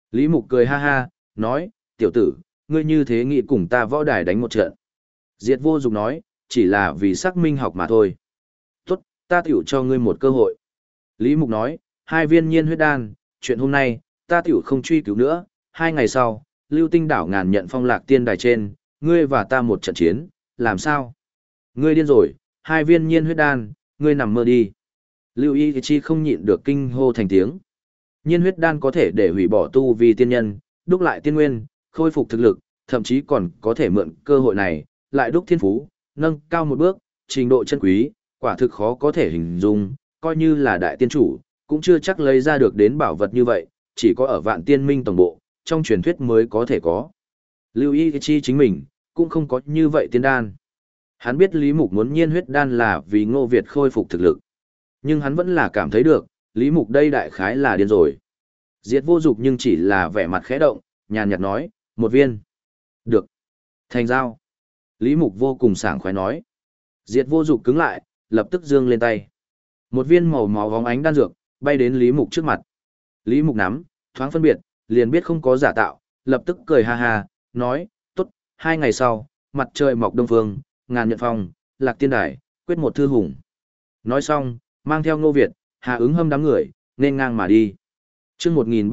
Lý Mục cười ha ha, nói, tiểu tử, ngươi như thế nghĩ cùng ta võ đài đánh một trận. Diệt Vô Dục nói, chỉ là vì xác minh học mà thôi. Tốt, ta tiểu cho ngươi một cơ hội. Lý Mục nói, 2 viên nhiên huyết đan, chuyện hôm nay, ta tiểu không truy cứu nữa, 2 ngày sau, Lưu Tinh đảo ngàn nhận phong lạc tiên đài trên, ngươi và ta một trận chiến, làm sao? Ngươi điên rồi, 2 viên nhiên huyết đan, ngươi nằm mơ đi. Lưu Y Chi không nhịn được kinh hô thành tiếng. Nhiên huyết đan có thể để hủy bỏ tu vi tiên nhân, đúc lại tiên nguyên, khôi phục thực lực, thậm chí còn có thể mượn cơ hội này, lại đúc thiên phú, nâng cao một bước, trình độ chân quý, quả thực khó có thể hình dung, coi như là đại tiên chủ, cũng chưa chắc lấy ra được đến bảo vật như vậy, chỉ có ở Vạn Tiên Minh tổng bộ, trong truyền thuyết mới có thể có. Lưu Y Chi chính mình, cũng không có như vậy tiên đan. Hắn biết Lý Mục muốn nhiên huyết đan là vì Ngô Việt khôi phục thực lực. Nhưng hắn vẫn là cảm thấy được, Lý Mục đây đại khái là điên rồi. Diệt Vô Dục nhưng chỉ là vẻ mặt khẽ động, nhàn nhạt nói, 1 viên. Được. Thành giao. Lý Mục vô cùng sảng khoái nói. Diệt Vô Dục cứng lại, lập tức giương lên tay. 1 viên màu máu vóng ánh đan dược, bay đến Lý Mục trước mặt. Lý Mục nắm, thoáng phân biệt, liền biết không có giả tạo, lập tức cười ha ha, nói, tốt, 2 ngày sau, mặt trời mọc đông phương, ngàn nhận phong, lạc tiên đài, quyết một thư hùng. Nói xong, mang theo Ngô Việt, Hà Ứng Hâm đám người, nên ngang mà đi. Trước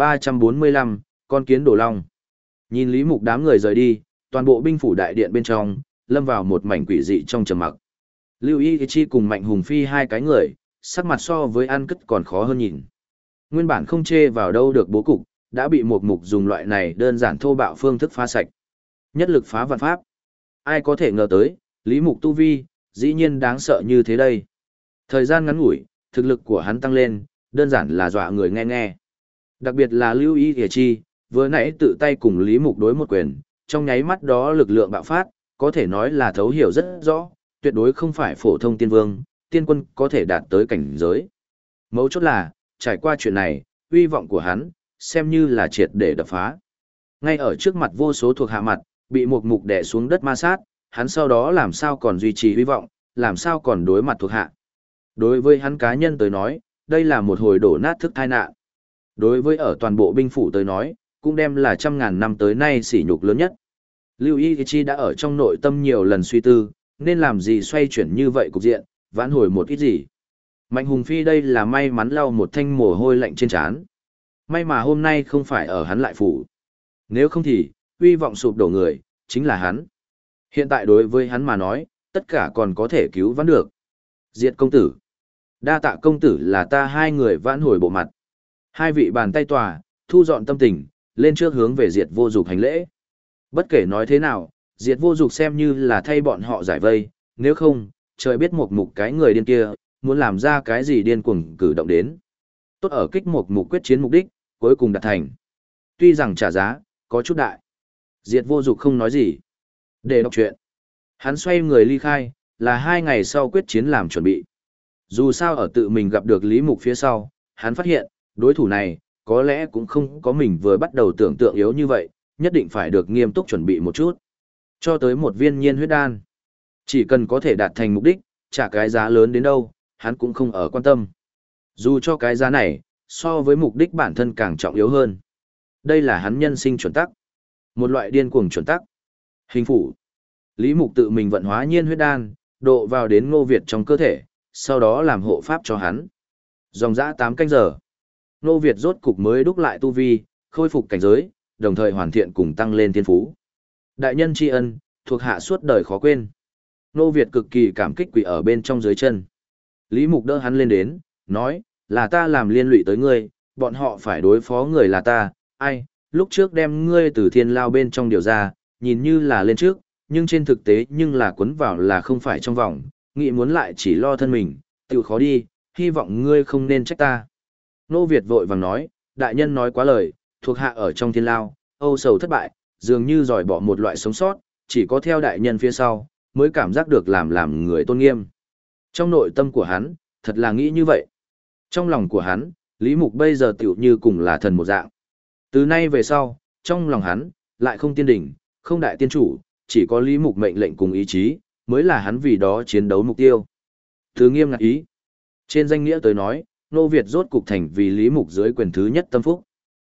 1345, con kiến đổ long. Nhìn Lý Mục đám người rời đi, toàn bộ binh phủ đại điện bên trong, lâm vào một mảnh quỷ dị trong trầm mặc. Lưu Y Chi cùng Mạnh Hùng Phi 2 cái người, sắc mặt so với ăn cất còn khó hơn nhìn. Nguyên bản không chê vào đâu được bố cục, đã bị một mục dùng loại này đơn giản thô bạo phương thức phá sạch. Nhất lực phá vạn pháp. Ai có thể ngờ tới, Lý Mục tu vi, dĩ nhiên đáng sợ như thế đây. Thời gian ngắn ngủi, thực lực của hắn tăng lên, đơn giản là dọa người nghe nghe. Đặc biệt là Lưu Y Chi, vừa nãy tự tay cùng Lý Mục đối một quyền, trong nháy mắt đó lực lượng bạo phát, có thể nói là thấu hiểu rất rõ, tuyệt đối không phải phổ thông tiên vương, tiên quân có thể đạt tới cảnh giới. Mấu chốt là, trải qua chuyện này, uy vọng của hắn, xem như là triệt để đập phá. Ngay ở trước mặt vô số thuộc hạ mặt, bị một mục đè xuống đất ma sát, hắn sau đó làm sao còn duy trì uy vọng, làm sao còn đối mặt thuộc hạ. Đối với hắn cá nhân tới nói, đây là một hồi đổ nát thức tai nạn. Đối với ở toàn bộ binh phủ tới nói, cũng đem là 100.000 năm tới nay sỉ nhục lớn nhất. Lưu Y Chi đã ở trong nội tâm nhiều lần suy tư, nên làm gì xoay chuyển như vậy cục diện, vãn hồi một ít gì. Mạnh Hùng Phi đây là may mắn lau một thanh mồ hôi lạnh trên trán. May mà hôm nay không phải ở hắn lại phủ. Nếu không thì, uy vọng sụp đổ người, chính là hắn. Hiện tại đối với hắn mà nói, tất cả còn có thể cứu vãn được. Diệt công tử. Đa tạ công tử là ta 2 người vãn hồi bộ mặt. 2 vị bàn tay tòa, thu dọn tâm tình, lên trước hướng về Diệt Vô Dục hành lễ. Bất kể nói thế nào, Diệt Vô Dục xem như là thay bọn họ giải vây, nếu không, trời biết một mục cái người điên kia, muốn làm ra cái gì điên cuồng cử động đến. Tốt ở kích một mục quyết chiến mục đích, cuối cùng đạt thành. Tuy rằng trả giá, có chút đại. Diệt Vô Dục không nói gì. Để đọc chuyện. Hắn xoay người ly khai, là 2 ngày sau quyết chiến làm chuẩn bị. Dù sao ở tự mình gặp được Lý Mục phía sau, hắn phát hiện, đối thủ này, có lẽ cũng không có mình vừa bắt đầu tưởng tượng yếu như vậy, nhất định phải được nghiêm túc chuẩn bị một chút. Cho tới một viên nhiên huyết đan. Chỉ cần có thể đạt thành mục đích, trả cái giá lớn đến đâu, hắn cũng không ở quan tâm. Dù cho cái giá này, so với mục đích bản thân càng trọng yếu hơn. Đây là hắn nhân sinh chuẩn tắc. Một loại điên cuồng chuẩn tắc. Hình phủ. Lý Mục tự mình vận hóa nhiên huyết đan, độ vào đến Ngô Việt trong cơ thể, sau đó làm hộ pháp cho hắn. Dòng dã 8 canh giờ. Ngô Việt rốt cục mới đúc lại tu vi, khôi phục cảnh giới, đồng thời hoàn thiện cùng tăng lên thiên phú. Đại nhân tri ân, thuộc hạ suốt đời khó quên. Ngô Việt cực kỳ cảm kích quỳ ở bên trong dưới chân. Lý Mục đỡ hắn lên đến, nói, là ta làm liên lụy tới ngươi, bọn họ phải đối phó người là ta, ai, lúc trước đem ngươi từ thiên lao bên trong điều ra, nhìn như là lên trước, nhưng trên thực tế nhưng là cuốn vào là không phải trong vòng, nghĩ muốn lại chỉ lo thân mình, tự khó đi, hy vọng ngươi không nên trách ta. Ngô Việt vội vàng nói, đại nhân nói quá lời, thuộc hạ ở trong thiên lao, âu sầu thất bại, dường như dòi bỏ một loại sống sót, chỉ có theo đại nhân phía sau, mới cảm giác được làm người tôn nghiêm. Trong nội tâm của hắn, thật là nghĩ như vậy. Trong lòng của hắn, Lý Mục bây giờ tiểu như cùng là thần một dạng. Từ nay về sau, trong lòng hắn, lại không tiên đỉnh, không đại tiên chủ, chỉ có Lý Mục mệnh lệnh cùng ý chí, mới là hắn vì đó chiến đấu mục tiêu. Thứ nghiêm ngặt ý. Trên danh nghĩa tới nói, Ngô Việt rốt cục thành vì Lý Mục dưới quyền thứ nhất tâm phúc.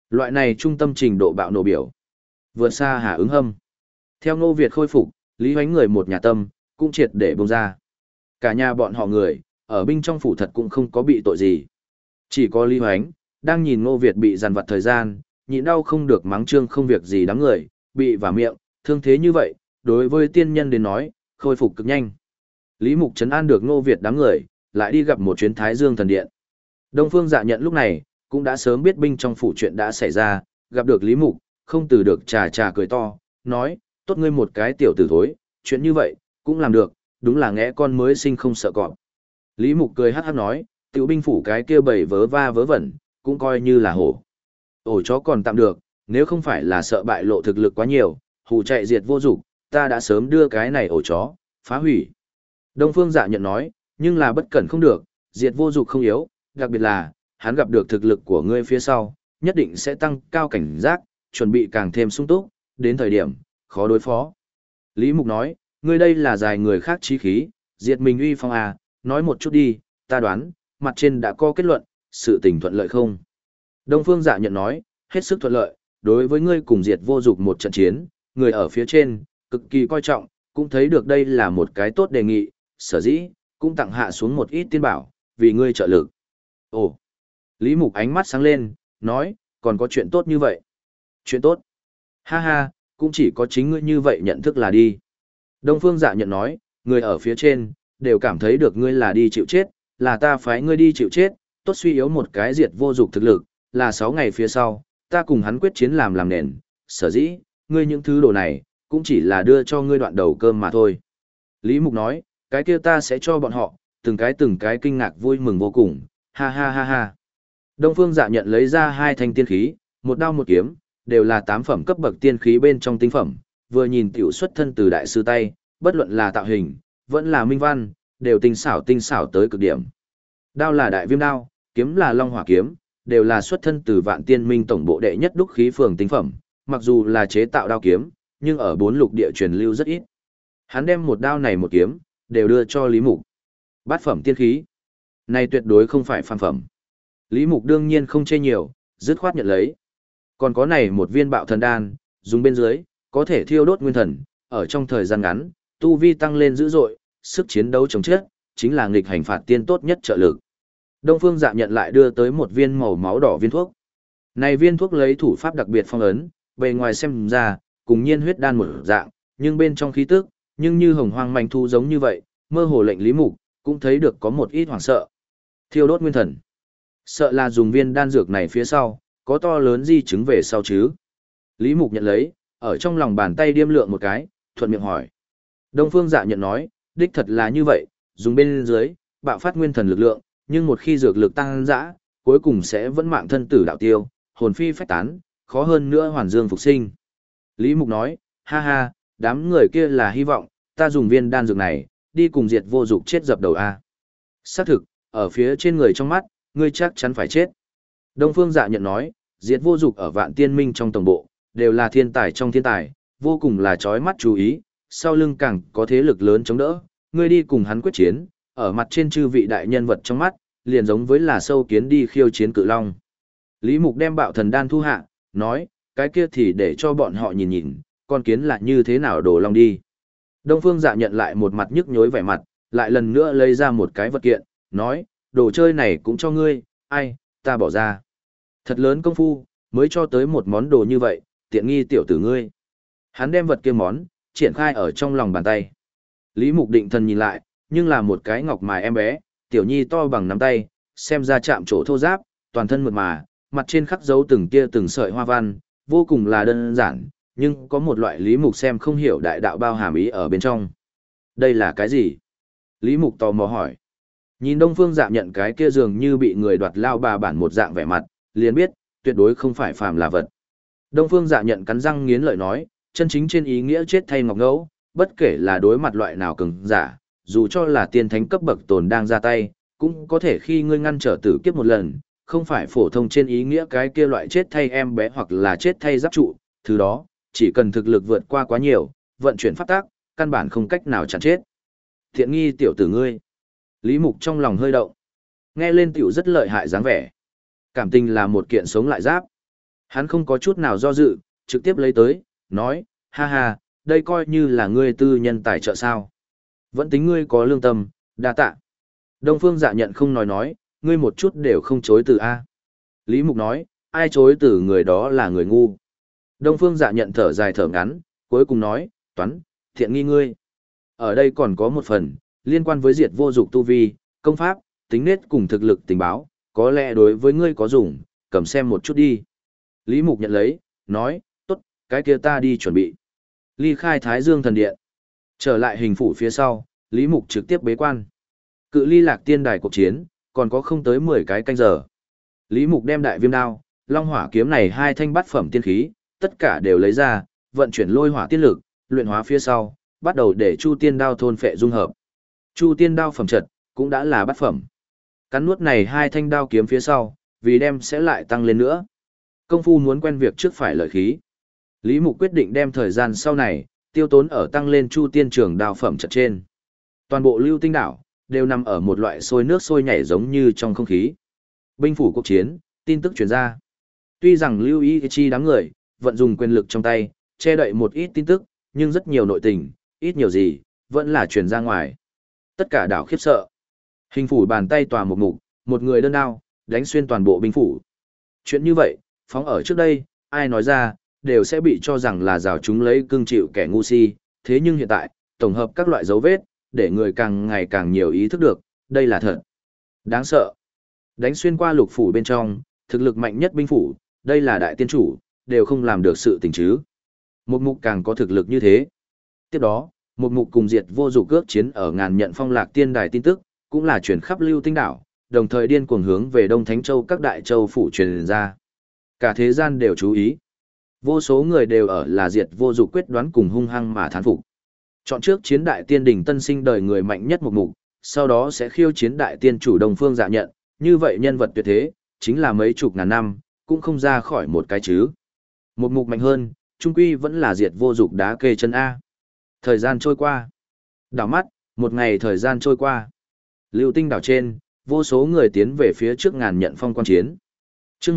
Loại này trung tâm trình độ bạo nổ biểu. Vượt xa Hà Ứng Hâm. Theo Ngô Việt khôi phục, Lý Hoánh người một nhà tâm, cũng triệt để bông ra. Cả nhà bọn họ người, ở binh trong phủ thật cũng không có bị tội gì. Chỉ có Lý Hoánh, đang nhìn Ngô Việt bị dằn vặt thời gian, nhịn đau không được mắng trương không việc gì đám người, bị vả miệng, thương thế như vậy, đối với tiên nhân đến nói, khôi phục cực nhanh. Lý Mục trấn an được Ngô Việt đám người, lại đi gặp một chuyến Thái Dương thần điện. Đông Phương Dạ Nhận lúc này, cũng đã sớm biết binh trong phủ chuyện đã xảy ra, gặp được Lý Mục, không từ được trà cười to, nói, tốt ngươi một cái tiểu tử thối, chuyện như vậy, cũng làm được, đúng là ngẽ con mới sinh không sợ cọp. Lý Mục cười hát hát nói, tiểu binh phủ cái kia bầy vớ va vớ vẩn, cũng coi như là hổ. Ổ chó còn tạm được, nếu không phải là sợ bại lộ thực lực quá nhiều, hù chạy diệt vô dụng, ta đã sớm đưa cái này ổ chó, phá hủy. Đông Phương Dạ Nhận nói, nhưng là bất cẩn không được, diệt vô dụng không yếu, đặc biệt là, hắn gặp được thực lực của ngươi phía sau, nhất định sẽ tăng cao cảnh giác, chuẩn bị càng thêm sung túc, đến thời điểm, khó đối phó. Lý Mục nói, ngươi đây là dài người khác chí khí, diệt mình uy phong à, nói một chút đi, ta đoán, mặt trên đã có kết luận, sự tình thuận lợi không? Đông Phương Dạ Nhận nói, hết sức thuận lợi, đối với ngươi cùng diệt vô dụng một trận chiến, người ở phía trên, cực kỳ coi trọng, cũng thấy được đây là một cái tốt đề nghị, sở dĩ, cũng tặng hạ xuống một ít tiên bảo, vì ngươi trợ lực. Ồ! Lý Mục ánh mắt sáng lên, nói, còn có chuyện tốt như vậy. Chuyện tốt? Ha ha, cũng chỉ có chính ngươi như vậy nhận thức là đi. Đông Phương Dạ Nhận nói, người ở phía trên, đều cảm thấy được ngươi là đi chịu chết, là ta phái ngươi đi chịu chết, tốt suy yếu một cái diệt vô dụng thực lực, là 6 ngày phía sau, ta cùng hắn quyết chiến làm nền, sở dĩ, ngươi những thứ đồ này, cũng chỉ là đưa cho ngươi đoạn đầu cơm mà thôi. Lý Mục nói, cái kia ta sẽ cho bọn họ, từng cái kinh ngạc vui mừng vô cùng, ha ha ha ha. Đông Phương Dạ Nhận lấy ra 2 thanh tiên khí, một đao một kiếm, đều là 8 phẩm cấp bậc tiên khí bên trong tinh phẩm, vừa nhìn tiểu xuất thân từ đại sư tay, bất luận là tạo hình, vẫn là minh văn, đều tinh xảo tới cực điểm. Đao là đại viêm đao, kiếm là long hỏa kiếm, đều là xuất thân từ Vạn Tiên Minh tổng bộ đệ nhất đúc khí phường tinh phẩm, mặc dù là chế tạo đao kiếm, nhưng ở 4 lục địa truyền lưu rất ít. Hắn đem một đao này một kiếm, đều đưa cho Lý Mục. Bát phẩm tiên khí. Này tuyệt đối không phải phàm phẩm. Lý Mục đương nhiên không chê nhiều, dứt khoát nhận lấy. Còn có này một viên bạo thần đan, dùng bên dưới, có thể thiêu đốt nguyên thần, ở trong thời gian ngắn, tu vi tăng lên dữ dội, sức chiến đấu chống chết, chính là nghịch hành phạt tiên tốt nhất trợ lực. Đông Phương Dạ Nhận lại đưa tới một viên màu máu đỏ viên thuốc. Này viên thuốc lấy thủ pháp đặc biệt phong ấn, bề ngoài xem ra, cùng nhiên huyết đan một dạng, nhưng bên trong khí tức, nhưng như hồng hoang manh thu giống như vậy, mơ hồ lệnh Lý Mục, cũng thấy được có một ít hoảng sợ. Thiêu đốt nguyên thần. Sợ là dùng viên đan dược này phía sau, có to lớn di chứng về sau chứ. Lý Mục nhận lấy, ở trong lòng bàn tay điêm lượng một cái, thuận miệng hỏi. Đông Phương Dạ Nhận nói, đích thật là như vậy, dùng bên dưới, bạo phát nguyên thần lực lượng, nhưng một khi dược lực tăng dã, cuối cùng sẽ vẫn mạng thân tử đạo tiêu, hồn phi phách tán, khó hơn nữa hoàn dương phục sinh. Lý Mục nói, ha ha, đám người kia là hy vọng, ta dùng viên đan dược này, đi cùng diệt vô dụng chết dập đầu a. Xác thực, ở phía trên người trong mắt, ngươi chắc chắn phải chết. Đông Phương Dạ Nhận nói, diệt vô dụng ở Vạn Tiên Minh trong tổng bộ, đều là thiên tài trong thiên tài, vô cùng là chói mắt chú ý, sau lưng càng có thế lực lớn chống đỡ, ngươi đi cùng hắn quyết chiến, ở mặt trên chư vị đại nhân vật trong mắt, liền giống với là sâu kiến đi khiêu chiến cự long. Lý Mục đem bạo thần đan thu hạ, nói, cái kia thì để cho bọn họ nhìn nhìn, con kiến là như thế nào đổ long đi. Đông Phương Dạ Nhận lại một mặt nhức nhối vẻ mặt, lại lần nữa lấy ra một cái vật kiện, nói, đồ chơi này cũng cho ngươi, ai, ta bỏ ra. Thật lớn công phu, mới cho tới một món đồ như vậy, tiện nghi tiểu tử ngươi. Hắn đem vật kia món, triển khai ở trong lòng bàn tay. Lý Mục định thần nhìn lại, nhưng là một cái ngọc mài em bé, tiểu nhi to bằng nắm tay, xem ra chạm trổ thô giáp, toàn thân mượt mà, mặt trên khắc dấu từng tia từng sợi hoa văn, vô cùng là đơn giản, nhưng có một loại Lý Mục xem không hiểu đại đạo bao hàm ý ở bên trong. Đây là cái gì? Lý Mục tò mò hỏi. Nhìn Đông Phương Dạ Nhận cái kia dường như bị người đoạt lao bà bản một dạng vẻ mặt, liền biết, tuyệt đối không phải phàm là vật. Đông Phương Dạ Nhận cắn răng nghiến lợi nói, chân chính trên ý nghĩa chết thay ngọc ngẫu, bất kể là đối mặt loại nào cường giả, dù cho là tiên thánh cấp bậc tồn đang ra tay, cũng có thể khi ngươi ngăn trở tử kiếp một lần, không phải phổ thông trên ý nghĩa cái kia loại chết thay em bé hoặc là chết thay giáp trụ, thứ đó, chỉ cần thực lực vượt qua quá nhiều, vận chuyển pháp tác, căn bản không cách nào chặn chết. Thiện nghi tiểu tử ngươi. Lý Mục trong lòng hơi động. Nghe lên tiểu rất lợi hại dáng vẻ. Cảm tình là một kiện sống lại giáp. Hắn không có chút nào do dự, trực tiếp lấy tới, nói, ha ha, đây coi như là ngươi tư nhân tài trợ sao. Vẫn tính ngươi có lương tâm, đa tạ. Đông Phương Dạ Nhận không nói, ngươi một chút đều không chối từ A. Lý Mục nói, ai chối từ người đó là người ngu. Đông Phương Dạ Nhận thở dài thở ngắn, cuối cùng nói, toán, thiện nghi ngươi. Ở đây còn có một phần, liên quan với diệt vô dục tu vi, công pháp, tính nết cùng thực lực tình báo, có lẽ đối với ngươi có dùng, cầm xem một chút đi. Lý Mục nhận lấy, nói, tốt, cái kia ta đi chuẩn bị. Ly khai Thái Dương thần điện. Trở lại hình phủ phía sau, Lý Mục trực tiếp bế quan. Cự ly Lạc Tiên đài cuộc chiến, còn có không tới 10 cái canh giờ. Lý Mục đem đại viêm đao, long hỏa kiếm này hai thanh bát phẩm tiên khí, tất cả đều lấy ra, vận chuyển lôi hỏa tiên lực, luyện hóa phía sau, bắt đầu để Chu Tiên đao thôn phệ dung hợp. Chu Tiên đao phẩm chất cũng đã là bát phẩm. Cắn nuốt này hai thanh đao kiếm phía sau, vì đem sẽ lại tăng lên nữa. Công phu muốn quen việc trước phải lợi khí. Lý Mục quyết định đem thời gian sau này, tiêu tốn ở tăng lên Chu Tiên trường đao phẩm chất trên. Toàn bộ Lưu Tinh đảo, đều nằm ở một loại sôi nước sôi nhảy giống như trong không khí. Binh phủ cuộc chiến, tin tức truyền ra. Tuy rằng Lưu Ý Chi đám người, vận dùng quyền lực trong tay, che đậy một ít tin tức, nhưng rất nhiều nội tình, ít nhiều gì, vẫn là truyền ra ngoài. Tất cả đảo khiếp sợ. Hình phủ bàn tay tòa một mục, một người đơn đao, đánh xuyên toàn bộ binh phủ. Chuyện như vậy, phóng ở trước đây, ai nói ra, đều sẽ bị cho rằng là rào chúng lấy cương chịu kẻ ngu si. Thế nhưng hiện tại, tổng hợp các loại dấu vết, để người càng ngày càng nhiều ý thức được, đây là thật. Đáng sợ. Đánh xuyên qua lục phủ bên trong, thực lực mạnh nhất binh phủ, đây là đại tiên chủ, đều không làm được sự tình chứ. Một mục càng có thực lực như thế. Tiếp đó, một mục cùng diệt vô dục cước chiến ở ngàn nhận phong Lạc Tiên đài tin tức, cũng là chuyển khắp Lưu Tinh đảo, đồng thời điên cuồng hướng về Đông Thánh Châu các đại châu phủ truyền ra. Cả thế gian đều chú ý. Vô số người đều ở là diệt vô dục quyết đoán cùng hung hăng mà thán phục. Chọn trước chiến đại tiên đỉnh tân sinh đời người mạnh nhất một mục, sau đó sẽ khiêu chiến đại tiên chủ Đông Phương Dạ Nhận, như vậy nhân vật tuyệt thế, chính là mấy chục ngàn năm, cũng không ra khỏi một cái chứ. Một mục mạnh hơn, trung quy vẫn là diệt vô dục đá kê chân A. Thời gian trôi qua. Đảo mắt, một ngày thời gian trôi qua. Lưu Tinh đảo trên, vô số người tiến về phía trước ngàn nhận phong quan chiến. Trước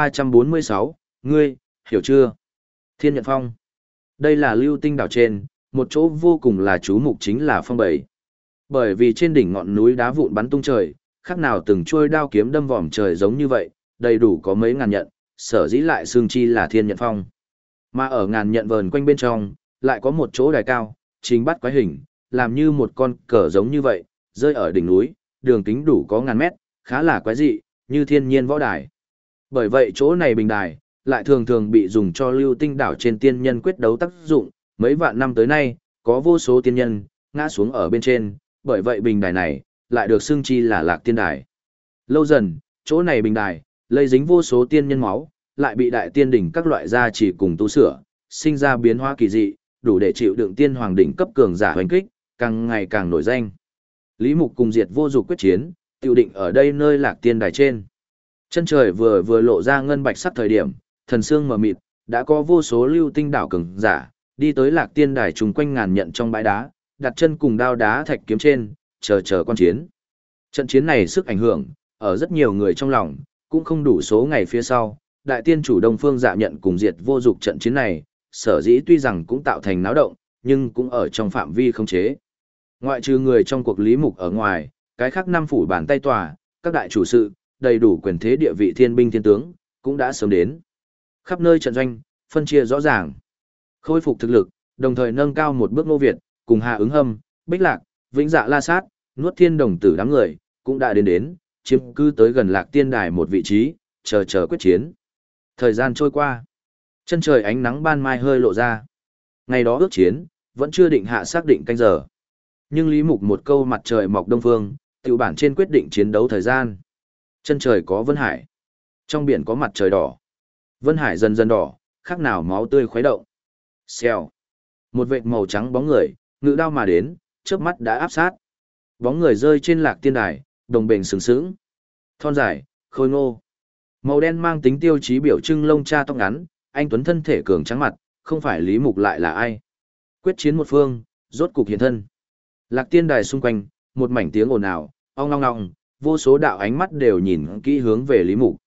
1346, ngươi, hiểu chưa? Thiên nhận phong. Đây là Lưu Tinh đảo trên, một chỗ vô cùng là chú mục chính là phong bầy. Bởi vì trên đỉnh ngọn núi đá vụn bắn tung trời, khác nào từng trôi đao kiếm đâm vòm trời giống như vậy, đầy đủ có mấy ngàn nhận, sở dĩ lại xương chi là thiên nhận phong. Mà ở ngàn nhận vờn quanh bên trong, lại có một chỗ đài cao, chính bắt quái hình, làm như một con cờ giống như vậy, rơi ở đỉnh núi, đường kính đủ có ngàn mét, khá là quái dị, như thiên nhiên võ đài. Bởi vậy chỗ này bình đài, lại thường thường bị dùng cho Lưu Tinh đảo trên tiên nhân quyết đấu tác dụng, mấy vạn năm tới nay, có vô số tiên nhân, ngã xuống ở bên trên, bởi vậy bình đài này, lại được xưng chi là Lạc Tiên đài. Lâu dần, chỗ này bình đài, lây dính vô số tiên nhân máu, lại bị đại tiên đỉnh các loại gia trì cùng tu sửa, sinh ra biến hóa kỳ dị, đủ để chịu đựng tiên hoàng đỉnh cấp cường giả hoành kích, càng ngày càng nổi danh. Lý Mục cùng diệt vô dục quyết chiến, tiêu định ở đây nơi Lạc Tiên đài trên. Chân trời vừa lộ ra ngân bạch sắc thời điểm, thần sương mờ mịt, đã có vô số Lưu Tinh đảo cường giả, đi tới Lạc Tiên đài trùng quanh ngàn nhận trong bãi đá, đặt chân cùng đao đá thạch kiếm trên, chờ quan chiến. Trận chiến này sức ảnh hưởng, ở rất nhiều người trong lòng, cũng không đủ số ngày phía sau, đại tiên chủ Đông Phương Dạ Nhận cùng diệt vô dục trận chiến này, sở dĩ tuy rằng cũng tạo thành náo động, nhưng cũng ở trong phạm vi khống chế. Ngoại trừ người trong cuộc Lý Mục ở ngoài, cái khác năm phủ bàn tay tòa, các đại chủ sự, đầy đủ quyền thế địa vị thiên binh thiên tướng, cũng đã sớm đến. Khắp nơi trận doanh, phân chia rõ ràng. Khôi phục thực lực, đồng thời nâng cao một bước Ngô Việt, cùng Hà Ứng Hâm, Bích Lạc, Vĩnh Dạ La Sát, Nuốt Thiên Đồng tử đám người, cũng đã đến, chiếm cứ tới gần Lạc Tiên đài một vị trí, chờ quyết chiến. Thời gian trôi qua, chân trời ánh nắng ban mai hơi lộ ra. Ngày đó ước chiến, vẫn chưa định hạ xác định canh giờ. Nhưng Lý Mục một câu mặt trời mọc đông phương, tiểu bản trên quyết định chiến đấu thời gian. Chân trời có Vân Hải, trong biển có mặt trời đỏ. Vân Hải dần dần đỏ, khác nào máu tươi khuấy động. Xèo. Một vệt màu trắng bóng người, ngự đao mà đến, chớp mắt đã áp sát. Bóng người rơi trên Lạc Tiên đài, đồng bền sừng sững. Thon dài, khôi ngô. Màu đen mang tính tiêu chí biểu trưng lông cha tóc ngắn, anh tuấn thân thể cường trắng mặt, không phải Lý Mục lại là ai. Quyết chiến một phương, rốt cục hiện thân. Lạc Tiên đài xung quanh, một mảnh tiếng ồn ào, ong ong ong, vô số đạo ánh mắt đều nhìn kỹ hướng về Lý Mục.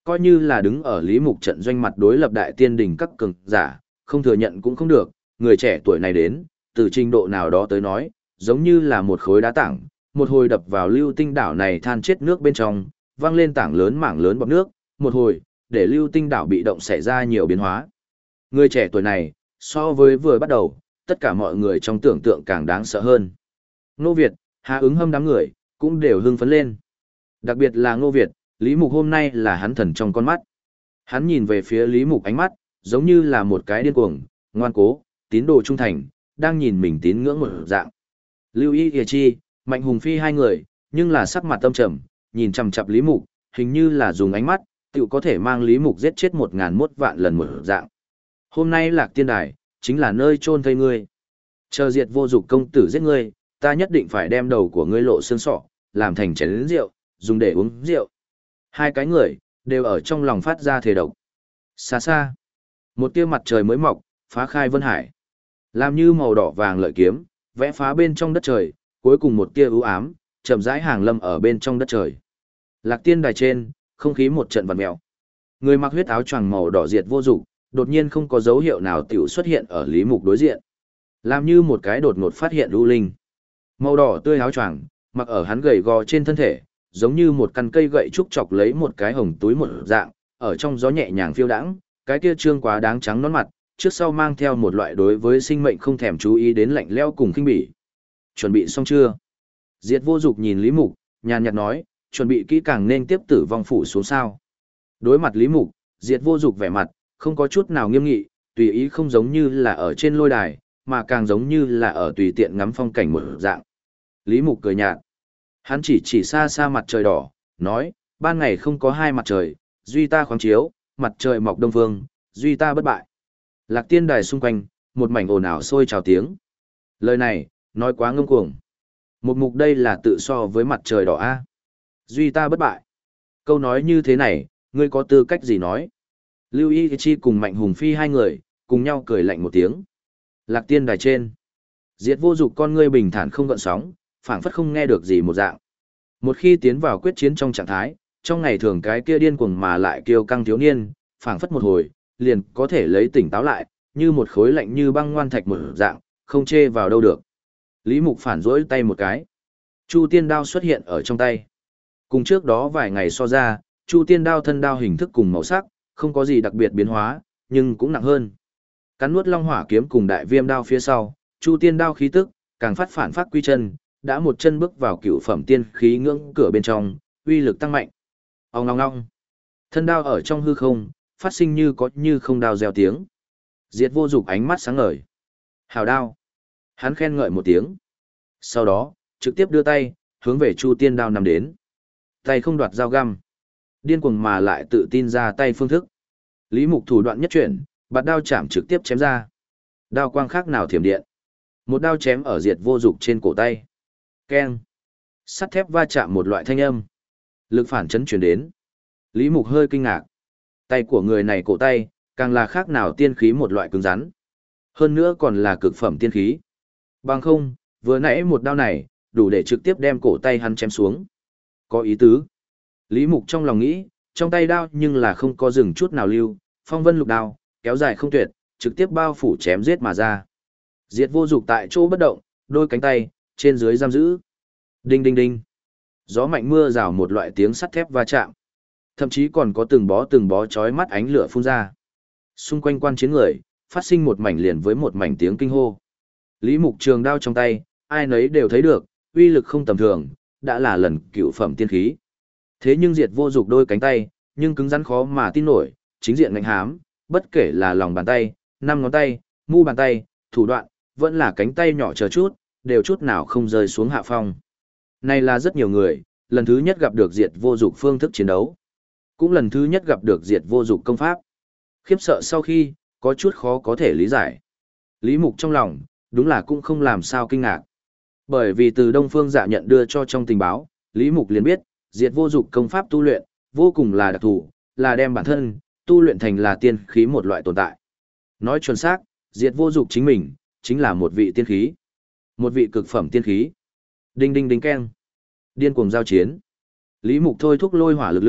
Coi như là đứng ở Lý Mục trận doanh mặt đối lập đại tiên đỉnh các cường giả, không thừa nhận cũng không được, người trẻ tuổi này đến, từ trình độ nào đó tới nói, giống như là một khối đá tảng, một hồi đập vào lưu tinh đảo này than chết nước bên trong, vang lên tảng lớn mảng lớn bọt nước, một hồi, để lưu tinh đảo bị động xảy ra nhiều biến hóa. Người trẻ tuổi này, so với vừa bắt đầu, tất cả mọi người trong tưởng tượng càng đáng sợ hơn. Ngô Việt, Hà Ứng Hâm đám người, cũng đều hưng phấn lên. Đặc biệt là Ngô Việt, Lý Mục hôm nay là hắn thần trong con mắt. Hắn nhìn về phía Lý Mục ánh mắt, giống như là một cái điên cuồng, ngoan cố, tín đồ trung thành, đang nhìn mình tín ngưỡng một dạng. Lưu Y Kiệt Chi, Mạnh Hùng Phi hai người, nhưng là sắc mặt tâm trầm, nhìn chằm chằm Lý Mục, hình như là dùng ánh mắt, tự có thể mang Lý Mục giết chết 1001 vạn lần một dạng. Hôm nay Lạc Tiên Đài, chính là nơi chôn thây ngươi. Chờ Diệt Vô Dục công tử giết ngươi, ta nhất định phải đem đầu của ngươi lộ xương sọ, làm thành chén rượu, dùng để uống rượu. Hai cái người, đều ở trong lòng phát ra thề độc. Xa xa, một tia mặt trời mới mọc, phá khai vân hải. Làm như màu đỏ vàng lợi kiếm, vẽ phá bên trong đất trời, cuối cùng một tia ưu ám, chậm rãi hàng lâm ở bên trong đất trời. Lạc Tiên Đài trên, không khí một trận vặn mèo. Người mặc huyết áo choàng màu đỏ Diệt Vô Dục, đột nhiên không có dấu hiệu nào tiểu xuất hiện ở Lý Mục đối diện. Làm như một cái đột ngột phát hiện lưu linh. Màu đỏ tươi áo choàng, mặc ở hắn gầy gò trên thân thể, giống như một căn cây gậy trúc chọc lấy một cái hồng túi một dạng, ở trong gió nhẹ nhàng phiêu đãng, cái kia trương quá đáng trắng nón mặt, trước sau mang theo một loại đối với sinh mệnh không thèm chú ý đến lạnh lẽo cùng khinh bỉ. Chuẩn bị xong chưa? Diệt Vô Dục nhìn Lý Mục, nhàn nhạt nói, chuẩn bị kỹ càng nên tiếp tử vong phủ xuống sao. Đối mặt Lý Mục, Diệt Vô Dục vẻ mặt, không có chút nào nghiêm nghị, tùy ý không giống như là ở trên lôi đài, mà càng giống như là ở tùy tiện ngắm phong cảnh một dạng. Lý Mục cười nhạt. Hắn chỉ xa xa mặt trời đỏ, nói, ban ngày không có hai mặt trời, duy ta khoáng chiếu, mặt trời mọc đông phương, duy ta bất bại. Lạc Tiên Đài xung quanh, một mảnh ồn ào sôi trào tiếng. Lời này, nói quá ngông cuồng. Một mục đây là tự so với mặt trời đỏ a. Duy ta bất bại. Câu nói như thế này, ngươi có tư cách gì nói? Lưu Y Chi cùng Mạnh Hùng Phi hai người, cùng nhau cười lạnh một tiếng. Lạc Tiên Đài trên. Diệt Vô Dục con ngươi bình thản không gợn sóng, phảng phất không nghe được gì một dạng. Một khi tiến vào quyết chiến trong trạng thái, trong ngày thường cái kia điên cuồng mà lại kiêu căng thiếu niên, phảng phất một hồi, liền có thể lấy tỉnh táo lại, như một khối lạnh như băng ngoan thạch một dạng, không chê vào đâu được. Lý Mục phản rỗi tay một cái. Chu Tiên Đao xuất hiện ở trong tay. Cùng trước đó vài ngày so ra, Chu Tiên Đao thân đao hình thức cùng màu sắc, không có gì đặc biệt biến hóa, nhưng cũng nặng hơn. Cắn nuốt Long Hỏa kiếm cùng Đại Viêm Đao phía sau, Chu Tiên Đao khí tức, càng phát phản phát quy chân, đã một chân bước vào cựu phẩm tiên khí ngưỡng cửa bên trong, uy lực tăng mạnh. Ong ong ong. Thân đao ở trong hư không, phát sinh như có như không đao reo tiếng. Diệt Vô Dục ánh mắt sáng ngời. Hào đao. Hắn khen ngợi một tiếng. Sau đó, trực tiếp đưa tay, hướng về Chu Tiên Đao nằm đến. Tay không đoạt dao găm. Điên cuồng mà lại tự tin ra tay phương thức. Lý Mục thủ đoạn nhất chuyển, bạt đao chạm trực tiếp chém ra. Đao quang khác nào thiểm điện. Một đao chém ở Diệt Vô Dục trên cổ tay. Keng. Sắt thép va chạm một loại thanh âm. Lực phản chấn chuyển đến. Lý Mục hơi kinh ngạc. Tay của người này cổ tay, càng là khác nào tiên khí một loại cứng rắn. Hơn nữa còn là cực phẩm tiên khí. Bằng không, vừa nãy một đao này, đủ để trực tiếp đem cổ tay hắn chém xuống. Có ý tứ. Lý Mục trong lòng nghĩ, trong tay đao nhưng là không có dừng chút nào lưu, phong vân lục đao, kéo dài không tuyệt, trực tiếp bao phủ chém giết mà ra. Diệt Vô Dục tại chỗ bất động, đôi cánh tay, trên dưới giam giữ. Đinh đinh đinh. Gió mạnh mưa rào một loại tiếng sắt thép va chạm. Thậm chí còn có từng bó chói mắt ánh lửa phun ra. Xung quanh quan chiến người, phát sinh một mảnh liền với một mảnh tiếng kinh hô. Lý Mục trường đao trong tay, ai nấy đều thấy được, uy lực không tầm thường, đã là lần cựu phẩm tiên khí. Thế nhưng Diệt Vô Dục đôi cánh tay, nhưng cứng rắn khó mà tin nổi, chính diện ngạnh hám, bất kể là lòng bàn tay, năm ngón tay, mu bàn tay, thủ đoạn, vẫn là cánh tay nhỏ chờ chút, đều chút nào không rơi xuống hạ phong. Này là rất nhiều người, lần thứ nhất gặp được Diệt Vô Dục phương thức chiến đấu. Cũng lần thứ nhất gặp được Diệt Vô Dục công pháp. Khiếp sợ sau khi, có chút khó có thể lý giải. Lý Mục trong lòng, đúng là cũng không làm sao kinh ngạc. Bởi vì từ Đông Phương Dạ nhận đưa cho trong tình báo, Lý Mục liền biết, Diệt Vô Dục công pháp tu luyện, vô cùng là đặc thù, là đem bản thân, tu luyện thành là tiên khí một loại tồn tại. Nói chuẩn xác, Diệt Vô Dục chính mình, chính là một vị tiên khí. Một vị cực phẩm tiên khí. Đinh đinh đinh keng. Điên cuồng giao chiến. Lý Mục thôi thúc lôi hỏa lực lượng,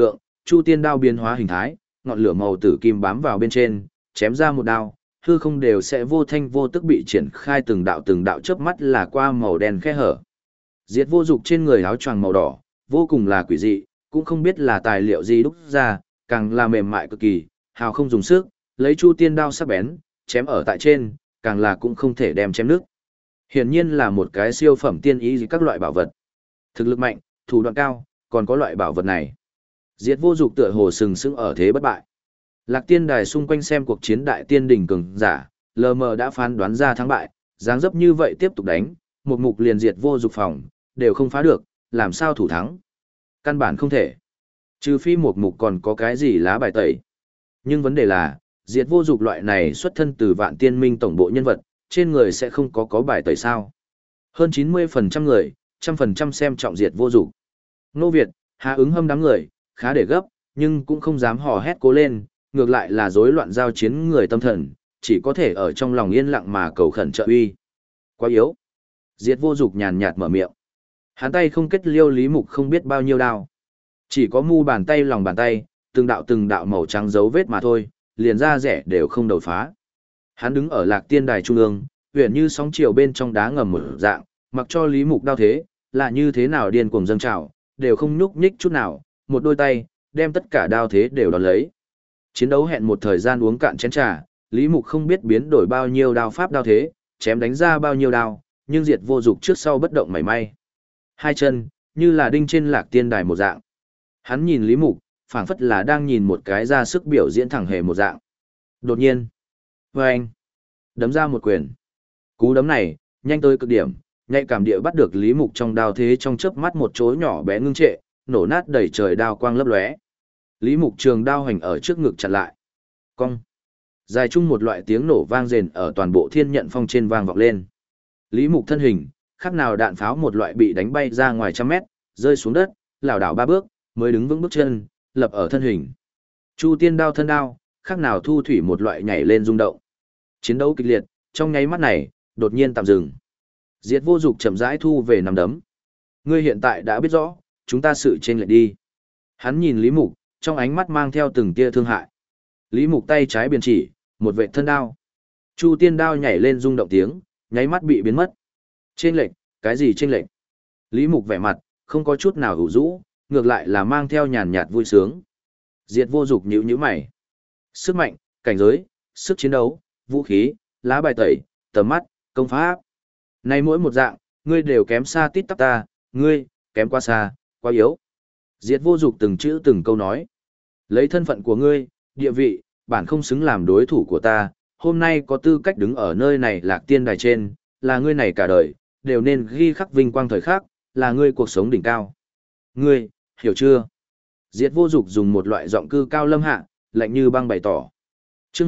Chu Tiên đao biến hóa hình thái, ngọn lửa màu tử kim bám vào bên trên, chém ra một đao, hư không đều sẽ vô thanh vô tức bị triển khai từng đạo chớp mắt là qua màu đen khe hở. Diệt Vô Dục trên người áo choàng màu đỏ, vô cùng là quỷ dị, cũng không biết là tài liệu gì đúc ra, càng là mềm mại cực kỳ, hào không dùng sức, lấy Chu Tiên đao sắc bén, chém ở tại trên, càng là cũng không thể đem chém nước. Hiển nhiên là một cái siêu phẩm tiên ý các loại bảo vật. Thực lực mạnh, thủ đoạn cao, còn có loại bảo vật này. Diệt Vô Dục tựa hồ sừng sững ở thế bất bại. Lạc Tiên Đài xung quanh xem cuộc chiến đại tiên đỉnh cường giả, lờ mờ đã phán đoán ra thắng bại, dáng dấp như vậy tiếp tục đánh, một mục liền Diệt Vô Dục phòng, đều không phá được, làm sao thủ thắng? Căn bản không thể. Trừ phi một mục còn có cái gì lá bài tẩy. Nhưng vấn đề là, Diệt Vô Dục loại này xuất thân từ Vạn Tiên Minh tổng bộ nhân vật, trên người sẽ không có bài tẩy sao? Hơn 90% người, 100% xem trọng Diệt Vô Dục. Nô Việt, Hà Ứng Hâm đám người, khá để gấp, nhưng cũng không dám hò hét cố lên, ngược lại là rối loạn giao chiến người tâm thần, chỉ có thể ở trong lòng yên lặng mà cầu khẩn trợ uy. Quá yếu. Diệt Vô Dục nhàn nhạt mở miệng. Hắn tay không kết liêu Lý Mục không biết bao nhiêu đao. Chỉ có mu bàn tay lòng bàn tay, từng đạo màu trắng dấu vết mà thôi, liền ra rẻ đều không đầu phá. Hắn đứng ở Lạc Tiên Đài trung ương, huyền như sóng chiều bên trong đá ngầm một dạng, mặc cho Lý Mục đao thế, là như thế nào điên cuồng dâng trào, đều không nhúc nhích chút nào, một đôi tay, đem tất cả đao thế đều đón lấy. Chiến đấu hẹn một thời gian uống cạn chén trà, Lý Mục không biết biến đổi bao nhiêu đao pháp đao thế, chém đánh ra bao nhiêu đao, nhưng Diệt Vô Dục trước sau bất động mảy may. Hai chân, như là đinh trên Lạc Tiên Đài một dạng. Hắn nhìn Lý Mục, phảng phất là đang nhìn một cái ra sức biểu diễn thẳng hề một dạng. Đột nhiên, vâng, đấm ra một quyền. Cú đấm này, nhanh tới cực điểm, nhạy cảm địa bắt được Lý Mục trong đao thế trong chớp mắt một chỗ nhỏ bé ngưng trệ, nổ nát đầy trời đao quang lấp lóe. Lý Mục trường đao hành ở trước ngực chặn lại. Cong. Dài chung một loại tiếng nổ vang rền ở toàn bộ thiên nhận phong trên vang vọng lên. Lý Mục thân hình, khác nào đạn pháo một loại bị đánh bay ra ngoài trăm mét, rơi xuống đất, lảo đảo ba bước, mới đứng vững bước chân, lập ở thân hình. Chu Tiên đao thân đao, khác nào thu thủy một loại nhảy lên rung động. Chiến đấu kịch liệt, trong nháy mắt này, đột nhiên tạm dừng. Diệt Vô Dục chậm rãi thu về nắm đấm. Ngươi hiện tại đã biết rõ, chúng ta sự chênh lệch đi. Hắn nhìn Lý Mục, trong ánh mắt mang theo từng tia thương hại. Lý Mục tay trái biên chỉ, một vệt thân đao. Chu Tiên đao nhảy lên rung động tiếng, nháy mắt bị biến mất. Chênh lệch, cái gì chênh lệch? Lý Mục vẻ mặt, không có chút nào ủ rũ, ngược lại là mang theo nhàn nhạt vui sướng. Diệt Vô Dục nhíu nhíu mày. Sức mạnh, cảnh giới, sức chiến đấu, vũ khí, lá bài tẩy, tầm mắt, công pháp. Này mỗi một dạng, ngươi đều kém xa tít tắp ta, ngươi, kém quá xa, quá yếu. Diệt Vô Dục từng chữ từng câu nói. Lấy thân phận của ngươi, địa vị, bản không xứng làm đối thủ của ta, hôm nay có tư cách đứng ở nơi này Lạc Tiên Đài trên, là ngươi này cả đời, đều nên ghi khắc vinh quang thời khắc, là ngươi cuộc sống đỉnh cao. Ngươi, hiểu chưa? Diệt Vô Dục dùng một loại giọng cư cao lâm hạ, lạnh như băng bày tỏ. Chương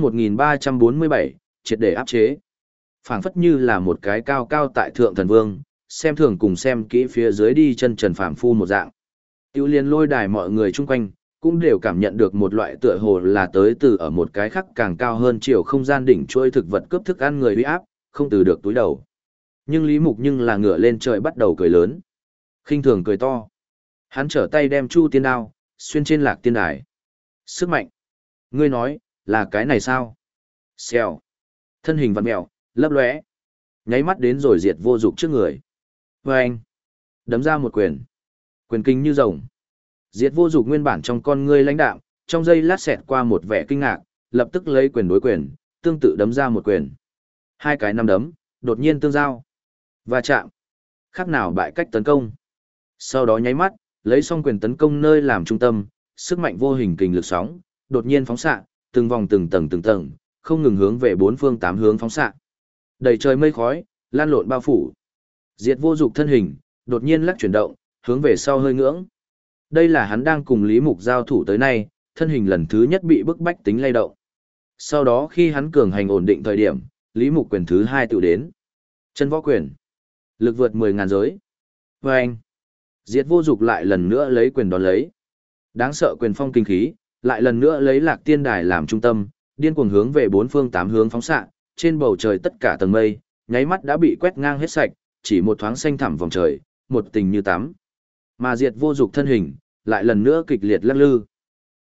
1347, triệt để áp chế. Phảng phất như là một cái cao cao tại thượng thần vương, xem thường cùng xem kỹ phía dưới đi chân trần phàm phu một dạng. Tiêu Liên Lôi Đài mọi người chung quanh cũng đều cảm nhận được một loại tựa hồ là tới từ ở một cái khắc càng cao hơn chiều không gian đỉnh chuỗi thực vật cướp thức ăn người uy áp, không từ được túi đầu. Nhưng Lý Mục nhưng là ngửa lên trời bắt đầu cười lớn. Khinh thường cười to. Hắn trở tay đem Chu Tiên đao xuyên trên Lạc Tiên Đài. Sức mạnh. Ngươi nói, là cái này sao? Xèo. Thân hình vặn mèo, lấp lóe. Nháy mắt đến rồi Diệt Vô Dục trước người. Vâng. Đấm ra một quyền. Quyền kinh như rồng. Diệt Vô Dục nguyên bản trong con ngươi lãnh đạm, trong giây lát xẹt qua một vẻ kinh ngạc, lập tức lấy quyền đối quyền, tương tự đấm ra một quyền. Hai cái nắm đấm, đột nhiên tương giao. Va chạm. Khác nào bại cách tấn công. Sau đó nháy mắt, lấy song quyền tấn công nơi làm trung tâm, sức mạnh vô hình kình lực sóng, đột nhiên phóng xạ, từng vòng từng tầng, không ngừng hướng về bốn phương tám hướng phóng xạ. Đầy trời mây khói, lan lộn bao phủ. Diệt Vô Dục thân hình, đột nhiên lắc chuyển động, hướng về sau hơi ngưỡng. Đây là hắn đang cùng Lý Mục giao thủ tới nay, thân hình lần thứ nhất bị bức bách tính lay động. Sau đó khi hắn cường hành ổn định thời điểm, Lý Mục quyền thứ hai tự đến. Chân võ quyền. Lực vượt 10.000 giới. Vâng. Diệt Vô Dục lại lần nữa lấy quyền đón lấy. Đáng sợ quyền phong kinh khí, lại lần nữa lấy Lạc Tiên Đài làm trung tâm, điên cuồng hướng về bốn phương tám hướng phóng xạ, trên bầu trời tất cả tầng mây, nháy mắt đã bị quét ngang hết sạch, chỉ một thoáng xanh thẳm vòng trời, một tình như tắm. Mà Diệt Vô Dục thân hình, lại lần nữa kịch liệt lắc lư.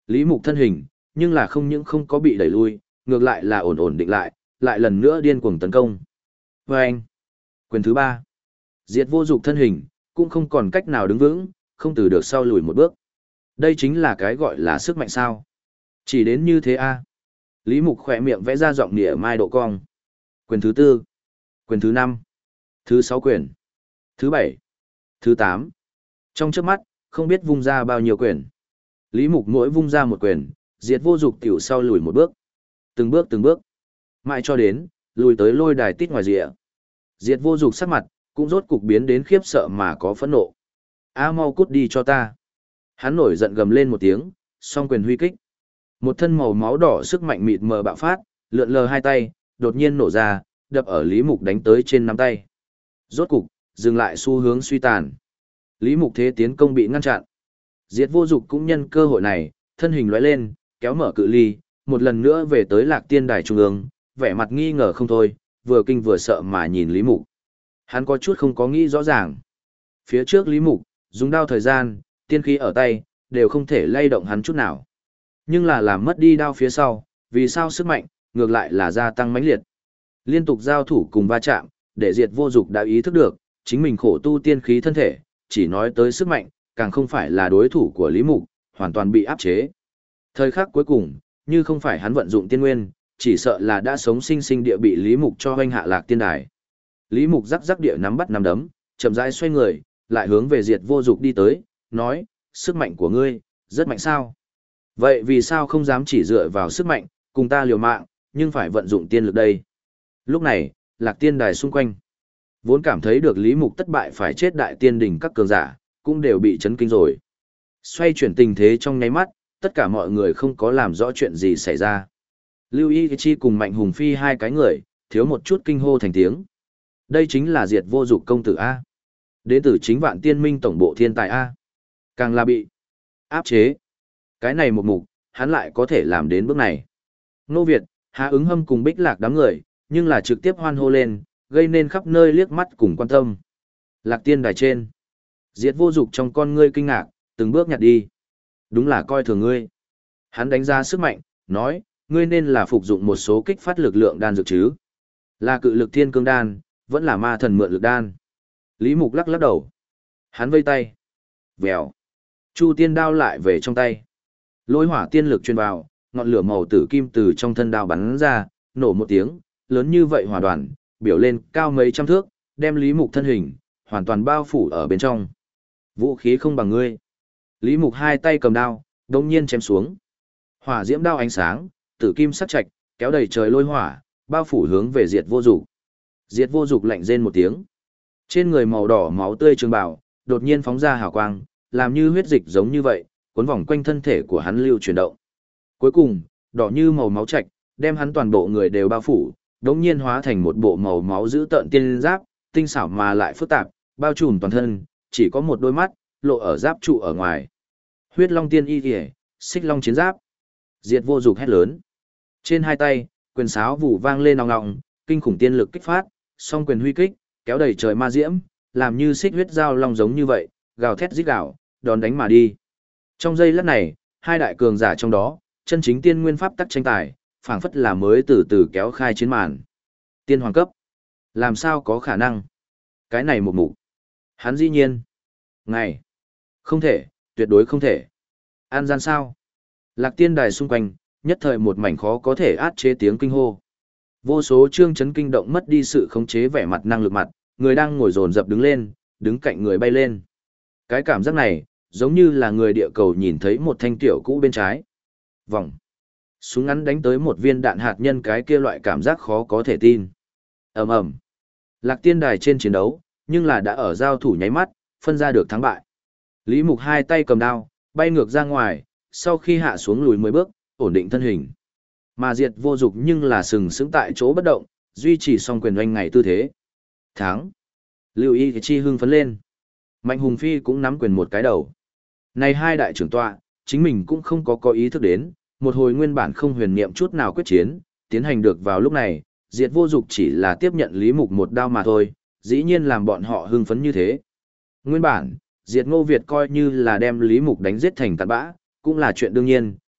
Lý Mục thân hình, nhưng là không những không có bị đẩy lui, ngược lại là ổn định lại lần nữa điên cuồng tấn công. Và anh, quyền thứ 3. Diệt Vô Dục thân hình, cũng không còn cách nào đứng vững, không từ được sau lùi một bước. Đây chính là cái gọi là sức mạnh sao. Chỉ đến như thế a. Lý Mục khỏe miệng vẽ ra giọng nịa mai độ cong. Quyền thứ 4, quyền thứ 5, thứ 6 quyền, thứ 7, thứ 8. Trong chớp mắt, không biết vung ra bao nhiêu quyền. Lý Mục mỗi vung ra một quyền, Diệt Vô Dục tiểu sau lùi một bước. Từng bước, mãi cho đến, lùi tới lôi đài tít ngoài rìa. Diệt Vô Dục sắc mặt, cũng rốt cục biến đến khiếp sợ mà có phẫn nộ. A mau cút đi cho ta. Hắn nổi giận gầm lên một tiếng, song quyền huy kích. Một thân màu máu đỏ sức mạnh mịt mờ bạo phát, lượn lờ hai tay, đột nhiên nổ ra, đập ở Lý Mục đánh tới trên nắm tay. Rốt cục, dừng lại xu hướng suy tàn. Lý Mục thế tiến công bị ngăn chặn. Diệt Vô Dục cũng nhân cơ hội này, thân hình lóe lên, kéo mở cự ly, một lần nữa về tới Lạc Tiên Đài trung ương, vẻ mặt nghi ngờ không thôi, vừa kinh vừa sợ mà nhìn Lý Mục. Hắn có chút không có nghĩ rõ ràng. Phía trước Lý Mục, dùng đao thời gian, tiên khí ở tay, đều không thể lay động hắn chút nào. Nhưng là làm mất đi đao phía sau, vì sao sức mạnh, ngược lại là gia tăng mãnh liệt. Liên tục giao thủ cùng va chạm, để Diệt Vô Dục đã ý thức được, chính mình khổ tu tiên khí thân thể, chỉ nói tới sức mạnh, càng không phải là đối thủ của Lý Mục, hoàn toàn bị áp chế. Thời khắc cuối cùng, như không phải hắn vận dụng tiên nguyên, chỉ sợ là đã sống sinh sinh địa bị Lý Mục cho hoanh hạ Lạc Tiên Đài. Lý Mục rắc rắc địa nắm bắt nắm đấm, chậm rãi xoay người, lại hướng về Diệt Vô Dục đi tới, nói, sức mạnh của ngươi, rất mạnh sao? Vậy vì sao không dám chỉ dựa vào sức mạnh, cùng ta liều mạng, nhưng phải vận dụng tiên lực đây? Lúc này, Lạc Tiên Đài xung quanh, vốn cảm thấy được Lý Mục thất bại phải chết đại tiên đỉnh các cường giả, cũng đều bị chấn kinh rồi. Xoay chuyển tình thế trong nháy mắt, tất cả mọi người không có làm rõ chuyện gì xảy ra. Lưu Y Chi cùng Mạnh Hùng Phi hai cái người, thiếu một chút kinh hô thành tiếng. Đây chính là Diệt Vô Dục công tử A. Đến từ chính Vạn Tiên Minh tổng bộ thiên tài A. Càng là bị áp chế. Cái này một mục, hắn lại có thể làm đến bước này. Nô Việt, Hạ Ứng Hâm cùng Bích Lạc đám người, nhưng là trực tiếp hoan hô lên, gây nên khắp nơi liếc mắt cùng quan tâm. Lạc Tiên Đài trên. Diệt Vô Dục trong con ngươi kinh ngạc, từng bước nhặt đi. Đúng là coi thường ngươi. Hắn đánh giá sức mạnh, nói, ngươi nên là phục dụng một số kích phát lực lượng đan dược chứ. Là cự lực thiên cương đan, vẫn là ma thần mượn lực đan. Lý Mục lắc lắc đầu. Hắn vây tay. Vèo. Chu tiên đao lại về trong tay. Lôi hỏa tiên lực truyền vào, ngọn lửa màu tử kim từ trong thân đao bắn ra, nổ một tiếng, lớn như vậy hỏa đoàn, biểu lên cao mấy trăm thước, đem Lý Mục thân hình, hoàn toàn bao phủ ở bên trong. Vũ khí không bằng ngươi. Lý Mục hai tay cầm đao, đồng nhiên chém xuống. Hỏa diễm đao ánh sáng, tử kim sắc trạch, kéo đầy trời lôi hỏa, bao phủ hướng về Diệt Vô Dục. Diệt Vô Dục lạnh rên một tiếng. Trên người màu đỏ máu tươi trường bào, đột nhiên phóng ra hào quang, làm như huyết dịch giống như vậy, cuốn vòng quanh thân thể của hắn lưu chuyển động. Cuối cùng, đỏ như màu máu trạch, đem hắn toàn bộ người đều bao phủ, đống nhiên hóa thành một bộ màu máu dữ tợn tiên giáp, tinh xảo mà lại phức tạp, bao trùm toàn thân, chỉ có một đôi mắt, lộ ở giáp trụ ở ngoài. Huyết Long Tiên Y Kìa, Xích Long Chiến Giáp. Diệt Vô Dục hét lớn. Trên hai tay, quyền sáo vụ vang lên ong ong, kinh khủng tiên lực kích phát, song quyền huy kích, kéo đầy trời ma diễm, làm như xích huyết dao long giống như vậy, gào thét rít gào, đón đánh mà đi. Trong giây lát này, hai đại cường giả trong đó, chân chính tiên nguyên pháp tắc tranh tài, phảng phất là mới từ từ kéo khai chiến màn. Tiên hoàng cấp, làm sao có khả năng? Cái này một mục. Hắn dĩ nhiên. Ngày. Không thể, tuyệt đối không thể. An gian sao? Lạc Tiên Đài xung quanh, nhất thời một mảnh khó có thể át chế tiếng kinh hô. Vô số trương chấn kinh động mất đi sự khống chế vẻ mặt năng lực mặt, người đang ngồi dồn dập đứng lên, đứng cạnh người bay lên. Cái cảm giác này, giống như là người địa cầu nhìn thấy một thanh tiểu cũ bên trái. Vòng. Súng ngắn đánh tới một viên đạn hạt nhân, cái kia loại cảm giác khó có thể tin. Ầm ầm. Lạc Tiên Đài trên chiến đấu, nhưng là đã ở giao thủ nháy mắt, phân ra được thắng bại. Lý Mục hai tay cầm đao, bay ngược ra ngoài, sau khi hạ xuống lùi 10 bước, ổn định thân hình. Mà Diệt Vô Dục nhưng là sừng sững tại chỗ bất động, duy trì song quyền oanh ngày tư thế. Thắng. Lưu Y Chi hưng phấn lên. Mạnh Hùng Phi cũng nắm quyền một cái đầu. Này hai đại trưởng tọa, chính mình cũng không có ý thức đến, một hồi nguyên bản không huyền niệm chút nào quyết chiến, tiến hành được vào lúc này, Diệt Vô Dục chỉ là tiếp nhận Lý Mục một đao mà thôi, dĩ nhiên làm bọn họ hưng phấn như thế. Nguyên bản, Diệt Ngô Việt coi như là đem Lý Mục đánh giết thành tàn bã, cũng là chuyện đương nhiên,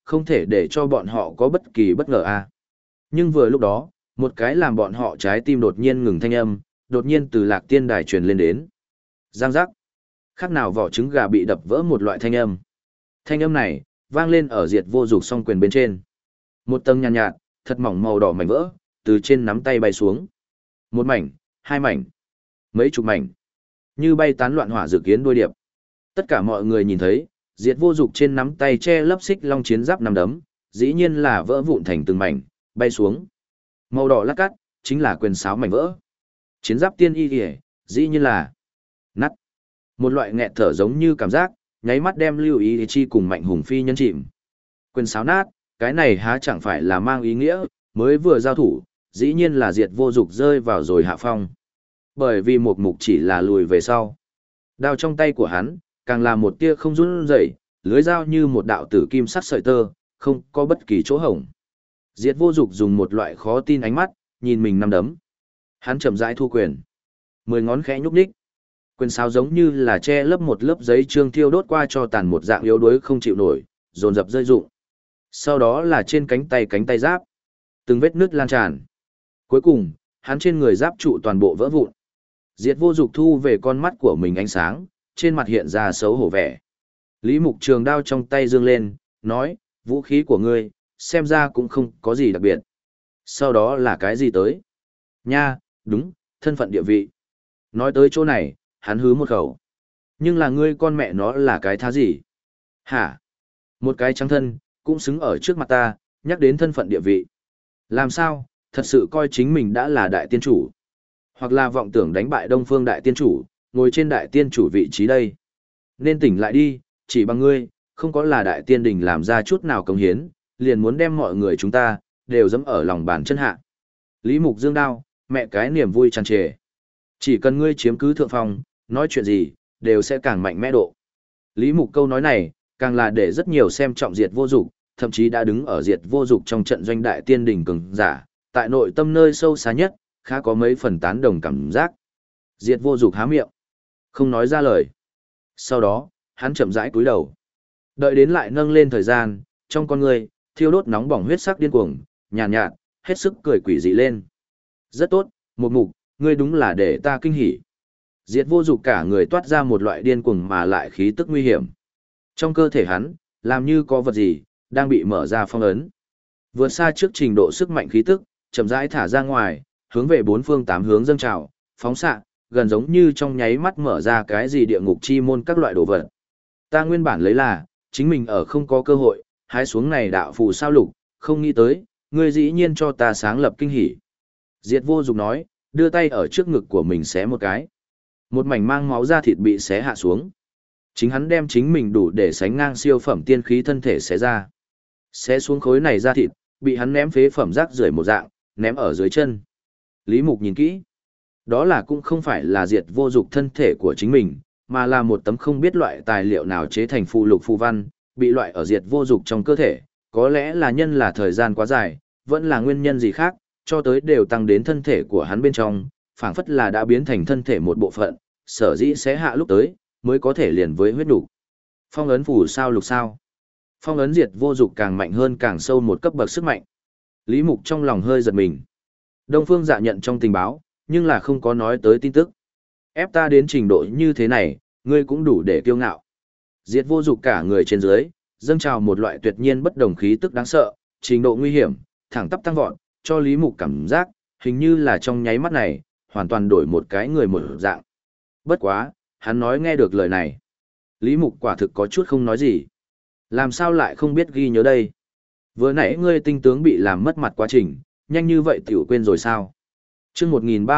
không thể để cho bọn họ có bất kỳ bất ngờ a. Nhưng vừa lúc đó, một cái làm bọn họ trái tim đột nhiên ngừng thanh âm, đột nhiên từ Lạc Tiên đài truyền lên đến. Giang giác. Khác nào vỏ trứng gà bị đập vỡ một loại thanh âm. Thanh âm này, vang lên ở Diệt Vô Dục song quyền bên trên. Một tầng nhàn nhạt, thật mỏng màu đỏ mảnh vỡ, từ trên nắm tay bay xuống. Một mảnh, hai mảnh, mấy chục mảnh. Như bay tán loạn hỏa dự kiến đuôi điệp. Tất cả mọi người nhìn thấy, Diệt Vô Dục trên nắm tay che lấp xích long chiến giáp nắm đấm, dĩ nhiên là vỡ vụn thành từng mảnh, bay xuống. Màu đỏ lát cắt, chính là quyền sáo mảnh vỡ. Chiến giáp tiên y kìa, dĩ nhiên là nát. Một loại nghẹt thở giống như cảm giác, nháy mắt đem Lưu Ý Chi cùng Mạnh Hùng Phi nhân chìm. Quyền sáo nát, cái này há chẳng phải là mang ý nghĩa, mới vừa giao thủ, dĩ nhiên là Diệt Vô Dục rơi vào rồi hạ phong. Bởi vì một mục chỉ là lùi về sau. Đao trong tay của hắn, càng là một tia không run rẩy, lưới dao như một đạo tử kim sắc sợi tơ, không có bất kỳ chỗ hổng. Diệt Vô Dục dùng một loại khó tin ánh mắt, nhìn mình nắm đấm. Hắn chậm rãi thu quyền. 10 ngón khẽ nhúc nhích. Quyền sáo giống như là che lấp một lớp giấy trương thiêu đốt qua cho tàn một dạng yếu đuối không chịu nổi, dồn dập rơi rụng. Sau đó là trên cánh tay giáp. Từng vết nứt lan tràn. Cuối cùng, hắn trên người giáp trụ toàn bộ vỡ vụn. Diệt Vô Dục thu về con mắt của mình ánh sáng, trên mặt hiện ra xấu hổ vẻ. Lý Mục trường đao trong tay dương lên, nói, vũ khí của ngươi, xem ra cũng không có gì đặc biệt. Sau đó là cái gì tới? Nha, đúng, thân phận địa vị. Nói tới chỗ này, hắn hứ một khẩu. Nhưng là ngươi con mẹ nó là cái thá gì? Hả? Một cái trắng thân, cũng xứng ở trước mặt ta, nhắc đến thân phận địa vị. Làm sao, thật sự coi chính mình đã là đại tiên chủ. Hoặc là vọng tưởng đánh bại Đông Phương đại tiên chủ, ngồi trên đại tiên chủ vị trí đây. Nên tỉnh lại đi, chỉ bằng ngươi, không có là đại tiên đình làm ra chút nào công hiến, liền muốn đem mọi người chúng ta, đều dẫm ở lòng bàn chân hạ. Lý Mục dương đao, mẹ cái niềm vui tràn trề. Chỉ cần ngươi chiếm cứ thượng phong, nói chuyện gì, đều sẽ càng mạnh mẽ độ. Lý Mục câu nói này, càng là để rất nhiều xem trọng Diệt Vô Dục, thậm chí đã đứng ở Diệt Vô Dục trong trận doanh đại tiên đỉnh cường giả, tại nội tâm nơi sâu xa nhất, khá có mấy phần tán đồng cảm giác. Diệt Vô Dục há miệng, không nói ra lời. Sau đó, hắn chậm rãi cúi đầu. Đợi đến lại nâng lên thời gian, trong con người, thiêu đốt nóng bỏng huyết sắc điên cuồng, nhàn nhạt, hết sức cười quỷ dị lên. Rất tốt, một mục, ngươi đúng là để ta kinh hỉ. Diệt Vô Dục cả người toát ra một loại điên cuồng mà lại khí tức nguy hiểm. Trong cơ thể hắn, làm như có vật gì, đang bị mở ra phong ấn. Vượt xa trước trình độ sức mạnh khí tức, chậm rãi thả ra ngoài, hướng về bốn phương tám hướng dâng trào, phóng xạ, gần giống như trong nháy mắt mở ra cái gì địa ngục chi môn các loại đồ vật. Ta nguyên bản lấy là, chính mình ở không có cơ hội, hái xuống này đạo phù sao lục, không nghĩ tới, ngươi dĩ nhiên cho ta sáng lập kinh hỉ. Diệt Vô Dục nói, đưa tay ở trước ngực của mình xé một cái. Một mảnh mang máu da thịt bị xé hạ xuống. Chính hắn đem chính mình đủ để sánh ngang siêu phẩm tiên khí thân thể xé ra. Xé xuống khối này da thịt, bị hắn ném phế phẩm rác rưởi một dạng, ném ở dưới chân. Lý Mục nhìn kỹ. Đó là cũng không phải là Diệt Vô Dục thân thể của chính mình, mà là một tấm không biết loại tài liệu nào chế thành phù lục phù văn, bị loại ở Diệt Vô Dục trong cơ thể, có lẽ là nhân là thời gian quá dài, vẫn là nguyên nhân gì khác, cho tới đều tăng đến thân thể của hắn bên trong, phảng phất là đã biến thành thân thể một bộ phận, sở dĩ sẽ hạ lúc tới, mới có thể liền với huyết đủ. Phong ấn phù sao lục sao? Phong ấn Diệt Vô Dục càng mạnh hơn càng sâu một cấp bậc sức mạnh. Lý Mục trong lòng hơi giật mình. Đông Phương Dạ nhận trong tình báo, nhưng là không có nói tới tin tức. Ép ta đến trình độ như thế này, ngươi cũng đủ để kiêu ngạo. Diệt Vô Dục cả người trên dưới, dâng trào một loại tuyệt nhiên bất đồng khí tức đáng sợ, trình độ nguy hiểm, thẳng tắp tăng vọt, cho Lý Mục cảm giác, hình như là trong nháy mắt này, hoàn toàn đổi một cái người một dạng. Bất quá, hắn nói nghe được lời này. Lý Mục quả thực có chút không nói gì. Làm sao lại không biết ghi nhớ đây? Vừa nãy ngươi tinh tướng bị làm mất mặt quá trình, nhanh như vậy tiểu quên rồi sao? Chương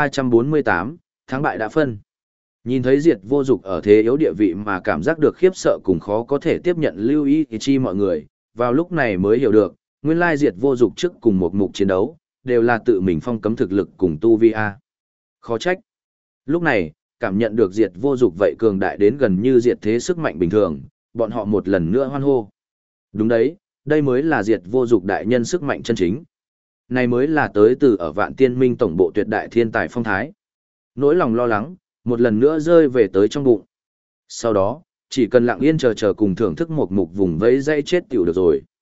1348, thắng bại đã phân. Nhìn thấy Diệt Vô Dục ở thế yếu địa vị mà cảm giác được khiếp sợ cùng khó có thể tiếp nhận Lưu Ý Chi mọi người, vào lúc này mới hiểu được, nguyên lai Diệt Vô Dục trước cùng một mục chiến đấu, đều là tự mình phong cấm thực lực cùng tu vi a. Khó trách. Lúc này, cảm nhận được Diệt Vô Dục vậy cường đại đến gần như diệt thế sức mạnh bình thường, bọn họ một lần nữa hoan hô. Đúng đấy, đây mới là Diệt Vô Dục đại nhân sức mạnh chân chính. Này mới là tới từ ở Vạn Tiên Minh tổng bộ tuyệt đại thiên tài phong thái. Nỗi lòng lo lắng, một lần nữa rơi về tới trong bụng. Sau đó, chỉ cần lặng yên chờ cùng thưởng thức một mục vùng vẫy dây chết tiểu được rồi.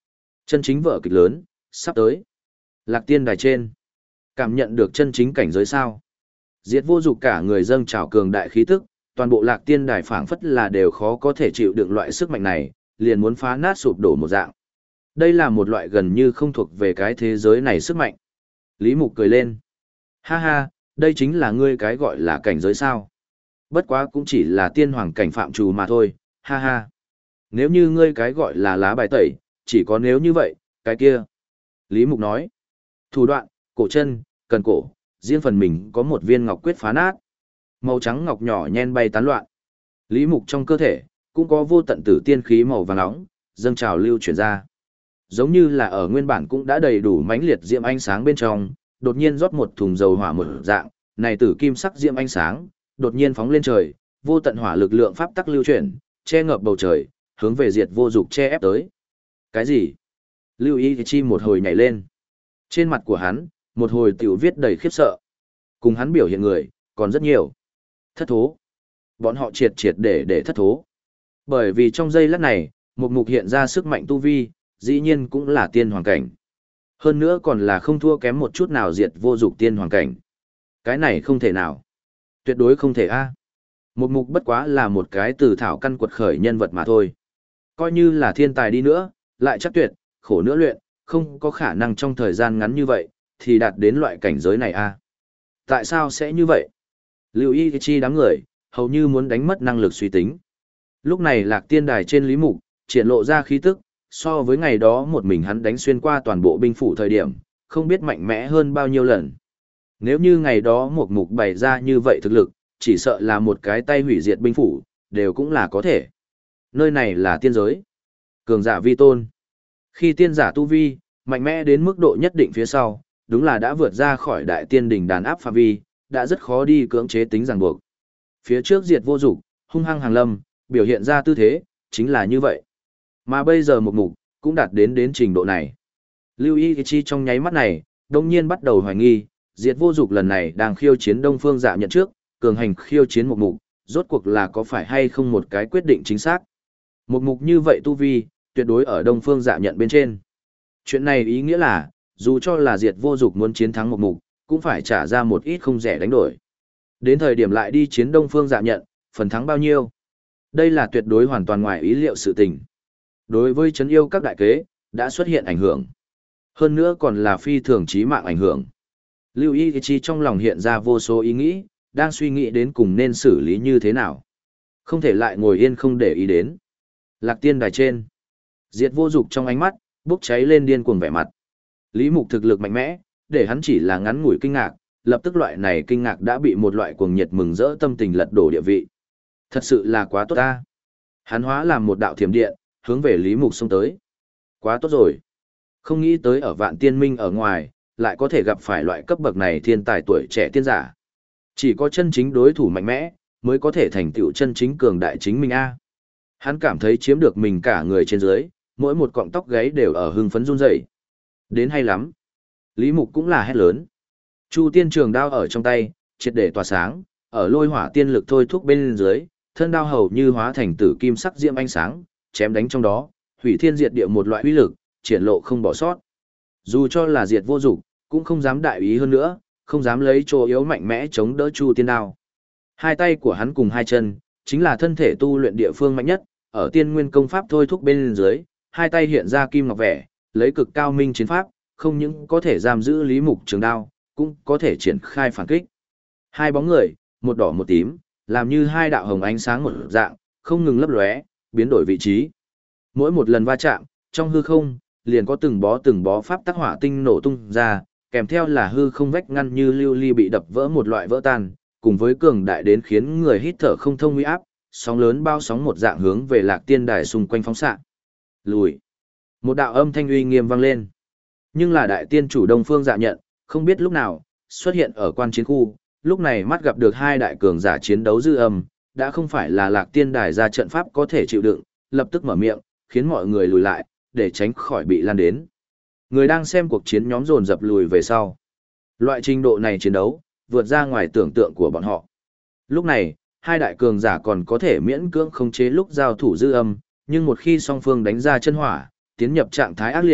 Chân chính vở kịch lớn, sắp tới. Lạc tiên đài trên. Cảm nhận được chân chính cảnh giới sao. Diệt vô dục cả người dâng trào cường đại khí tức, toàn bộ lạc tiên đài phảng phất là đều khó có thể chịu đựng loại sức mạnh này, liền muốn phá nát sụp đổ một dạng. Đây là một loại gần như không thuộc về cái thế giới này sức mạnh. Lý Mục cười lên. Ha ha, đây chính là ngươi cái gọi là cảnh giới sao. Bất quá cũng chỉ là tiên hoàng cảnh phạm trù mà thôi, ha ha. Nếu như ngươi cái gọi là lá bài tẩy, chỉ có nếu như vậy, cái kia. Lý Mục nói. Thủ đoạn, cổ chân, cần cổ, riêng phần mình có một viên ngọc quyết phá nát. Màu trắng ngọc nhỏ nhen bay tán loạn. Lý Mục trong cơ thể, cũng có vô tận tử tiên khí màu vàng nóng, dâng trào lưu chuyển ra. Giống như là ở nguyên bản cũng đã đầy đủ mãnh liệt diệm ánh sáng bên trong, đột nhiên rót một thùng dầu hỏa một dạng, này tử kim sắc diệm ánh sáng, đột nhiên phóng lên trời, vô tận hỏa lực lượng pháp tắc lưu chuyển, che ngập bầu trời, hướng về diệt vô dục che ép tới. Cái gì? Lưu Ý Chi một hồi nhảy lên. Trên mặt của hắn, một hồi tiểu viết đầy khiếp sợ. Cùng hắn biểu hiện người, còn rất nhiều. Thất thố. Bọn họ triệt triệt để thất thố. Bởi vì trong giây lát này, một mục hiện ra sức mạnh tu vi, dĩ nhiên cũng là tiên hoàng cảnh. Hơn nữa còn là không thua kém một chút nào diệt vô dục tiên hoàng cảnh. Cái này không thể nào. Tuyệt đối không thể a. Một mục bất quá là một cái từ thảo căn quật khởi nhân vật mà thôi. Coi như là thiên tài đi nữa, lại chắc tuyệt, khổ nữa luyện, không có khả năng trong thời gian ngắn như vậy, thì đạt đến loại cảnh giới này a. Tại sao sẽ như vậy? Lưu Y Chi đám người, hầu như muốn đánh mất năng lực suy tính. Lúc này lạc tiên đài trên Lý Mục, triển lộ ra khí tức, so với ngày đó một mình hắn đánh xuyên qua toàn bộ binh phủ thời điểm, không biết mạnh mẽ hơn bao nhiêu lần. Nếu như ngày đó một mục bày ra như vậy thực lực, chỉ sợ là một cái tay hủy diệt binh phủ, đều cũng là có thể. Nơi này là tiên giới. Cường giả vi tôn. Khi tiên giả tu vi, mạnh mẽ đến mức độ nhất định phía sau, đúng là đã vượt ra khỏi đại tiên đỉnh đàn áp phạm vi, đã rất khó đi cưỡng chế tính ràng buộc. Phía trước diệt vô dục, hung hăng hàng lâm, biểu hiện ra tư thế, chính là như vậy. Mà bây giờ một mục, cũng đạt đến trình độ này. Lưu Y Chi trong nháy mắt này, đông nhiên bắt đầu hoài nghi, diệt vô dục lần này đang khiêu chiến Đông Phương Dạ Nhận trước, cường hành khiêu chiến một mục, rốt cuộc là có phải hay không một cái quyết định chính xác. Một mục như vậy tu vi, tuyệt đối ở Đông Phương Dạ Nhận bên trên. Chuyện này ý nghĩa là, dù cho là diệt vô dục muốn chiến thắng một mục, cũng phải trả ra một ít không rẻ đánh đổi. Đến thời điểm lại đi chiến Đông Phương Dạ Nhận, phần thắng bao nhiêu? Đây là tuyệt đối hoàn toàn ngoài ý liệu sự tình. Đối với chấn yêu các đại kế, đã xuất hiện ảnh hưởng. Hơn nữa còn là phi thường chí mạng ảnh hưởng. Lưu Y Chi trong lòng hiện ra vô số ý nghĩ, đang suy nghĩ đến cùng nên xử lý như thế nào. Không thể lại ngồi yên không để ý đến. Lạc tiên đài trên. Diệt vô dục trong ánh mắt, bốc cháy lên điên cuồng vẻ mặt. Lý Mục thực lực mạnh mẽ, để hắn chỉ là ngắn ngủi kinh ngạc, lập tức loại này kinh ngạc đã bị một loại cuồng nhiệt mừng rỡ tâm tình lật đổ địa vị. Thật sự là quá tốt ta. Hắn hóa làm một đạo thiểm điện, hướng về Lý Mục xông tới. Quá tốt rồi. Không nghĩ tới ở Vạn Tiên Minh ở ngoài, lại có thể gặp phải loại cấp bậc này thiên tài tuổi trẻ tiên giả. Chỉ có chân chính đối thủ mạnh mẽ, mới có thể thành tựu chân chính cường đại chính mình a. Hắn cảm thấy chiếm được mình cả người trên dưới, mỗi một cọng tóc gáy đều ở hưng phấn run rẩy. Đến hay lắm. Lý Mục cũng là hét lớn. Chu tiên trường đao ở trong tay, triệt để tỏa sáng, ở lôi hỏa tiên lực thôi thúc bên dưới, thân đao hầu như hóa thành tử kim sắc diễm ánh sáng, chém đánh trong đó, hủy thiên diệt địa một loại uy lực, triển lộ không bỏ sót. Dù cho là diệt vô dục, cũng không dám đại ý hơn nữa, không dám lấy chỗ yếu mạnh mẽ chống đỡ Chu tiên đao. Hai tay của hắn cùng hai chân, chính là thân thể tu luyện địa phương mạnh nhất, ở tiên nguyên công pháp thôi thúc bên dưới, hai tay hiện ra kim ngọc vẻ, lấy cực cao minh chiến pháp, không những có thể giam giữ Lý Mục trường đao, cũng có thể triển khai phản kích. Hai bóng người, một đỏ một tím, làm như hai đạo hồng ánh sáng một dạng, không ngừng lấp lóe, biến đổi vị trí. Mỗi một lần va chạm, trong hư không, liền có từng bó pháp tắc hỏa tinh nổ tung ra, kèm theo là hư không vách ngăn như lưu ly bị đập vỡ một loại vỡ tan, cùng với cường đại đến khiến người hít thở không thông uy áp, sóng lớn bao sóng một dạng hướng về Lạc Tiên đài xung quanh phóng xạ. Lùi. Một đạo âm thanh uy nghiêm vang lên. Nhưng là đại tiên chủ Đông Phương Dạ Nhận, không biết lúc nào xuất hiện ở quan chiến khu, lúc này mắt gặp được hai đại cường giả chiến đấu dư âm, đã không phải là Lạc Tiên đài ra trận pháp có thể chịu đựng, lập tức mở miệng, khiến mọi người lùi lại, để tránh khỏi bị lan đến. Người đang xem cuộc chiến nhóm dồn dập lùi về sau. Loại trình độ này chiến đấu, vượt ra ngoài tưởng tượng của bọn họ. Lúc này, hai đại cường giả còn có thể miễn cưỡng khống chế lúc giao thủ dư âm, nhưng một khi song phương đánh ra chân hỏa, tiến nhập trạng thái ác liệt,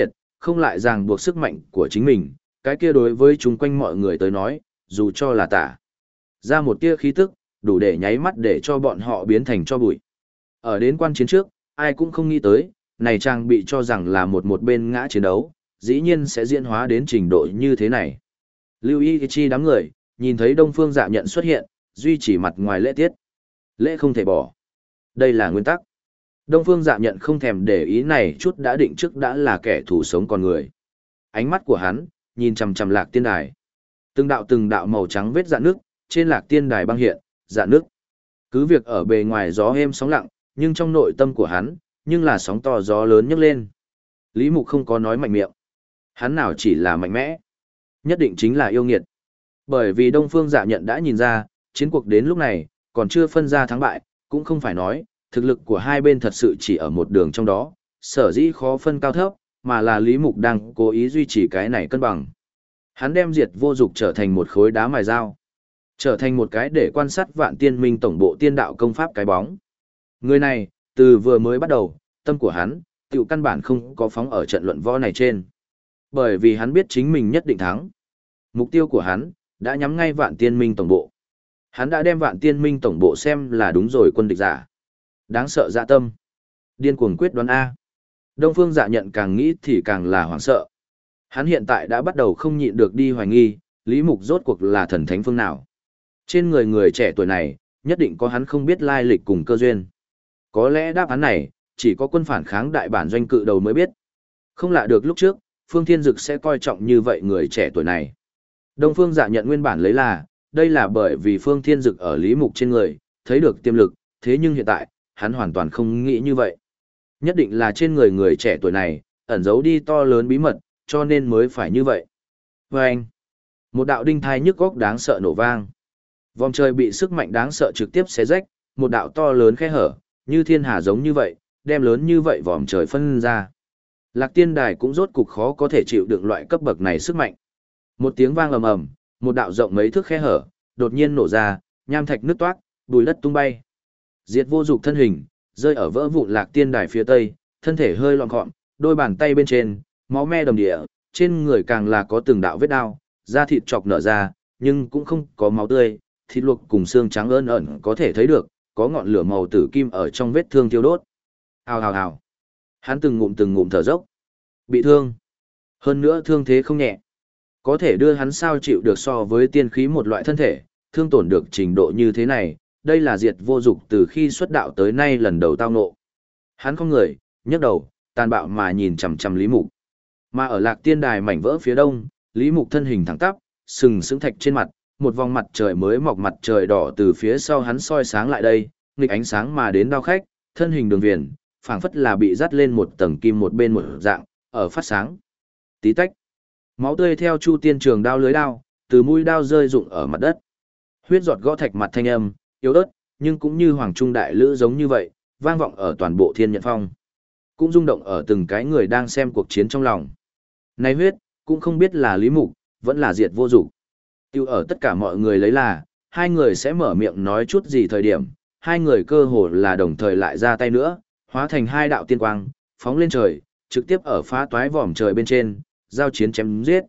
không lại ràng buộc sức mạnh của chính mình, cái kia đối với chung quanh mọi người tới nói, dù cho là tả ra một tia khí tức, đủ để nháy mắt để cho bọn họ biến thành cho bụi. Ở đến quan chiến trước, ai cũng không nghĩ tới, này trang bị cho rằng là một bên ngã chiến đấu, dĩ nhiên sẽ diễn hóa đến trình độ như thế này. Lưu Y Chi đám người, nhìn thấy Đông Phương Dạ Nhận xuất hiện, duy trì mặt ngoài lễ tiết. Lễ không thể bỏ. Đây là nguyên tắc. Đông Phương Dạ Nhận không thèm để ý này chút đã định trước đã là kẻ thù sống con người. Ánh mắt của hắn, nhìn chằm chằm Lạc Tiên Đài. Từng đạo màu trắng vết rạn nước, trên Lạc Tiên Đài băng hiện, rạn nước. Cứ việc ở bề ngoài gió êm sóng lặng, nhưng trong nội tâm của hắn, nhưng là sóng to gió lớn nhấc lên. Lý Mục không có nói mạnh miệng. Hắn nào chỉ là mạnh mẽ, nhất định chính là yêu nghiệt. Bởi vì Đông Phương Dạ Nhận đã nhìn ra, chiến cuộc đến lúc này, còn chưa phân ra thắng bại, cũng không phải nói, thực lực của hai bên thật sự chỉ ở một đường trong đó, sở dĩ khó phân cao thấp, mà là Lý Mục đang cố ý duy trì cái này cân bằng. Hắn đem Diệt Vô Dục trở thành một khối đá mài dao, trở thành một cái để quan sát Vạn Tiên Minh tổng bộ tiên đạo công pháp cái bóng. Người này, từ vừa mới bắt đầu, tâm của hắn, tiểu căn bản không có phóng ở trận luận võ này trên. Bởi vì hắn biết chính mình nhất định thắng. Mục tiêu của hắn, đã nhắm ngay Vạn Tiên Minh tổng bộ. Hắn đã đem Vạn Tiên Minh tổng bộ xem là đúng rồi quân địch giả. Đáng sợ dạ tâm. Điên cuồng quyết đoán A. Đông Phương Dạ Nhận càng nghĩ thì càng là hoảng sợ. Hắn hiện tại đã bắt đầu không nhịn được đi hoài nghi, Lý Mục rốt cuộc là thần thánh phương nào. Trên người người trẻ tuổi này, nhất định có hắn không biết lai lịch cùng cơ duyên. Có lẽ đáp án này, chỉ có quân phản kháng đại bản doanh cự đầu mới biết. Không lạ được lúc trước, Phương Thiên Dực sẽ coi trọng như vậy người trẻ tuổi này. Đông Phương Dạ Nhận nguyên bản lấy là, đây là bởi vì Phương Thiên Dực ở Lý Mục trên người, thấy được tiềm lực, thế nhưng hiện tại, hắn hoàn toàn không nghĩ như vậy. Nhất định là trên người người trẻ tuổi này, ẩn giấu đi to lớn bí mật, cho nên mới phải như vậy. Và anh, một đạo đinh thai nhức góc đáng sợ nổ vang. Vòng trời bị sức mạnh đáng sợ trực tiếp xé rách, một đạo to lớn khe hở, như thiên hà giống như vậy, đem lớn như vậy vòm trời phân ra. Lạc Tiên Đài cũng rốt cục khó có thể chịu đựng loại cấp bậc này sức mạnh. Một tiếng vang ầm ầm, một đạo rộng mấy thước khe hở, đột nhiên nổ ra, nham thạch nứt toác, bùi đất tung bay. Diệt Vô Dục thân hình, rơi ở vỡ vụn Lạc Tiên Đài phía tây, thân thể hơi loạn gọn, đôi bàn tay bên trên, máu me đầm địa, trên người càng là có từng đạo vết đao, da thịt chọc nở ra, nhưng cũng không có máu tươi, thịt luộc cùng xương trắng ơn ẩn có thể thấy được, có ngọn lửa màu tử kim ở trong vết thương thiêu đốt. Hào hào hào. Hắn từng ngụm thở dốc. Bị thương. Hơn nữa thương thế không nhẹ. Có thể đưa hắn sao chịu được so với tiên khí một loại thân thể, thương tổn được trình độ như thế này, đây là Diệt Vô Dục từ khi xuất đạo tới nay lần đầu tao ngộ. Hắn không người, nhấc đầu, tàn bạo mà nhìn chằm chằm Lý Mục. Mà ở Lạc Tiên Đài mảnh vỡ phía đông, Lý Mục thân hình thẳng tắp, sừng sững thạch trên mặt, một vòng mặt trời mới mọc mặt trời đỏ từ phía sau hắn soi sáng lại đây, nghịch ánh sáng mà đến đao khách, thân hình đường viền, phảng phất là bị dắt lên một tầng kim một bên một dạng, ở phát sáng. Tí tách. Máu tươi theo Chu Tiên trường đao lưới đao, từ mũi đao rơi rụng ở mặt đất. Huyết giọt gõ thạch mặt thanh âm, yếu ớt, nhưng cũng như hoàng trung đại lữ giống như vậy, vang vọng ở toàn bộ Thiên Nhận Phong. Cũng rung động ở từng cái người đang xem cuộc chiến trong lòng. Này huyết, cũng không biết là Lý Mục, vẫn là Diệt Vô Dục. Tiêu ở tất cả mọi người lấy là, hai người sẽ mở miệng nói chút gì thời điểm, hai người cơ hồ là đồng thời lại ra tay nữa, hóa thành hai đạo tiên quang, phóng lên trời, trực tiếp ở phá toái vòm trời bên trên, giao chiến chém giết.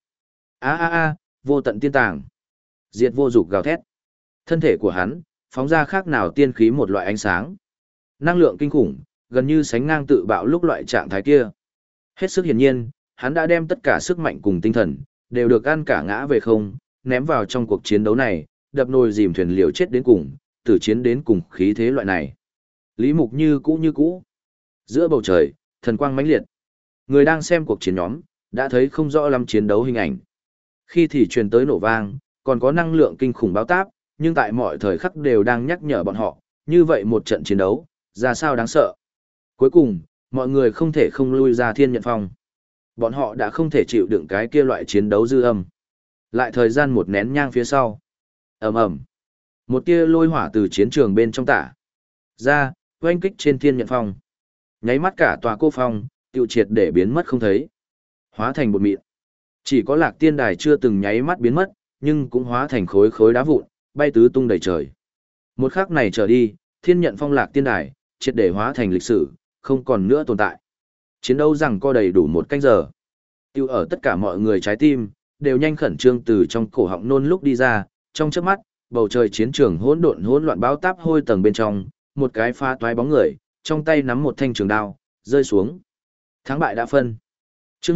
Vô tận tiên tàng. Diệt Vô Dục gào thét. Thân thể của hắn, phóng ra khác nào tiên khí một loại ánh sáng. Năng lượng kinh khủng, gần như sánh ngang tự bạo lúc loại trạng thái kia. Hết sức hiển nhiên, hắn đã đem tất cả sức mạnh cùng tinh thần, đều được ăn cả ngã về không, ném vào trong cuộc chiến đấu này, đập nồi dìm thuyền liều chết đến cùng, tử chiến đến cùng khí thế loại này. Lý Mục như cũ. Giữa bầu trời, thần quang mãnh liệt. Người đang xem cuộc chiến nhóm, đã thấy không rõ lắm chiến đấu hình ảnh. Khi thì truyền tới nổ vang, còn có năng lượng kinh khủng báo táp, nhưng tại mọi thời khắc đều đang nhắc nhở bọn họ, như vậy một trận chiến đấu, ra sao đáng sợ. Cuối cùng, mọi người không thể không lui ra Thiên Nhận Phong. Bọn họ đã không thể chịu đựng cái kia loại chiến đấu dư âm. Lại thời gian một nén nhang phía sau. Ầm ầm. Một tia lôi hỏa từ chiến trường bên trong tả ra, oanh kích trên Thiên Nhận Phong. Nháy mắt cả tòa cô phong, tiêu triệt để biến mất không thấy. Hóa thành bột mịn. Chỉ có Lạc Tiên Đài chưa từng nháy mắt biến mất, nhưng cũng hóa thành khối khối đá vụn, bay tứ tung đầy trời. Một khắc này trở đi, Thiên Nhận Phong Lạc Tiên Đài, triệt để hóa thành lịch sử, không còn nữa tồn tại. Chiến đấu rằng co đầy đủ một canh giờ. Tiêu ở tất cả mọi người trái tim, đều nhanh khẩn trương từ trong cổ họng nôn lúc đi ra, trong chớp mắt, bầu trời chiến trường hỗn độn hỗn loạn báo táp hôi tầng bên trong, một cái pha toái bóng người, trong tay nắm một thanh trường đao, rơi xuống. Thắng bại đã phân. Chương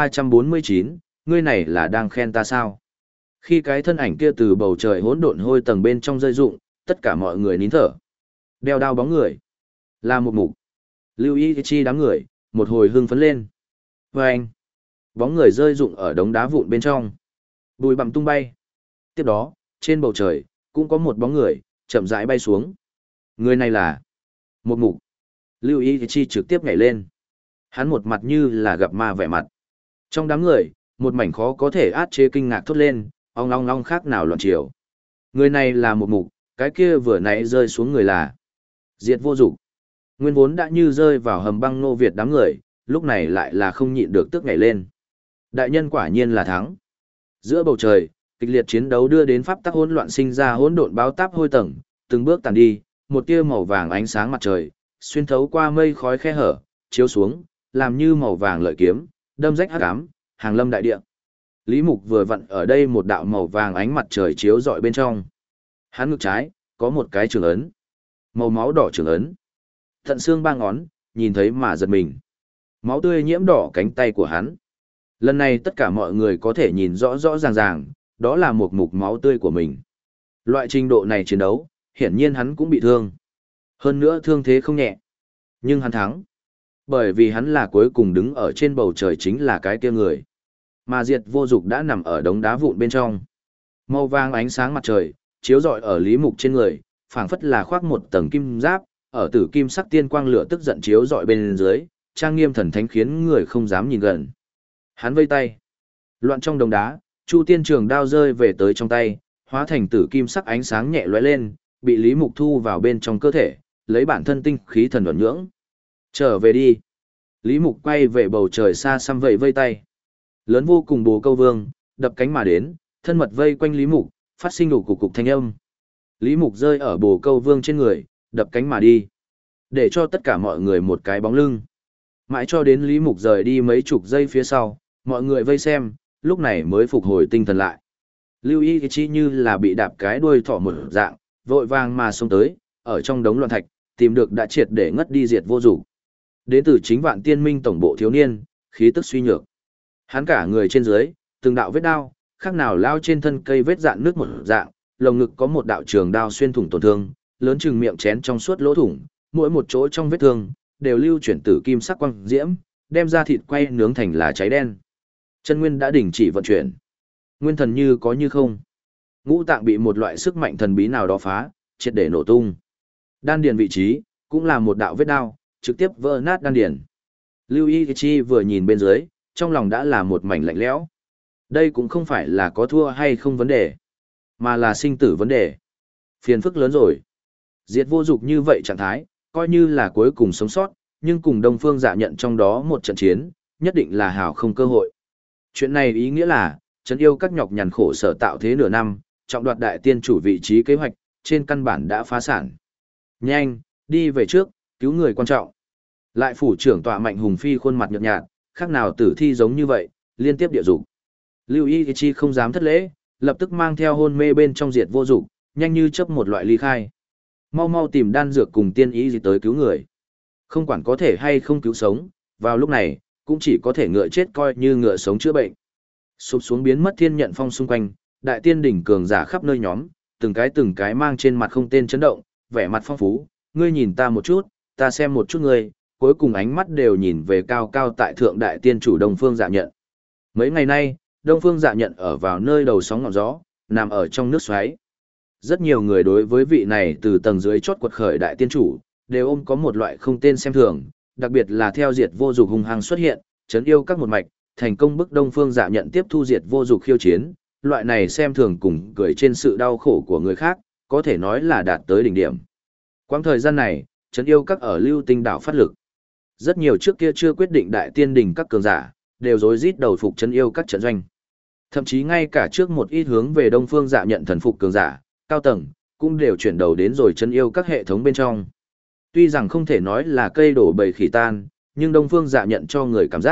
1349, ngươi này là đang khen ta sao? Khi cái thân ảnh kia từ bầu trời hỗn độn hôi tầng bên trong rơi rụng, tất cả mọi người nín thở. Đeo đao bóng người, là một mục. Lưu ý chi đám người, một hồi hưng phấn lên. Và anh, bóng người rơi rụng ở đống đá vụn bên trong. Bùi bặm tung bay. Tiếp đó, trên bầu trời, cũng có một bóng người, chậm rãi bay xuống. Người này là một mục. Lưu ý chi trực tiếp nhảy lên. Hắn một mặt như là gặp ma vẻ mặt. Trong đám người, một mảnh khó có thể át chế kinh ngạc thốt lên, ong long long khác nào loạn chiều. Người này là một mục, cái kia vừa nãy rơi xuống người là Diệt Vô Dục. Nguyên vốn đã như rơi vào hầm băng nô Việt đám người, lúc này lại là không nhịn được tức nhảy lên. Đại nhân quả nhiên là thắng. Giữa bầu trời, kịch liệt chiến đấu đưa đến pháp tắc hỗn loạn sinh ra hỗn độn báo táp hôi tầng, từng bước tàn đi, một tia màu vàng ánh sáng mặt trời, xuyên thấu qua mây khói khe hở, chiếu xuống, làm như màu vàng lợi kiếm, đâm rách hắc ám, hàng lâm đại địa. Lý Mục vừa vặn ở đây một đạo màu vàng ánh mặt trời chiếu rọi bên trong. Hắn ngực trái, có một cái trường ấn. Màu máu đỏ trường ấn. Tận xương ba ngón, nhìn thấy mà giật mình. Máu tươi nhiễm đỏ cánh tay của hắn. Lần này tất cả mọi người có thể nhìn rõ rõ ràng ràng, đó là một mục máu tươi của mình. Loại trình độ này chiến đấu, hiển nhiên hắn cũng bị thương. Hơn nữa thương thế không nhẹ. Nhưng hắn thắng. Bởi vì hắn là cuối cùng đứng ở trên bầu trời chính là cái kia người. Mà Diệt Vô Dục đã nằm ở đống đá vụn bên trong. Màu vàng ánh sáng mặt trời, chiếu rọi ở Lý Mục trên người, phảng phất là khoác một tầng kim giáp, ở tử kim sắc tiên quang lửa tức giận chiếu rọi bên dưới, trang nghiêm thần thánh khiến người không dám nhìn gần. Hắn vây tay. Loạn trong đống đá, Chu Tiên Trường đao rơi về tới trong tay, hóa thành tử kim sắc ánh sáng nhẹ lóe lên, bị Lý Mục thu vào bên trong cơ thể, lấy bản thân tinh khí thần ẩn nhưỡng. Trở về đi. Lý Mục quay về bầu trời xa xăm vẫy vây tay. Lớn vô cùng Bồ Câu Vương, đập cánh mà đến, thân mật vây quanh Lý Mục, phát sinh đủ cục thanh âm. Lý Mục rơi ở Bồ Câu Vương trên người, đập cánh mà đi. Để cho tất cả mọi người một cái bóng lưng. Mãi cho đến Lý Mục rời đi mấy chục giây phía sau, mọi người vây xem, lúc này mới phục hồi tinh thần lại. Lưu Y Chi như là bị đạp cái đuôi thỏ một dạng, vội vàng mà xông tới, ở trong đống loạn thạch, tìm được đã triệt để ngất đi Diệt Vô Dục. Đến từ chính Vạn Tiên Minh tổng bộ thiếu niên, khí tức suy nhược. Hắn cả người trên dưới, từng đạo vết đao, khác nào lao trên thân cây vết dạn nước một dạng, lồng ngực có một đạo trường đao xuyên thủng tổn thương, lớn chừng miệng chén trong suốt lỗ thủng, mỗi một chỗ trong vết thương đều lưu chuyển tử kim sắc quang diễm, đem ra thịt quay nướng thành là cháy đen. Chân nguyên đã đình chỉ vận chuyển. Nguyên thần như có như không. Ngũ tạng bị một loại sức mạnh thần bí nào đó phá, triệt để nổ tung. Đan điền vị trí, cũng là một đạo vết đao, trực tiếp vỡ nát đan điền. Lưu Y Chi vừa nhìn bên dưới, trong lòng đã là một mảnh lạnh lẽo. Đây cũng không phải là có thua hay không vấn đề, mà là sinh tử vấn đề. Phiền phức lớn rồi. Diệt Vô Dục như vậy trạng thái, coi như là cuối cùng sống sót, nhưng cùng Đông Phương Dạ Nhận trong đó một trận chiến, nhất định là hào không cơ hội. Chuyện này ý nghĩa là, trấn yêu các nhọc nhằn khổ sở tạo thế nửa năm, trọng đoạt đại tiên chủ vị trí kế hoạch, trên căn bản đã phá sản. Nhanh, đi về trước, cứu người quan trọng. Lại phủ trưởng tọa Mạnh Hùng Phi khuôn mặt nhợt nhạt, khác nào tử thi giống như vậy, liên tiếp địa dục. Lưu Y Chi không dám thất lễ, lập tức mang theo hôn mê bên trong Diệt Vô Dục, nhanh như chớp một loại ly khai. Mau mau tìm đan dược cùng tiên ý gì tới cứu người. Không quản có thể hay không cứu sống, vào lúc này, cũng chỉ có thể ngựa chết coi như ngựa sống chữa bệnh. Sụp xuống biến mất thiên nhận phong xung quanh, đại tiên đỉnh cường giả khắp nơi nhóm, từng cái mang trên mặt không tên chấn động, vẻ mặt phong phú, ngươi nhìn ta một chút, ta xem một chút ngươi, cuối cùng ánh mắt đều nhìn về cao cao tại thượng đại tiên chủ Đông Phương Dạ Nhận. Mấy ngày nay, Đông Phương Dạ Nhận ở vào nơi đầu sóng ngọn gió, nằm ở trong nước xoáy. Rất nhiều người đối với vị này từ tầng dưới chót quật khởi đại tiên chủ, đều ôm có một loại không tên xem thường, đặc biệt là theo Diệt Vô Dục hung hăng xuất hiện, trấn yêu các một mạch, thành công bức Đông Phương Dạ Nhận tiếp thu Diệt Vô Dục khiêu chiến, loại này xem thường cùng cười trên sự đau khổ của người khác, có thể nói là đạt tới đỉnh điểm. Quãng thời gian này, trấn yêu các ở Lưu Tinh đảo phát lực. Rất nhiều trước kia chưa quyết định đại tiên đỉnh các cường giả, đều rối rít đầu phục trấn yêu các trận doanh. Thậm chí ngay cả trước một ít hướng về Đông Phương Dạ Nhận thần phục cường giả, cao tầng, cũng đều chuyển đầu đến rồi trấn yêu các hệ thống bên trong. Tuy rằng không thể nói là cây đổ bầy khỉ tan, nhưng Đông Phương Dạ Nhận cho người cảm giác,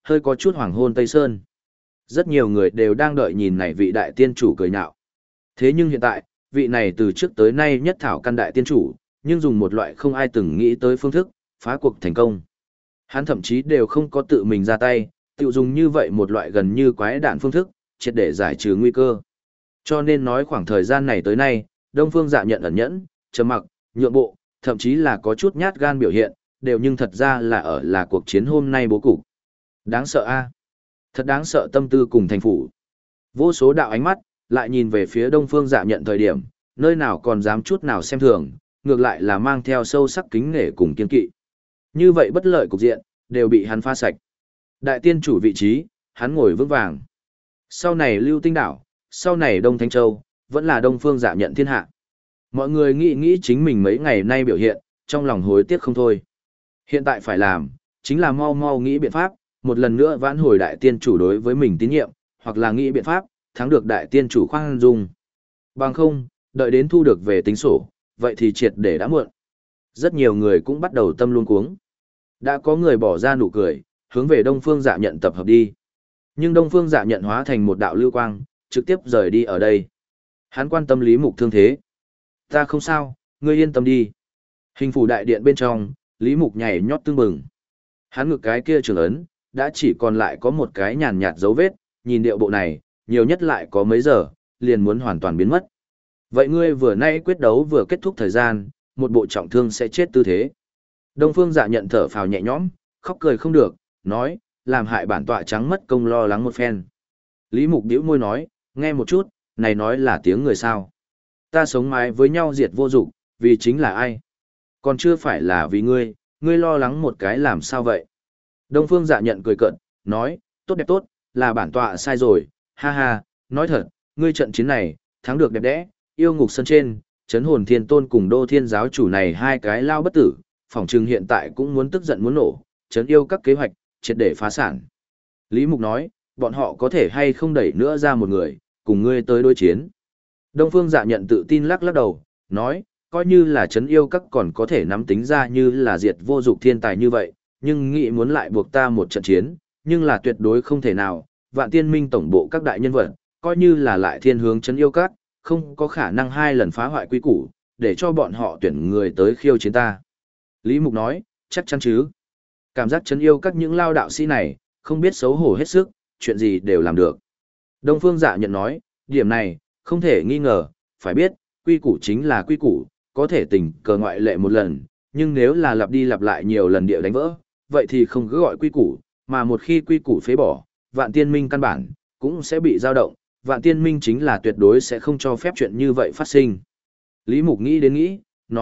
hơi có chút hoàng hôn Tây Sơn. Rất nhiều người đều đang đợi nhìn này vị đại tiên chủ cười nhạo. Thế nhưng hiện tại, vị này từ trước tới nay nhất thảo căn đại tiên chủ, nhưng dùng một loại không ai từng nghĩ tới phương thức, phá cuộc thành công. Hắn thậm chí đều không có tự mình ra tay, tự dùng như vậy một loại gần như quái đản phương thức, triệt để giải trừ nguy cơ. Cho nên nói khoảng thời gian này tới nay, Đông Phương Dạ Nhận ẩn nhẫn, trầm mặc, nhượng bộ, thậm chí là có chút nhát gan biểu hiện, đều nhưng thật ra là cuộc chiến hôm nay bố cục. Đáng sợ a, thật đáng sợ tâm tư cùng thành phủ. Vô số đạo ánh mắt lại nhìn về phía Đông Phương Dạ Nhận thời điểm, nơi nào còn dám chút nào xem thường, ngược lại là mang theo sâu sắc kính nể cùng kiên kỵ. Như vậy bất lợi cục diện đều bị hắn pha sạch. Đại tiên chủ vị trí, hắn ngồi vững vàng. Sau này Lưu Tinh đảo, sau này Đông Thanh Châu, vẫn là Đông Phương Dạ Nhận thiên hạ. Mọi người nghĩ chính mình mấy ngày nay biểu hiện, trong lòng hối tiếc không thôi. Hiện tại phải làm, chính là mau mau nghĩ biện pháp, một lần nữa vãn hồi đại tiên chủ đối với mình tín nhiệm, hoặc là nghĩ biện pháp, thắng được đại tiên chủ khoan dung. Bằng không, đợi đến thu được về tính sổ, vậy thì triệt để đã muộn. Rất nhiều người cũng bắt đầu tâm luôn cuống. Đã có người bỏ ra nụ cười, hướng về Đông Phương Dạ Nhận tập hợp đi. Nhưng Đông Phương Dạ Nhận hóa thành một đạo lưu quang, trực tiếp rời đi ở đây. Hắn quan tâm Lý Mục thương thế. Ta không sao, ngươi yên tâm đi. Hình phủ đại điện bên trong, Lý Mục nhảy nhót tưng bừng. Hắn ngực cái kia trường ấn, đã chỉ còn lại có một cái nhàn nhạt dấu vết, nhìn điệu bộ này, nhiều nhất lại có mấy giờ, liền muốn hoàn toàn biến mất. Vậy ngươi vừa nay quyết đấu vừa kết thúc thời gian, một bộ trọng thương sẽ chết tư thế. Đông Phương Dạ Nhận thở phào nhẹ nhõm, khóc cười không được, nói, làm hại bản tọa trắng mất công lo lắng một phen. Lý Mục bĩu môi nói, nghe một chút, này nói là tiếng người sao. Ta sống mái với nhau diệt vô dụng, vì chính là ai? Còn chưa phải là vì ngươi lo lắng một cái làm sao vậy? Đông Phương Dạ Nhận cười cợt, nói, tốt đẹp tốt, là bản tọa sai rồi, ha ha, nói thật, ngươi trận chiến này, thắng được đẹp đẽ, yêu ngục sân trên, chấn hồn thiên tôn cùng đô thiên giáo chủ này hai cái lao bất tử, phỏng chừng hiện tại cũng muốn tức giận muốn nổ, chấn yêu các kế hoạch, triệt để phá sản. Lý Mục nói, bọn họ có thể hay không đẩy nữa ra một người, cùng ngươi tới đối chiến. Đông Phương Dạ Nhận tự tin lắc lắc đầu, nói, coi như là chấn yêu các còn có thể nắm tính ra như là diệt vô dục thiên tài như vậy, nhưng nghĩ muốn lại buộc ta một trận chiến, nhưng là tuyệt đối không thể nào, Vạn Tiên Minh tổng bộ các đại nhân vật, coi như là lại thiên hướng chấn yêu các, không có khả năng hai lần phá hoại quy củ, để cho bọn họ tuyển người tới khiêu chiến ta. Lý Mục nói, chắc chắn chứ. Cảm giác chấn yêu các những lao đạo sĩ này, không biết xấu hổ hết sức, chuyện gì đều làm được. Đông Phương Dạ Nhận nói, điểm này, không thể nghi ngờ, phải biết, quy củ chính là quy củ, có thể tình cờ ngoại lệ một lần, nhưng nếu là lặp đi lặp lại nhiều lần địa đánh vỡ, vậy thì không cứ gọi quy củ, mà một khi quy củ phế bỏ, Vạn Tiên Minh căn bản, cũng sẽ bị dao động, Vạn Tiên Minh chính là tuyệt đối sẽ không cho phép chuyện như vậy phát sinh. Lý Mục nghĩ đến nghĩ,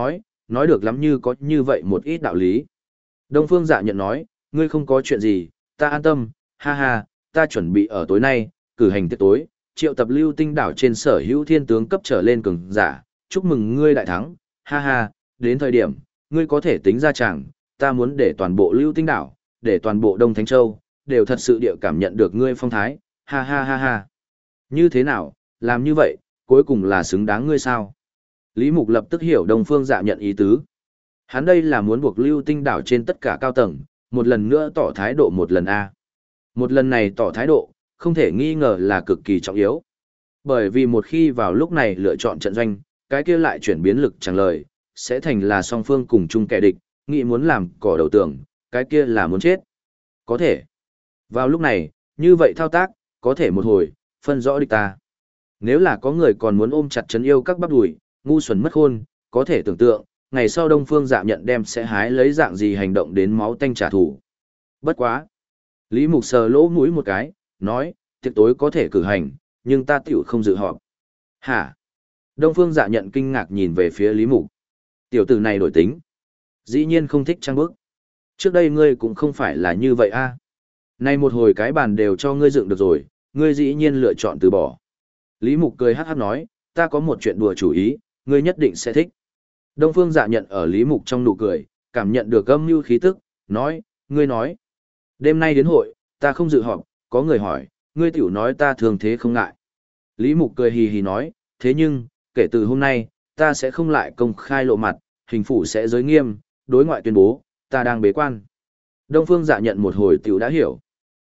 nói được lắm như có như vậy một ít đạo lý. Đông Phương Dạ Nhận nói, ngươi không có chuyện gì, ta an tâm, ha ha, ta chuẩn bị ở tối nay, cử hành tiệc tối, triệu tập Lưu Tinh đảo trên sở hữu thiên tướng cấp trở lên cường giả, chúc mừng ngươi đại thắng, ha ha, đến thời điểm, ngươi có thể tính ra chẳng, ta muốn để toàn bộ Lưu Tinh đảo, để toàn bộ Đông Thánh Châu, đều thật sự địa cảm nhận được ngươi phong thái, ha ha ha ha. Như thế nào, làm như vậy, cuối cùng là xứng đáng ngươi sao? Lý Mục lập tức hiểu Đông Phương Dạ Nhận ý tứ. Hắn đây là muốn buộc Lưu Tinh đảo trên tất cả cao tầng, một lần nữa tỏ thái độ một lần A. Một lần này tỏ thái độ, không thể nghi ngờ là cực kỳ trọng yếu. Bởi vì một khi vào lúc này lựa chọn trận doanh, cái kia lại chuyển biến lực chẳng lời, sẽ thành là song phương cùng chung kẻ địch, nghĩ muốn làm cỏ đầu tường, cái kia là muốn chết. Có thể. Vào lúc này, như vậy thao tác, có thể một hồi, phân rõ địch ta. Nếu là có người còn muốn ôm chặt chấn yêu các bắp đùi, ngu xuẩn mất khôn, có thể tưởng tượng, ngày sau Đông Phương Dạ Nhận đem sẽ hái lấy dạng gì hành động đến máu tanh trả thù. Bất quá. Lý Mục sờ lỗ mũi một cái, nói, tiệc tối có thể cử hành, nhưng ta tiểu không dự họp. Hả? Đông Phương Dạ Nhận kinh ngạc nhìn về phía Lý Mục. Tiểu tử này đổi tính. Dĩ nhiên không thích trang bức. Trước đây ngươi cũng không phải là như vậy a. Nay một hồi cái bàn đều cho ngươi dựng được rồi, ngươi dĩ nhiên lựa chọn từ bỏ. Lý Mục cười hát hát nói, ta có một chuyện đùa chủ ý, ngươi nhất định sẽ thích. Đông Phương Dạ Nhận ở Lý Mục trong nụ cười, cảm nhận được âm mưu khí tức, nói, ngươi nói. Đêm nay đến hội, ta không dự họp, có người hỏi, ngươi tiểu nói ta thường thế không ngại. Lý Mục cười hì hì nói, thế nhưng, kể từ hôm nay, ta sẽ không lại công khai lộ mặt, hình phủ sẽ giới nghiêm, đối ngoại tuyên bố, ta đang bế quan. Đông Phương Dạ Nhận một hồi tiểu đã hiểu.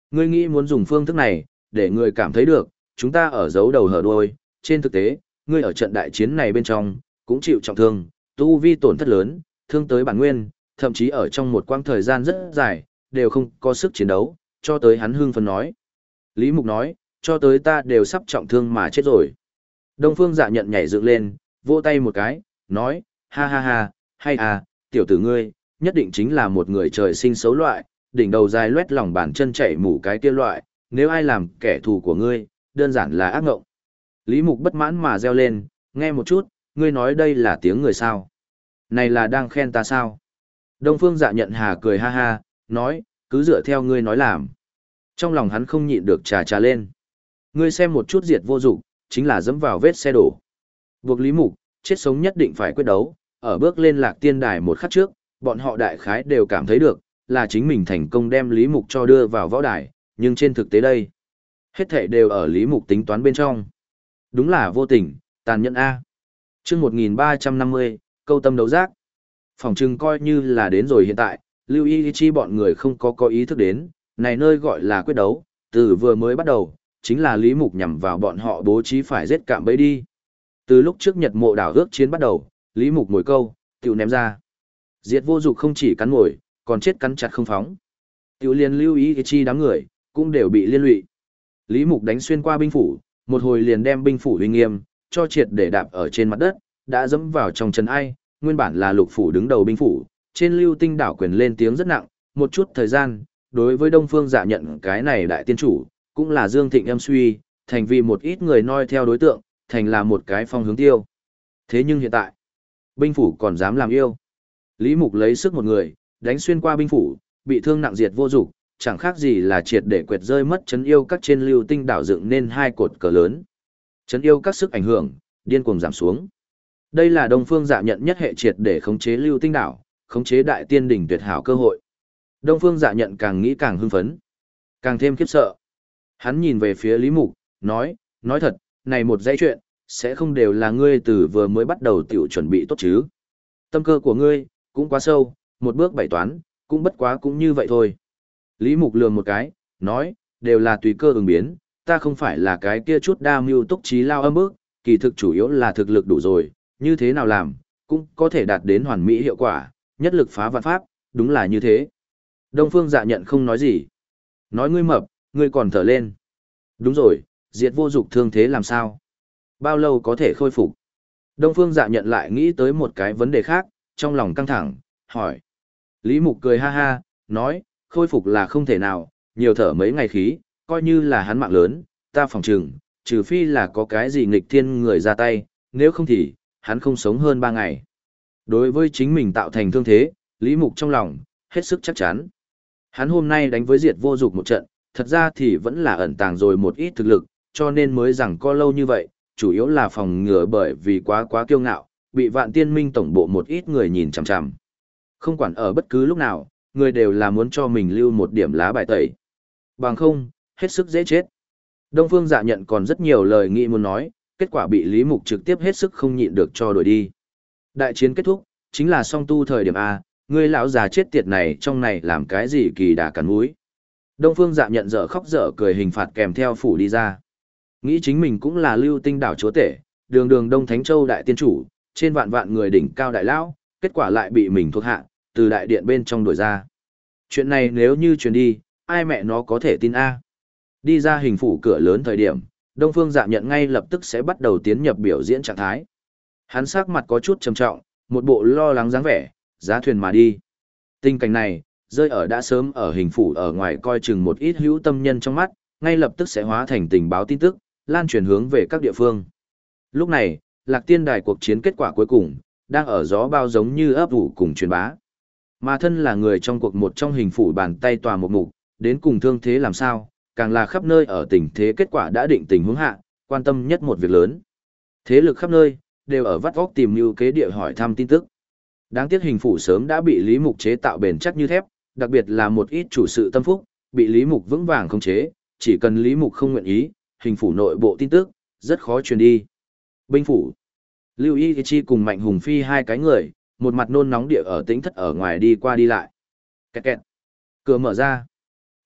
Ngươi nghĩ muốn dùng phương thức này, để người cảm thấy được, chúng ta ở giấu đầu hở đuôi, trên thực tế, ngươi ở trận đại chiến này bên trong, cũng chịu trọng thương, tu vi tổn thất lớn, thương tới bản nguyên, thậm chí ở trong một quãng thời gian rất dài, đều không có sức chiến đấu, cho tới hắn hưng phấn nói. Lý Mục nói, cho tới ta đều sắp trọng thương mà chết rồi. Đông Phương Dạ Nhận nhảy dựng lên, vỗ tay một cái, nói, ha ha ha, hay à, tiểu tử ngươi, nhất định chính là một người trời sinh xấu loại, đỉnh đầu dài loét lòng bàn chân chảy mủ cái kia loại, nếu ai làm kẻ thù của ngươi, đơn giản là ác ngộng. Lý Mục bất mãn mà reo lên, nghe một chút, ngươi nói đây là tiếng người sao? Này là đang khen ta sao? Đông Phương Dạ Nhận hà cười ha ha, nói, cứ dựa theo ngươi nói làm. Trong lòng hắn không nhịn được trà lên. Ngươi xem một chút Diệt Vô Dụng, chính là dẫm vào vết xe đổ. Buộc Lý Mục, chết sống nhất định phải quyết đấu, ở bước lên Lạc Tiên Đài một khắc trước, bọn họ đại khái đều cảm thấy được, là chính mình thành công đem Lý Mục cho đưa vào võ đài, nhưng trên thực tế đây, hết thảy đều ở Lý Mục tính toán bên trong. Đúng là vô tình, tàn nhẫn A. Chương 1350, câu tâm đấu giác. Phòng trừng coi như là đến rồi hiện tại, Lưu Y Chi bọn người không có ý thức đến, này nơi gọi là quyết đấu, từ vừa mới bắt đầu, chính là Lý Mục nhằm vào bọn họ bố trí phải giết cạm bẫy đi. Từ lúc trước Nhật Mộ đảo ước chiến bắt đầu, Lý Mục mồi câu, tiểu ném ra. Diệt Vô Dụng không chỉ cắn mồi, còn chết cắn chặt không phóng. Tiểu liên Lưu Y Chi đám người, cũng đều bị liên lụy. Lý Mục đánh xuyên qua binh phủ, một hồi liền đem binh phủ uy nghiêm, cho triệt để đạp ở trên mặt đất, đã dẫm vào trong chân ai, nguyên bản là Lục phủ đứng đầu binh phủ, trên Lưu Tinh đảo quyền lên tiếng rất nặng, một chút thời gian, đối với Đông Phương Dạ Nhận cái này đại tiên chủ, cũng là Dương Thịnh em suy, thành vì một ít người noi theo đối tượng, thành là một cái phong hướng tiêu. Thế nhưng hiện tại, binh phủ còn dám làm yêu. Lý Mục lấy sức một người, đánh xuyên qua binh phủ, bị thương nặng Diệt Vô Dụng, chẳng khác gì là triệt để quệt rơi mất trấn yêu các trên Lưu Tinh đảo dựng nên hai cột cờ lớn. Trấn yêu các sức ảnh hưởng, điên cuồng giảm xuống. Đây là Đông Phương Dạ Nhận nhất hệ triệt để khống chế Lưu Tinh đảo, khống chế đại tiên đỉnh tuyệt hảo cơ hội. Đông Phương Dạ Nhận càng nghĩ càng hưng phấn, càng thêm khiếp sợ. Hắn nhìn về phía Lý Mục, nói thật, này một dãy chuyện, sẽ không đều là ngươi từ vừa mới bắt đầu tiểu chuẩn bị tốt chứ. Tâm cơ của ngươi, cũng quá sâu, một bước bảy toán, cũng bất quá cũng như vậy thôi. Lý Mục lườm một cái, nói, đều là tùy cơ ứng biến, ta không phải là cái kia chút đa mưu túc trí lao âm ức, kỳ thực chủ yếu là thực lực đủ rồi, như thế nào làm, cũng có thể đạt đến hoàn mỹ hiệu quả, nhất lực phá vạn pháp, đúng là như thế. Đông Phương Dạ Nhận không nói gì. Nói ngươi mập, ngươi còn thở lên. Đúng rồi, Diệt Vô Dụng thương thế làm sao? Bao lâu có thể khôi phục? Đông Phương Dạ Nhận lại nghĩ tới một cái vấn đề khác, trong lòng căng thẳng, hỏi. Lý Mục cười ha ha, nói, khôi phục là không thể nào, nhiều thở mấy ngày khí, coi như là hắn mạng lớn, ta phòng trừng, trừ phi là có cái gì nghịch thiên người ra tay, nếu không thì, hắn không sống hơn 3 ngày. Đối với chính mình tạo thành thương thế, Lý Mục trong lòng, hết sức chắc chắn. Hắn hôm nay đánh với Diệt Vô Dụng một trận, thật ra thì vẫn là ẩn tàng rồi một ít thực lực, cho nên mới rằng có lâu như vậy, chủ yếu là phòng ngừa bởi vì quá kiêu ngạo, bị Vạn Tiên Minh tổng bộ một ít người nhìn chằm chằm. Không quản ở bất cứ lúc nào, người đều là muốn cho mình lưu một điểm lá bài tẩy. Bằng không, hết sức dễ chết. Đông Phương Dạ Nhận còn rất nhiều lời nghĩ muốn nói, kết quả bị Lý Mục trực tiếp hết sức không nhịn được cho đuổi đi. Đại chiến kết thúc, chính là song tu thời điểm A, ngươi lão già chết tiệt này trong này làm cái gì kỳ đà cắn mũi. Đông Phương Dạ Nhận dở khóc dở cười hình phạt kèm theo phủ đi ra. Nghĩ chính mình cũng là Lưu Tinh đảo chúa tể, đường đường Đông Thánh Châu đại tiên chủ, trên vạn vạn người đỉnh cao đại lão, kết quả lại bị mình thuộc hạ, từ đại điện bên trong đuổi ra. Chuyện này nếu như truyền đi, ai mẹ nó có thể tin A. Đi ra hình phủ cửa lớn thời điểm, Đông Phương Dạ Nhận ngay lập tức sẽ bắt đầu tiến nhập biểu diễn trạng thái. Hắn sắc mặt có chút trầm trọng, một bộ lo lắng dáng vẻ, giá thuyền mà đi. Tình cảnh này, rơi ở đã sớm ở hình phủ ở ngoài coi chừng một ít hữu tâm nhân trong mắt, ngay lập tức sẽ hóa thành tình báo tin tức, lan truyền hướng về các địa phương. Lúc này, Lạc Tiên Đài cuộc chiến kết quả cuối cùng, đang ở gió bao giống như ấp ủ cùng truyền bá. Mà thân là người trong cuộc một trong hình phủ bàn tay tòa một mục, đến cùng thương thế làm sao, càng là khắp nơi ở tình thế kết quả đã định tình huống hạ, quan tâm nhất một việc lớn. Thế lực khắp nơi, đều ở vắt óc tìm mưu kế địa hỏi thăm tin tức. Đáng tiếc hình phủ sớm đã bị Lý Mục chế tạo bền chắc như thép, đặc biệt là một ít chủ sự tâm phúc, bị Lý Mục vững vàng khống chế, chỉ cần Lý Mục không nguyện ý, hình phủ nội bộ tin tức, rất khó truyền đi. Binh phủ. Lưu Y Chi cùng Mạnh Hùng Phi hai cái người, một mặt nôn nóng địa ở tĩnh thất ở ngoài đi qua đi lại. Kẹt kẹt. Cửa mở ra.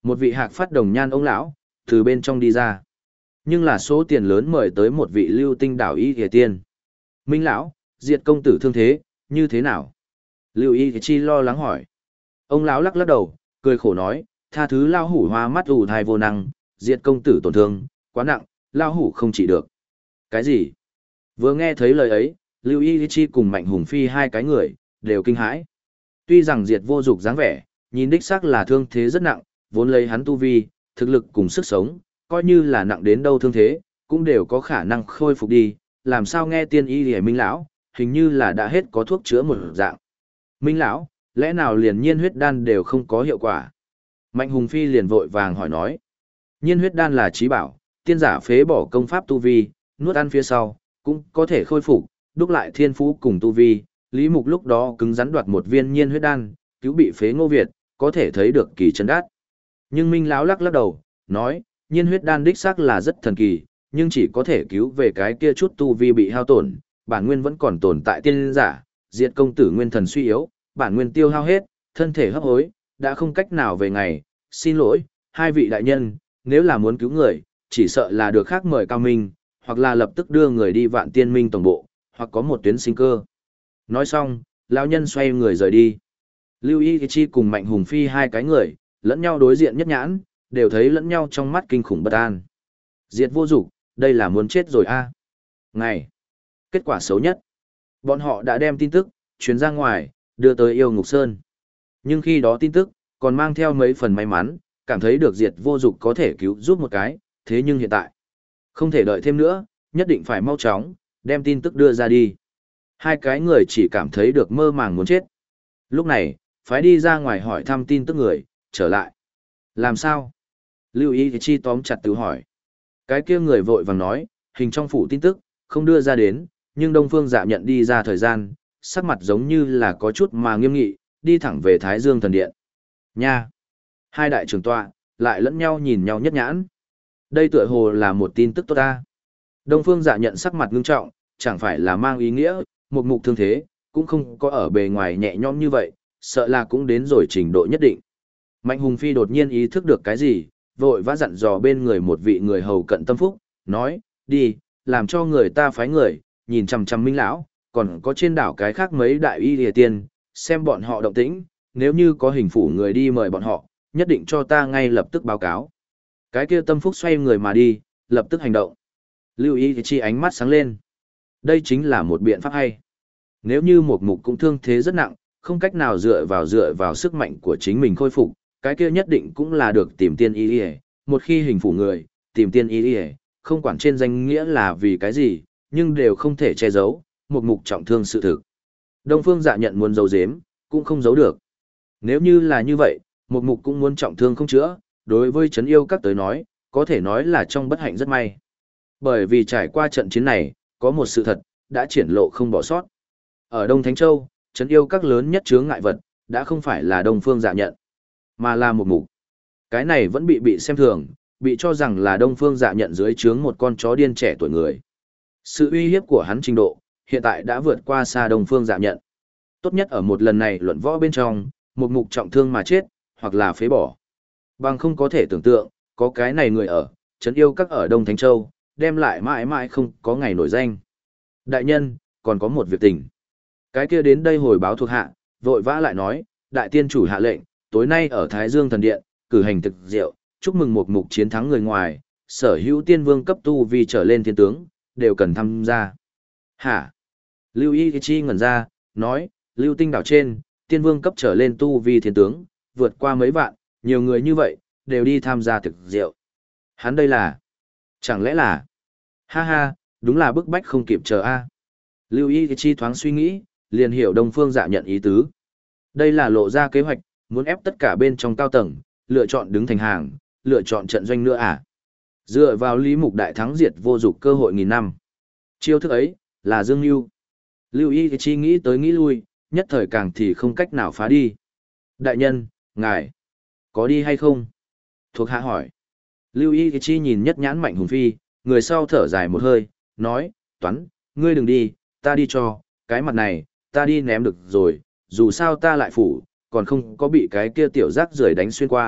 Một vị hạc phát đồng nhan ông lão, từ bên trong đi ra. Nhưng là số tiền lớn mời tới một vị lưu tinh đảo y thìa tiên. Minh lão, Diệt công tử thương thế, như thế nào? Lưu y chi lo lắng hỏi. Ông lão lắc lắc đầu, cười khổ nói, tha thứ lao hủ hoa mắt ù thai vô năng, Diệt công tử tổn thương, quá nặng, lao hủ không trị được. Cái gì? Vừa nghe thấy lời ấy, Lưu y chi cùng Mạnh Hùng Phi hai cái người, đều kinh hãi. Tuy rằng Diệt vô dục dáng vẻ, nhìn đích xác là thương thế rất nặng, vốn lấy hắn tu vi, thực lực cùng sức sống, coi như là nặng đến đâu thương thế, cũng đều có khả năng khôi phục đi, làm sao nghe tiên y lìa Minh lão, hình như là đã hết có thuốc chữa một dạng. Minh lão, lẽ nào liền nhiên huyết đan đều không có hiệu quả? Mạnh Hùng Phi liền vội vàng hỏi nói. Nhiên huyết đan là trí bảo, tiên giả phế bỏ công pháp tu vi, nuốt ăn phía sau, cũng có thể khôi phục, đúc lại thiên phú cùng tu vi. Lý Mục lúc đó cứng rắn đoạt một viên nhiên huyết đan, cứu bị phế Ngô Việt, có thể thấy được kỳ chân đát. Nhưng Minh lão lắc lắc đầu, nói, nhiên huyết đan đích xác là rất thần kỳ, nhưng chỉ có thể cứu về cái kia chút tu vi bị hao tổn, bản nguyên vẫn còn tồn tại tiên giả, Diệt công tử nguyên thần suy yếu, bản nguyên tiêu hao hết, thân thể hấp hối, đã không cách nào về ngày, xin lỗi, hai vị đại nhân, nếu là muốn cứu người, chỉ sợ là được khác mời cao minh, hoặc là lập tức đưa người đi Vạn Tiên Minh tổng bộ, hoặc có một tuyến sinh cơ. Nói xong, lão nhân xoay người rời đi. Lưu Y Chi cùng Mạnh Hùng Phi hai cái người, lẫn nhau đối diện nhất nhãn, đều thấy lẫn nhau trong mắt kinh khủng bất an. Diệt vô dục, đây là muốn chết rồi a. Ngày. Kết quả xấu nhất. Bọn họ đã đem tin tức, truyền ra ngoài, đưa tới Yêu Ngục Sơn. Nhưng khi đó tin tức, còn mang theo mấy phần may mắn, cảm thấy được diệt vô dục có thể cứu giúp một cái, thế nhưng hiện tại, không thể đợi thêm nữa, nhất định phải mau chóng, đem tin tức đưa ra đi. Hai cái người chỉ cảm thấy được mơ màng muốn chết. Lúc này, phải đi ra ngoài hỏi thăm tin tức người, trở lại. Làm sao? Lưu Ý Chi tóm chặt tự hỏi. Cái kia người vội vàng nói, hình trong phủ tin tức, không đưa ra đến, nhưng Đông Phương Dạ nhận đi ra thời gian, sắc mặt giống như là có chút mà nghiêm nghị, đi thẳng về Thái Dương Thần Điện. Nha! Hai đại trưởng tọa, lại lẫn nhau nhìn nhau nhất nhãn. Đây tựa hồ là một tin tức tốt ta. Đông Phương Dạ nhận sắc mặt ngưng trọng, chẳng phải là mang ý nghĩa, một mục thương thế, cũng không có ở bề ngoài nhẹ nhõm như vậy, sợ là cũng đến rồi trình độ nhất định. Mạnh Hùng Phi đột nhiên ý thức được cái gì, vội vã dặn dò bên người một vị người hầu cận tâm phúc, nói, đi, làm cho người ta phái người, nhìn chằm chằm Minh lão, còn có trên đảo cái khác mấy đại y lìa tiên, xem bọn họ động tĩnh, nếu như có hình phủ người đi mời bọn họ, nhất định cho ta ngay lập tức báo cáo. Cái kia tâm phúc xoay người mà đi, lập tức hành động. Lưu Ý Chi ánh mắt sáng lên. Đây chính là một biện pháp hay. Nếu như một mục cũng thương thế rất nặng, không cách nào dựa vào sức mạnh của chính mình khôi phục, cái kia nhất định cũng là được tìm tiên y y. Một khi hình phủ người, tìm tiên y y, không quản trên danh nghĩa là vì cái gì, nhưng đều không thể che giấu, một mục trọng thương sự thực. Đông Phương Dạ nhận muốn giấu giếm, cũng không giấu được. Nếu như là như vậy, một mục cũng muốn trọng thương không chữa, đối với Trấn Yêu Các tới nói, có thể nói là trong bất hạnh rất may. Bởi vì trải qua trận chiến này, có một sự thật, đã triển lộ không bỏ sót. Ở Đông Thánh Châu, Trấn Yêu Các lớn nhất chướng ngại vật, đã không phải là Đông Phương Dạ nhận, mà là một mục. Cái này vẫn bị xem thường, bị cho rằng là Đông Phương Dạ nhận dưới trướng một con chó điên trẻ tuổi người. Sự uy hiếp của hắn trình độ, hiện tại đã vượt qua xa Đông Phương Dạ nhận. Tốt nhất ở một lần này luận võ bên trong, một mục trọng thương mà chết, hoặc là phế bỏ. Bằng không có thể tưởng tượng, có cái này người ở, Trấn Yêu Các ở Đông Thánh Châu, đem lại mãi mãi không có ngày nổi danh. Đại nhân, còn có một việc tình. Cái kia đến đây hồi báo thuộc hạ, vội vã lại nói, đại tiên chủ hạ lệnh, tối nay ở Thái Dương Thần Điện, cử hành thực rượu, chúc mừng một mục chiến thắng người ngoài, sở hữu tiên vương cấp tu vì trở lên thiên tướng, đều cần tham gia. Hả? Lưu Y Chi ngẩn ra, nói, Lưu Tinh đảo trên, tiên vương cấp trở lên tu vi thiên tướng, vượt qua mấy vạn, nhiều người như vậy, đều đi tham gia thực rượu. Hắn đây là, chẳng lẽ là, ha ha, đúng là bức bách không kịp chờ a. Lưu Y Chi thoáng suy nghĩ, liền hiểu Đông Phương Dạ nhận ý tứ. Đây là lộ ra kế hoạch, muốn ép tất cả bên trong cao tầng, lựa chọn đứng thành hàng, lựa chọn trận doanh nữa à. Dựa vào Lý Mục đại thắng diệt vô dục cơ hội nghìn năm. Chiêu thức ấy, là Dương Nhu. Lưu Y Chi nghĩ tới nghĩ lui, nhất thời càng thì không cách nào phá đi. Đại nhân, ngài, có đi hay không? Thuộc hạ hỏi. Lưu Y Chi nhìn nhất nhãn Mạnh Hùng Phi, người sau thở dài một hơi, nói, Toán, ngươi đừng đi, ta đi cho, cái mặt này, ta đi ném được rồi, dù sao ta lại phủ, còn không có bị cái kia tiểu rác rưởi đánh xuyên qua,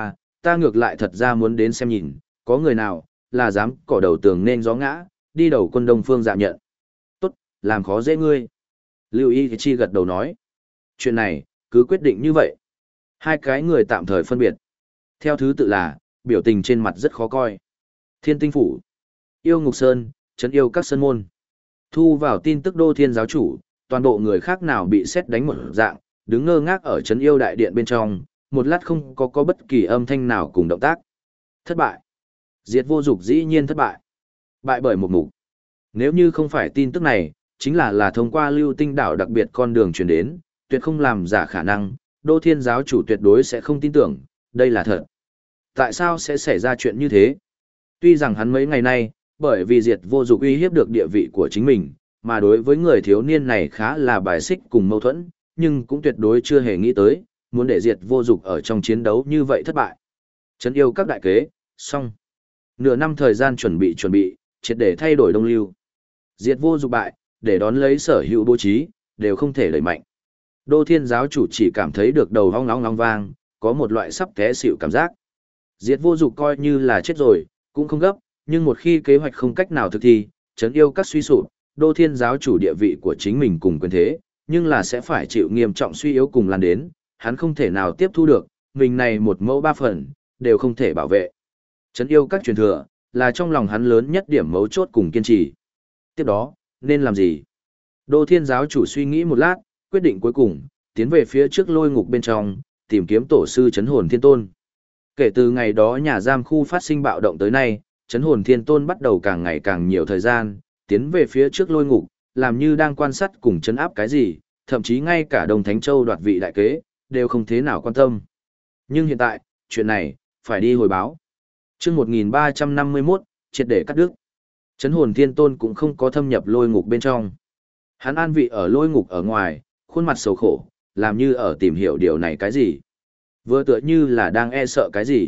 ta ngược lại thật ra muốn đến xem nhìn, có người nào, là dám cỏ đầu tường nên gió ngã, đi đầu quân Đông Phương dạ nhận. Tốt, làm khó dễ ngươi. Lưu Y Chi gật đầu nói. Chuyện này, cứ quyết định như vậy. Hai cái người tạm thời phân biệt. Theo thứ tự là, biểu tình trên mặt rất khó coi. Thiên Tinh Phủ, Yêu Ngục Sơn, trấn yêu các sơn môn. Thu vào tin tức Đô Thiên giáo chủ, toàn bộ người khác nào bị xét đánh một dạng, đứng ngơ ngác ở trấn yêu đại điện bên trong, một lát không có bất kỳ âm thanh nào cùng động tác. Thất bại. Diệt Vô Dục dĩ nhiên thất bại. Bại bởi một mục. Nếu như không phải tin tức này, chính là thông qua Lưu Tinh đảo đặc biệt con đường truyền đến, tuyệt không làm giả khả năng, Đô Thiên giáo chủ tuyệt đối sẽ không tin tưởng, đây là thật. Tại sao sẽ xảy ra chuyện như thế? Tuy rằng hắn mấy ngày nay, bởi vì Diệt Vô Dục uy hiếp được địa vị của chính mình, mà đối với người thiếu niên này khá là bài xích cùng mâu thuẫn, nhưng cũng tuyệt đối chưa hề nghĩ tới, muốn để Diệt Vô Dục ở trong chiến đấu như vậy thất bại. Trấn yêu các đại kế, xong. Nửa năm thời gian chuẩn bị, triệt để thay đổi đông lưu. Diệt Vô Dục bại, để đón lấy sở hữu bố trí, đều không thể đẩy mạnh. Đô Thiên giáo chủ chỉ cảm thấy được đầu ong ong vang, có một loại sắp té xỉu cảm giác. Diệt Vô Dục coi như là chết rồi, cũng không gấp, nhưng một khi kế hoạch không cách nào thực thi, trấn yêu các suy sụp, Đô Thiên giáo chủ địa vị của chính mình cùng quyền thế, nhưng là sẽ phải chịu nghiêm trọng suy yếu cùng lan đến, hắn không thể nào tiếp thu được, mình này một mẫu ba phần, đều không thể bảo vệ. Trấn yêu các truyền thừa, là trong lòng hắn lớn nhất điểm mấu chốt cùng kiên trì. Tiếp đó, nên làm gì? Đô Thiên giáo chủ suy nghĩ một lát, quyết định cuối cùng, tiến về phía trước lôi ngục bên trong, tìm kiếm tổ sư Trấn Hồn Thiên Tôn. Kể từ ngày đó nhà giam khu phát sinh bạo động tới nay, Trấn Hồn Thiên Tôn bắt đầu càng ngày càng nhiều thời gian, tiến về phía trước lôi ngục, làm như đang quan sát cùng trấn áp cái gì, thậm chí ngay cả Đông Thánh Châu đoạt vị đại kế, đều không thế nào quan tâm. Nhưng hiện tại, chuyện này, phải đi hồi báo. Chương 1351, triệt để cắt đứt. Trấn Hồn Thiên Tôn cũng không có thâm nhập lôi ngục bên trong. Hắn an vị ở lôi ngục ở ngoài, khuôn mặt sầu khổ, làm như ở tìm hiểu điều này cái gì. Vừa tựa như là đang e sợ cái gì.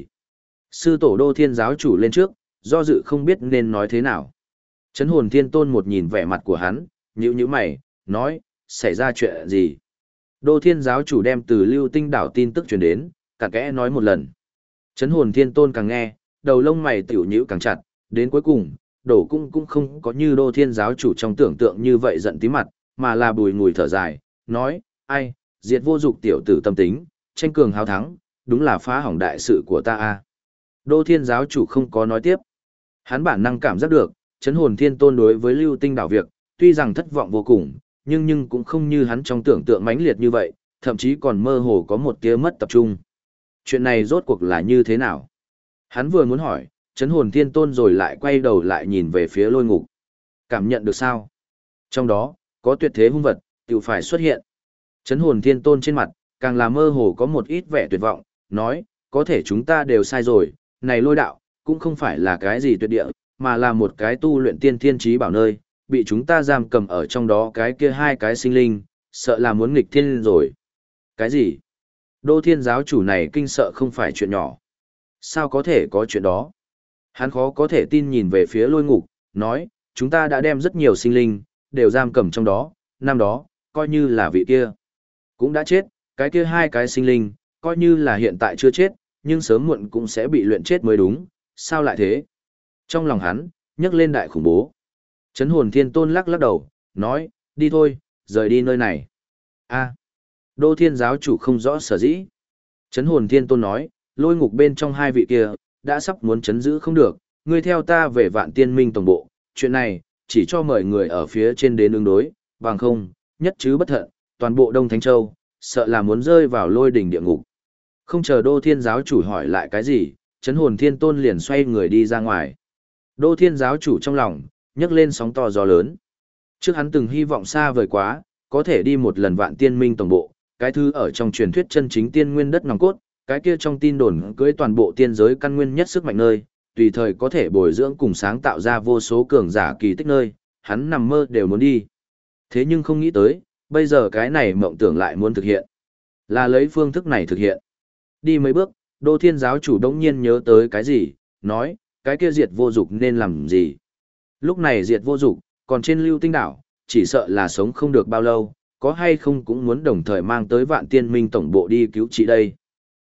Sư tổ Đô Thiên giáo chủ lên trước, do dự không biết nên nói thế nào. Trấn Hồn Thiên Tôn một nhìn vẻ mặt của hắn, nhíu mày, nói, xảy ra chuyện gì? Đô Thiên giáo chủ đem từ Lưu Tinh đảo tin tức truyền đến, cặn kẽ nói một lần. Trấn Hồn Thiên Tôn càng nghe, đầu lông mày tiểu nhíu càng chặt, đến cuối cùng, đổ cũng không có như Đô Thiên giáo chủ trong tưởng tượng như vậy giận tí mặt, mà là bùi ngùi thở dài, nói, ai, Diệt Vô Dục tiểu tử tâm tính, tranh cường hào thắng, đúng là phá hỏng đại sự của ta a. Đô Thiên giáo chủ không có nói tiếp. Hắn bản năng cảm giác được, Trấn Hồn Thiên Tôn đối với Lưu Tinh đảo việc, tuy rằng thất vọng vô cùng, nhưng cũng không như hắn trong tưởng tượng mãnh liệt như vậy, thậm chí còn mơ hồ có một tia mất tập trung. Chuyện này rốt cuộc là như thế nào? Hắn vừa muốn hỏi, Trấn Hồn Thiên Tôn rồi lại quay đầu lại nhìn về phía lôi ngục. Cảm nhận được sao? Trong đó, có tuyệt thế hung vật, tự phải xuất hiện. Trấn Hồn Thiên Tôn trên mặt, càng là mơ hồ có một ít vẻ tuyệt vọng, nói, có thể chúng ta đều sai rồi, này lôi đạo, cũng không phải là cái gì tuyệt địa, mà là một cái tu luyện tiên thiên trí bảo nơi, bị chúng ta giam cầm ở trong đó cái kia hai cái sinh linh, sợ là muốn nghịch thiên rồi. Cái gì? Đô Thiên giáo chủ này kinh sợ không phải chuyện nhỏ. Sao có thể có chuyện đó? Hắn khó có thể tin nhìn về phía lôi ngục, nói, chúng ta đã đem rất nhiều sinh linh, đều giam cầm trong đó, năm đó, coi như là vị kia. Cũng đã chết, cái kia hai cái sinh linh, coi như là hiện tại chưa chết, nhưng sớm muộn cũng sẽ bị luyện chết mới đúng, sao lại thế? Trong lòng hắn, nhấc lên đại khủng bố. Trấn Hồn Thiên Tôn lắc đầu, nói, đi thôi, rời đi nơi này. A, Đô Thiên giáo chủ không rõ sở dĩ. Trấn Hồn Thiên Tôn nói, lôi ngục bên trong hai vị kia, đã sắp muốn chấn giữ không được, ngươi theo ta về Vạn Tiên Minh tổng bộ, chuyện này, chỉ cho mời người ở phía trên đến ứng đối, bằng không, nhất chứ bất thận, toàn bộ Đông Thánh Châu, sợ là muốn rơi vào lôi đỉnh địa ngục. Không chờ Đô Thiên giáo chủ hỏi lại cái gì, Trấn Hồn Thiên Tôn liền xoay người đi ra ngoài. Đô Thiên giáo chủ trong lòng, nhấc lên sóng to gió lớn. Trước hắn từng hy vọng xa vời quá, có thể đi một lần Vạn Tiên Minh tổng bộ, cái thứ ở trong truyền thuyết chân chính tiên nguyên đất nòng cốt, cái kia trong tin đồn cưới toàn bộ tiên giới căn nguyên nhất sức mạnh nơi, tùy thời có thể bồi dưỡng cùng sáng tạo ra vô số cường giả kỳ tích nơi, hắn nằm mơ đều muốn đi. Thế nhưng không nghĩ tới, bây giờ cái này mộng tưởng lại muốn thực hiện. Là lấy phương thức này thực hiện. Đi mấy bước, Đô Thiên giáo chủ đống nhiên nhớ tới cái gì, nói, cái kia Diệt Vô Dục nên làm gì. Lúc này Diệt Vô Dục, còn trên Lưu Tinh đảo, chỉ sợ là sống không được bao lâu, có hay không cũng muốn đồng thời mang tới Vạn Tiên Minh tổng bộ đi cứu trị đây.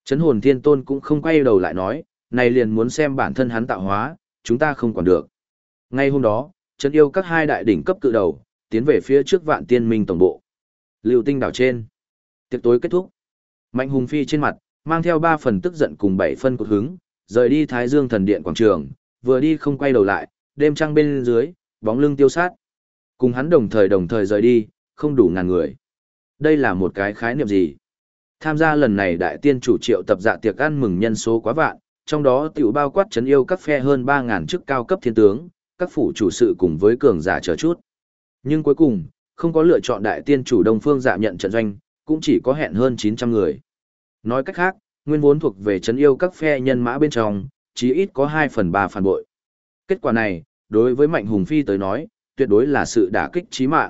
Trấn hồn thiên tôn cũng không quay đầu lại nói, này liền muốn xem bản thân hắn tạo hóa, chúng ta không quản được. Ngay hôm đó, trấn yêu các hai đại đỉnh cấp cự đầu, tiến về phía trước Vạn Tiên Minh tổng bộ. Lưu Tinh đảo trên. Tiệc tối kết thúc. Mạnh Hùng Phi trên mặt, mang theo 3 phần tức giận cùng 7 phân cột hứng, rời đi Thái Dương Thần Điện quảng trường, vừa đi không quay đầu lại, đêm trăng bên dưới, bóng lưng tiêu sát. Cùng hắn đồng thời rời đi, không đủ ngàn người. Đây là một cái khái niệm gì? Tham gia lần này đại tiên chủ triệu tập dạ tiệc ăn mừng nhân số quá vạn, trong đó tiểu bao quát trấn yêu các phe hơn 3.000 chức cao cấp thiên tướng, các phủ chủ sự cùng với cường giả chờ chút. Nhưng cuối cùng, không có lựa chọn đại tiên chủ Đông Phương Dạ Nhận trận doanh, cũng chỉ có hẹn hơn 900 người. Nói cách khác, nguyên vốn thuộc về trấn yêu các phe nhân mã bên trong, chí ít có 2/3 phản bội. Kết quả này, đối với Mạnh Hùng Phi tới nói, tuyệt đối là sự đả kích chí mạng.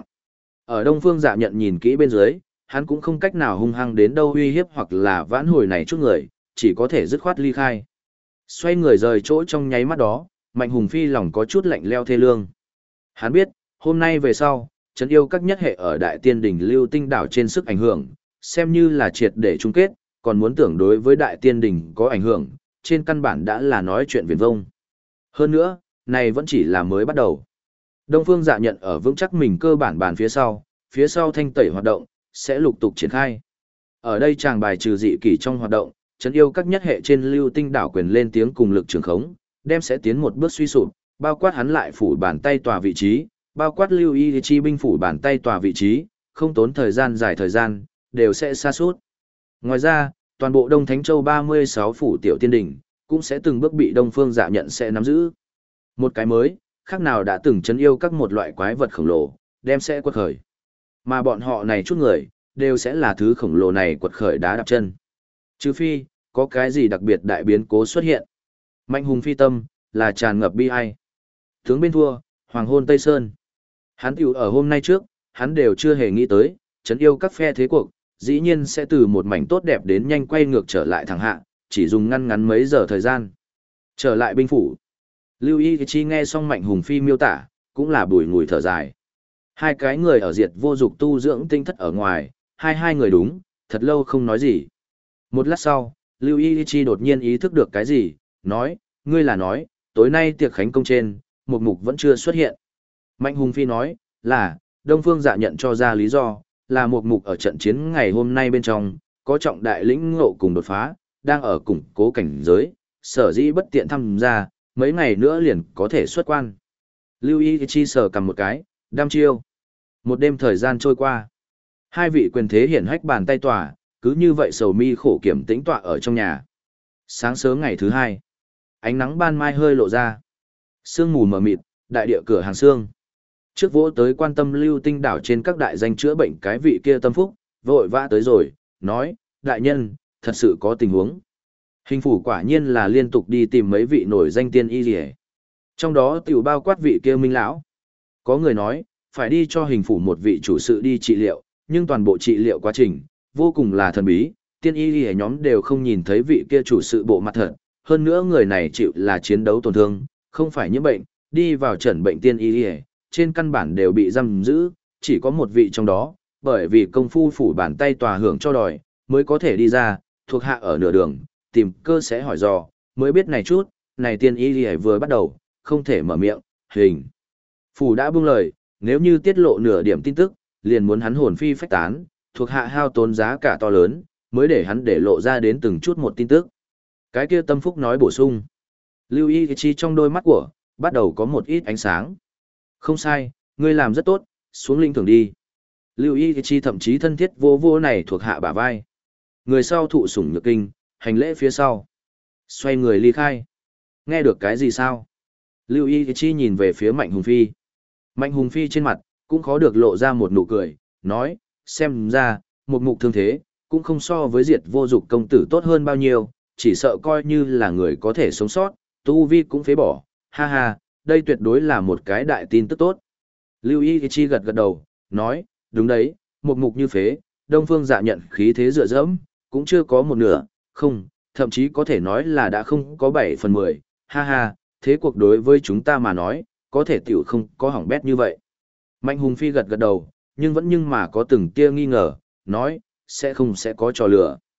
Ở Đông Phương Dạ Nhận nhìn kỹ bên dưới, hắn cũng không cách nào hung hăng đến đâu uy hiếp hoặc là vãn hồi này chút người, chỉ có thể dứt khoát ly khai. Xoay người rời chỗ trong nháy mắt đó, Mạnh Hùng Phi lòng có chút lạnh leo thê lương. Hắn biết, hôm nay về sau, trấn yêu các nhất hệ ở Đại Tiên Đỉnh Lưu Tinh đảo trên sức ảnh hưởng, xem như là triệt để chung kết, còn muốn tưởng đối với Đại Tiên Đỉnh có ảnh hưởng, trên căn bản đã là nói chuyện viển vông. Hơn nữa, này vẫn chỉ là mới bắt đầu. Đông Phương Dạ Nhận ở vững chắc mình cơ bản bàn phía sau thanh tẩy hoạt động, sẽ lục tục triển khai. Ở đây chàng bài trừ dị kỷ trong hoạt động, trấn yêu các nhất hệ trên Lưu Tinh đảo quyền lên tiếng cùng lực trường khống, đem sẽ tiến một bước suy sụp, bao quát hắn lại phủ bàn tay tòa vị trí, bao quát Lưu Y Chi binh phủ bàn tay tòa vị trí, không tốn thời gian dài thời gian, đều sẽ sa sút. Ngoài ra, toàn bộ Đông Thánh Châu 36 phủ tiểu tiên đỉnh, cũng sẽ từng bước bị Đông Phương Dạ Nhận sẽ nắm giữ. Một cái mới, khác nào đã từng trấn yêu các một loại quái vật khổng lồ, đem sẽ quật khởi. Mà bọn họ này chút người, đều sẽ là thứ khổng lồ này quật khởi đá đạp chân. Trừ phi, có cái gì đặc biệt đại biến cố xuất hiện. Mạnh Hùng Phi tâm, là tràn ngập bi ai. Tướng bên thua, hoàng hôn Tây Sơn. Hắn tiểu ở hôm nay trước, hắn đều chưa hề nghĩ tới, trấn yêu các phe thế cuộc, dĩ nhiên sẽ từ một mảnh tốt đẹp đến nhanh quay ngược trở lại thẳng hạ, chỉ dùng ngắn mấy giờ thời gian. Trở lại binh phủ. Lưu Y Chi nghe xong Mạnh Hùng Phi miêu tả, cũng là bùi ngùi thở dài. Hai cái người ở diệt vô dục tu dưỡng tinh thất ở ngoài, hai người đúng, thật lâu không nói gì. Một lát sau, Lưu Y Chi đột nhiên ý thức được cái gì, nói, ngươi là nói, tối nay tiệc khánh công trên, một mục vẫn chưa xuất hiện. Mạnh Hùng Phi nói, là, Đông Phương Dạ Nhận cho ra lý do, là một mục ở trận chiến ngày hôm nay bên trong, có trọng đại lĩnh ngộ cùng đột phá, đang ở củng cố cảnh giới, sở dĩ bất tiện tham gia, mấy ngày nữa liền có thể xuất quan. Lưu Y Chi sờ cầm một cái, đăm chiêu. Một đêm thời gian trôi qua. Hai vị quyền thế hiển hách bàn tay tỏa, cứ như vậy sầu mi khổ kiểm tĩnh tọa ở trong nhà. Sáng sớm ngày thứ hai, ánh nắng ban mai hơi lộ ra. Sương mù mờ mịt, đại địa cửa hàng xương. Trước vỗ tới quan tâm Lưu Tinh đảo trên các đại danh chữa bệnh cái vị kia tâm phúc, vội vã tới rồi, nói, đại nhân, thật sự có tình huống. Hình phủ quả nhiên là liên tục đi tìm mấy vị nổi danh tiên y rỉa. Trong đó tiểu bao quát vị kia Minh lão. Có người nói, phải đi cho hình phủ một vị chủ sự đi trị liệu, nhưng toàn bộ trị liệu quá trình, vô cùng là thần bí, tiên y rỉa nhóm đều không nhìn thấy vị kia chủ sự bộ mặt thật. Hơn nữa người này chịu là chiến đấu tổn thương, không phải nhiễm bệnh, đi vào chẩn bệnh tiên y rỉa, trên căn bản đều bị giam giữ, chỉ có một vị trong đó, bởi vì công phu phủ bàn tay tòa hưởng cho đòi, mới có thể đi ra, thuộc hạ ở nửa đường, tìm cơ sẽ hỏi dò, mới biết này chút, này tiên y lìa vừa bắt đầu, không thể mở miệng, hình. Phủ đã buông lời, nếu như tiết lộ nửa điểm tin tức, liền muốn hắn hồn phi phách tán, thuộc hạ hao tốn giá cả to lớn, mới để hắn để lộ ra đến từng chút một tin tức. Cái kia tâm phúc nói bổ sung. Lưu Y Chi trong đôi mắt của, bắt đầu có một ít ánh sáng. Không sai, ngươi làm rất tốt, xuống linh thường đi. Lưu Y Chi thậm chí thân thiết vô vô này thuộc hạ bả vai. Người sau thụ sủng nhược kinh, hành lễ phía sau. Xoay người ly khai. Nghe được cái gì sao? Lưu Y Chi nhìn về phía Mạnh Hùng Phi. Mạnh Hùng Phi trên mặt, cũng khó được lộ ra một nụ cười, nói, xem ra, một mục thương thế, cũng không so với diệt vô dục công tử tốt hơn bao nhiêu, chỉ sợ coi như là người có thể sống sót, tu vi cũng phế bỏ, ha ha, đây tuyệt đối là một cái đại tin tức tốt. Lưu Y Chi gật gật đầu, nói, đúng đấy, một mục như phế, Đông Phương Dạ Nhận khí thế dựa dẫm, cũng chưa có một nửa, không, thậm chí có thể nói là đã không có 7/10, ha ha, thế cuộc đối với chúng ta mà nói, có thể tiểu không có hỏng bét như vậy. Mạnh Hùng Phi gật gật đầu, nhưng vẫn mà có từng tia nghi ngờ, nói, sẽ không có trò lửa.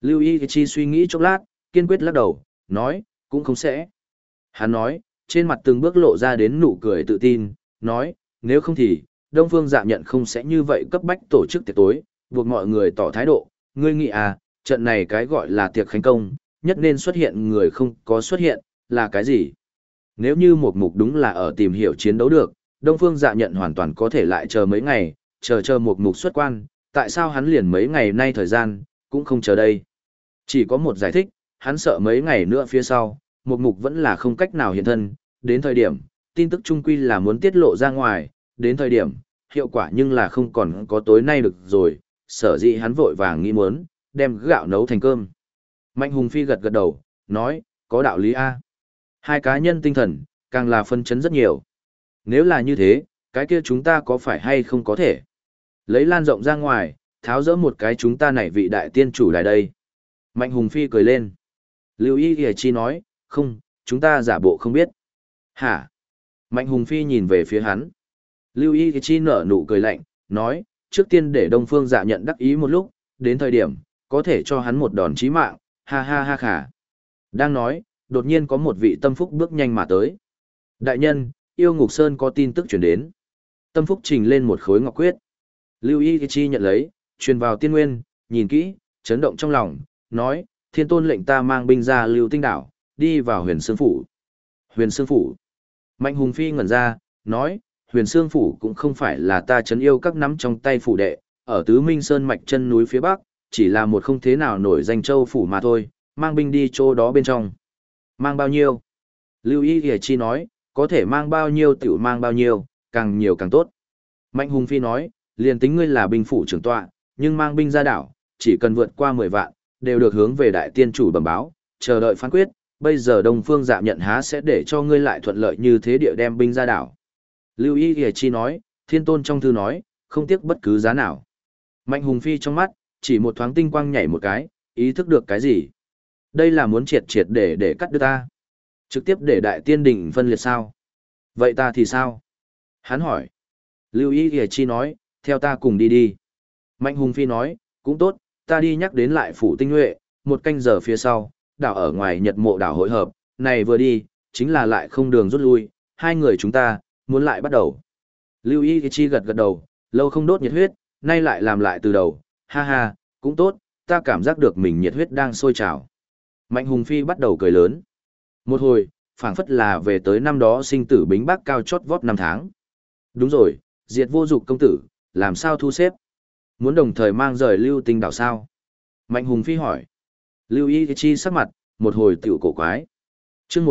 Lưu Y Chi suy nghĩ chốc lát, kiên quyết lắc đầu, nói, cũng không sẽ. Hắn nói, trên mặt từng bước lộ ra đến nụ cười tự tin, nói, nếu không thì, Đông Phương Dạ Nhận không sẽ như vậy cấp bách tổ chức tiệc tối, buộc mọi người tỏ thái độ. Ngươi nghĩ à, trận này cái gọi là tiệc khánh công, nhất nên xuất hiện người không có xuất hiện, là cái gì? Nếu như một mục đúng là ở tìm hiểu chiến đấu được, Đông Phương Dạ Nhận hoàn toàn có thể lại chờ mấy ngày, chờ một mục xuất quan, tại sao hắn liền mấy ngày nay thời gian, cũng không chờ đây. Chỉ có một giải thích, hắn sợ mấy ngày nữa phía sau, một mục vẫn là không cách nào hiện thân, đến thời điểm, tin tức trung quy là muốn tiết lộ ra ngoài, đến thời điểm, hiệu quả nhưng là không còn có tối nay được rồi, sở dĩ hắn vội vàng nghĩ muốn, đem gạo nấu thành cơm. Mạnh Hùng Phi gật gật đầu, nói, có đạo lý A. Hai cá nhân tinh thần, càng là phân chấn rất nhiều. Nếu là như thế, cái kia chúng ta có phải hay không có thể? Lấy lan rộng ra ngoài, tháo dỡ một cái chúng ta này vị đại tiên chủ đài đây. Mạnh Hùng Phi cười lên. Lưu Y Y Chi nói, không, chúng ta giả bộ không biết. Hả? Mạnh Hùng Phi nhìn về phía hắn. Lưu Y Y Chi nở nụ cười lạnh, nói, trước tiên để Đông Phương Dạ Nhận đắc ý một lúc, đến thời điểm, có thể cho hắn một đòn chí mạng, ha ha ha khả. Đang nói, đột nhiên có một vị tâm phúc bước nhanh mà tới. Đại nhân, yêu ngục sơn có tin tức chuyển đến. Tâm phúc trình lên một khối ngọc quyết. Lưu Y Chi nhận lấy, truyền vào tiên nguyên, nhìn kỹ, chấn động trong lòng, nói, thiên tôn lệnh ta mang binh ra Lưu Tinh đảo, đi vào huyền sương phủ. Huyền sương phủ. Mạnh Hùng Phi ngẩn ra, nói, huyền sương phủ cũng không phải là ta trấn yêu các nắm trong tay phủ đệ, ở Tứ Minh Sơn mạch chân núi phía bắc, chỉ là một không thế nào nổi danh châu phủ mà thôi, mang binh đi chỗ đó bên trong. Mang bao nhiêu? Lưu Y Y Chi nói, có thể mang bao nhiêu tiểu mang bao nhiêu, càng nhiều càng tốt. Mạnh Hùng Phi nói, liền tính ngươi là binh phủ trưởng tọa, nhưng mang binh ra đảo, chỉ cần vượt qua 10 vạn, đều được hướng về đại tiên chủ bẩm báo, chờ đợi phán quyết, bây giờ Đông Phương Dạ Nhận há sẽ để cho ngươi lại thuận lợi như thế địa đem binh ra đảo. Lưu Y Y Chi nói, thiên tôn trong thư nói, không tiếc bất cứ giá nào. Mạnh Hùng Phi trong mắt, chỉ một thoáng tinh quang nhảy một cái, ý thức được cái gì? Đây là muốn triệt triệt để cắt đứt ta. Trực tiếp để đại tiên đỉnh phân liệt sao? Vậy ta thì sao? Hắn hỏi. Lưu Y Y Chi nói, theo ta cùng đi đi. Mạnh Hùng Phi nói, cũng tốt, ta đi nhắc đến lại phủ tinh nhuệ, một canh giờ phía sau, đảo ở ngoài Nhật Mộ đảo hội hợp, này vừa đi, chính là lại không đường rút lui, hai người chúng ta, muốn lại bắt đầu. Lưu Y Chi gật gật đầu, lâu không đốt nhiệt huyết, nay lại làm lại từ đầu, ha ha, cũng tốt, ta cảm giác được mình nhiệt huyết đang sôi trào. Mạnh Hùng Phi bắt đầu cười lớn. Một hồi, phảng phất là về tới năm đó sinh tử bính bác cao chót vót 5 tháng. Đúng rồi, Diệt Vô Dục công tử, làm sao thu xếp? Muốn đồng thời mang rời Lưu Tinh đảo sao? Mạnh Hùng Phi hỏi. Lưu Y Chi sắc mặt, một hồi tiểu cổ quái. Chương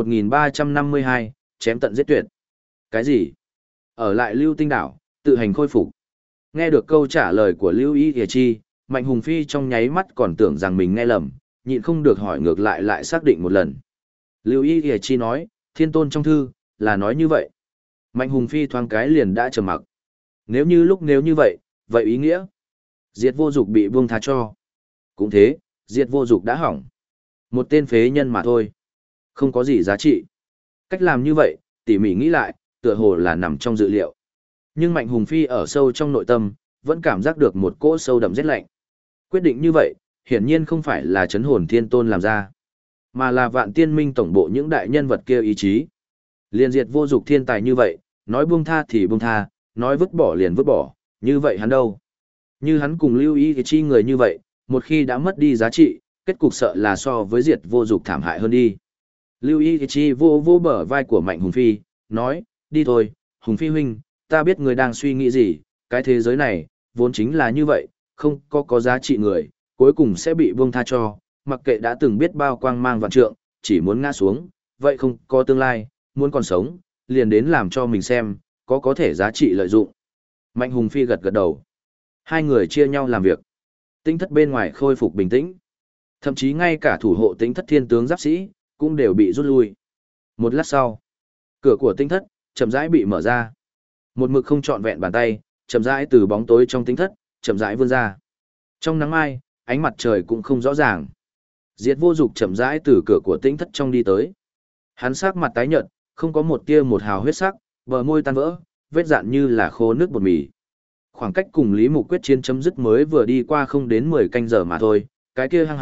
1352, chém tận giết tuyệt. Cái gì? Ở lại Lưu Tinh đảo, tự hành khôi phục. Nghe được câu trả lời của Lưu Y Chi, Mạnh Hùng Phi trong nháy mắt còn tưởng rằng mình nghe lầm, nhịn không được hỏi ngược lại xác định một lần. Lưu Y Chi nói, thiên tôn trong thư, là nói như vậy. Mạnh Hùng Phi thoáng cái liền đã trầm mặc. Nếu như vậy, vậy ý nghĩa. Diệt Vô Dục bị buông tha cho. Cũng thế, Diệt Vô Dục đã hỏng. Một tên phế nhân mà thôi. Không có gì giá trị. Cách làm như vậy, tỉ mỉ nghĩ lại, tựa hồ là nằm trong dự liệu. Nhưng Mạnh Hùng Phi ở sâu trong nội tâm, vẫn cảm giác được một cỗ sâu đậm rét lạnh. Quyết định như vậy, hiển nhiên không phải là chấn hồn thiên tôn làm ra, mà là Vạn Tiên Minh tổng bộ những đại nhân vật kia ý chí. Liên Diệt Vô Dục thiên tài như vậy, nói buông tha thì buông tha, nói vứt bỏ liền vứt bỏ, như vậy hắn đâu? Như hắn cùng Lưu Y Chi người như vậy, một khi đã mất đi giá trị, kết cục sợ là so với Diệt Vô Dục thảm hại hơn đi. Lưu Y Chi vô bờ vai của Mạnh Hùng Phi, nói, đi thôi, Hùng Phi huynh, ta biết người đang suy nghĩ gì, cái thế giới này, vốn chính là như vậy, không có giá trị người, cuối cùng sẽ bị buông tha cho, mặc kệ đã từng biết bao quang mang vạn trượng, chỉ muốn ngã xuống, vậy không có tương lai, muốn còn sống, liền đến làm cho mình xem, có thể giá trị lợi dụng. Mạnh Hùng Phi gật gật đầu. Hai người chia nhau làm việc. Tinh thất bên ngoài khôi phục bình tĩnh. Thậm chí ngay cả thủ hộ tinh thất thiên tướng giáp sĩ, cũng đều bị rút lui. Một lát sau, cửa của tinh thất, chậm rãi bị mở ra. Một mực không trọn vẹn bàn tay, chậm rãi từ bóng tối trong tinh thất, chậm rãi vươn ra. Trong nắng mai, ánh mặt trời cũng không rõ ràng. Diệt Vô Dục chậm rãi từ cửa của tinh thất trong đi tới. Hắn sắc mặt tái nhợt, không có một tia một hào huyết sắc, bờ môi tan vỡ, vết dạn như là khô nước bột mì. Khoảng cách cùng Lý Mục quyết chiến chấm dứt mới vừa đi qua không đến 10 canh giờ mà thôi, cái kia hăng hái,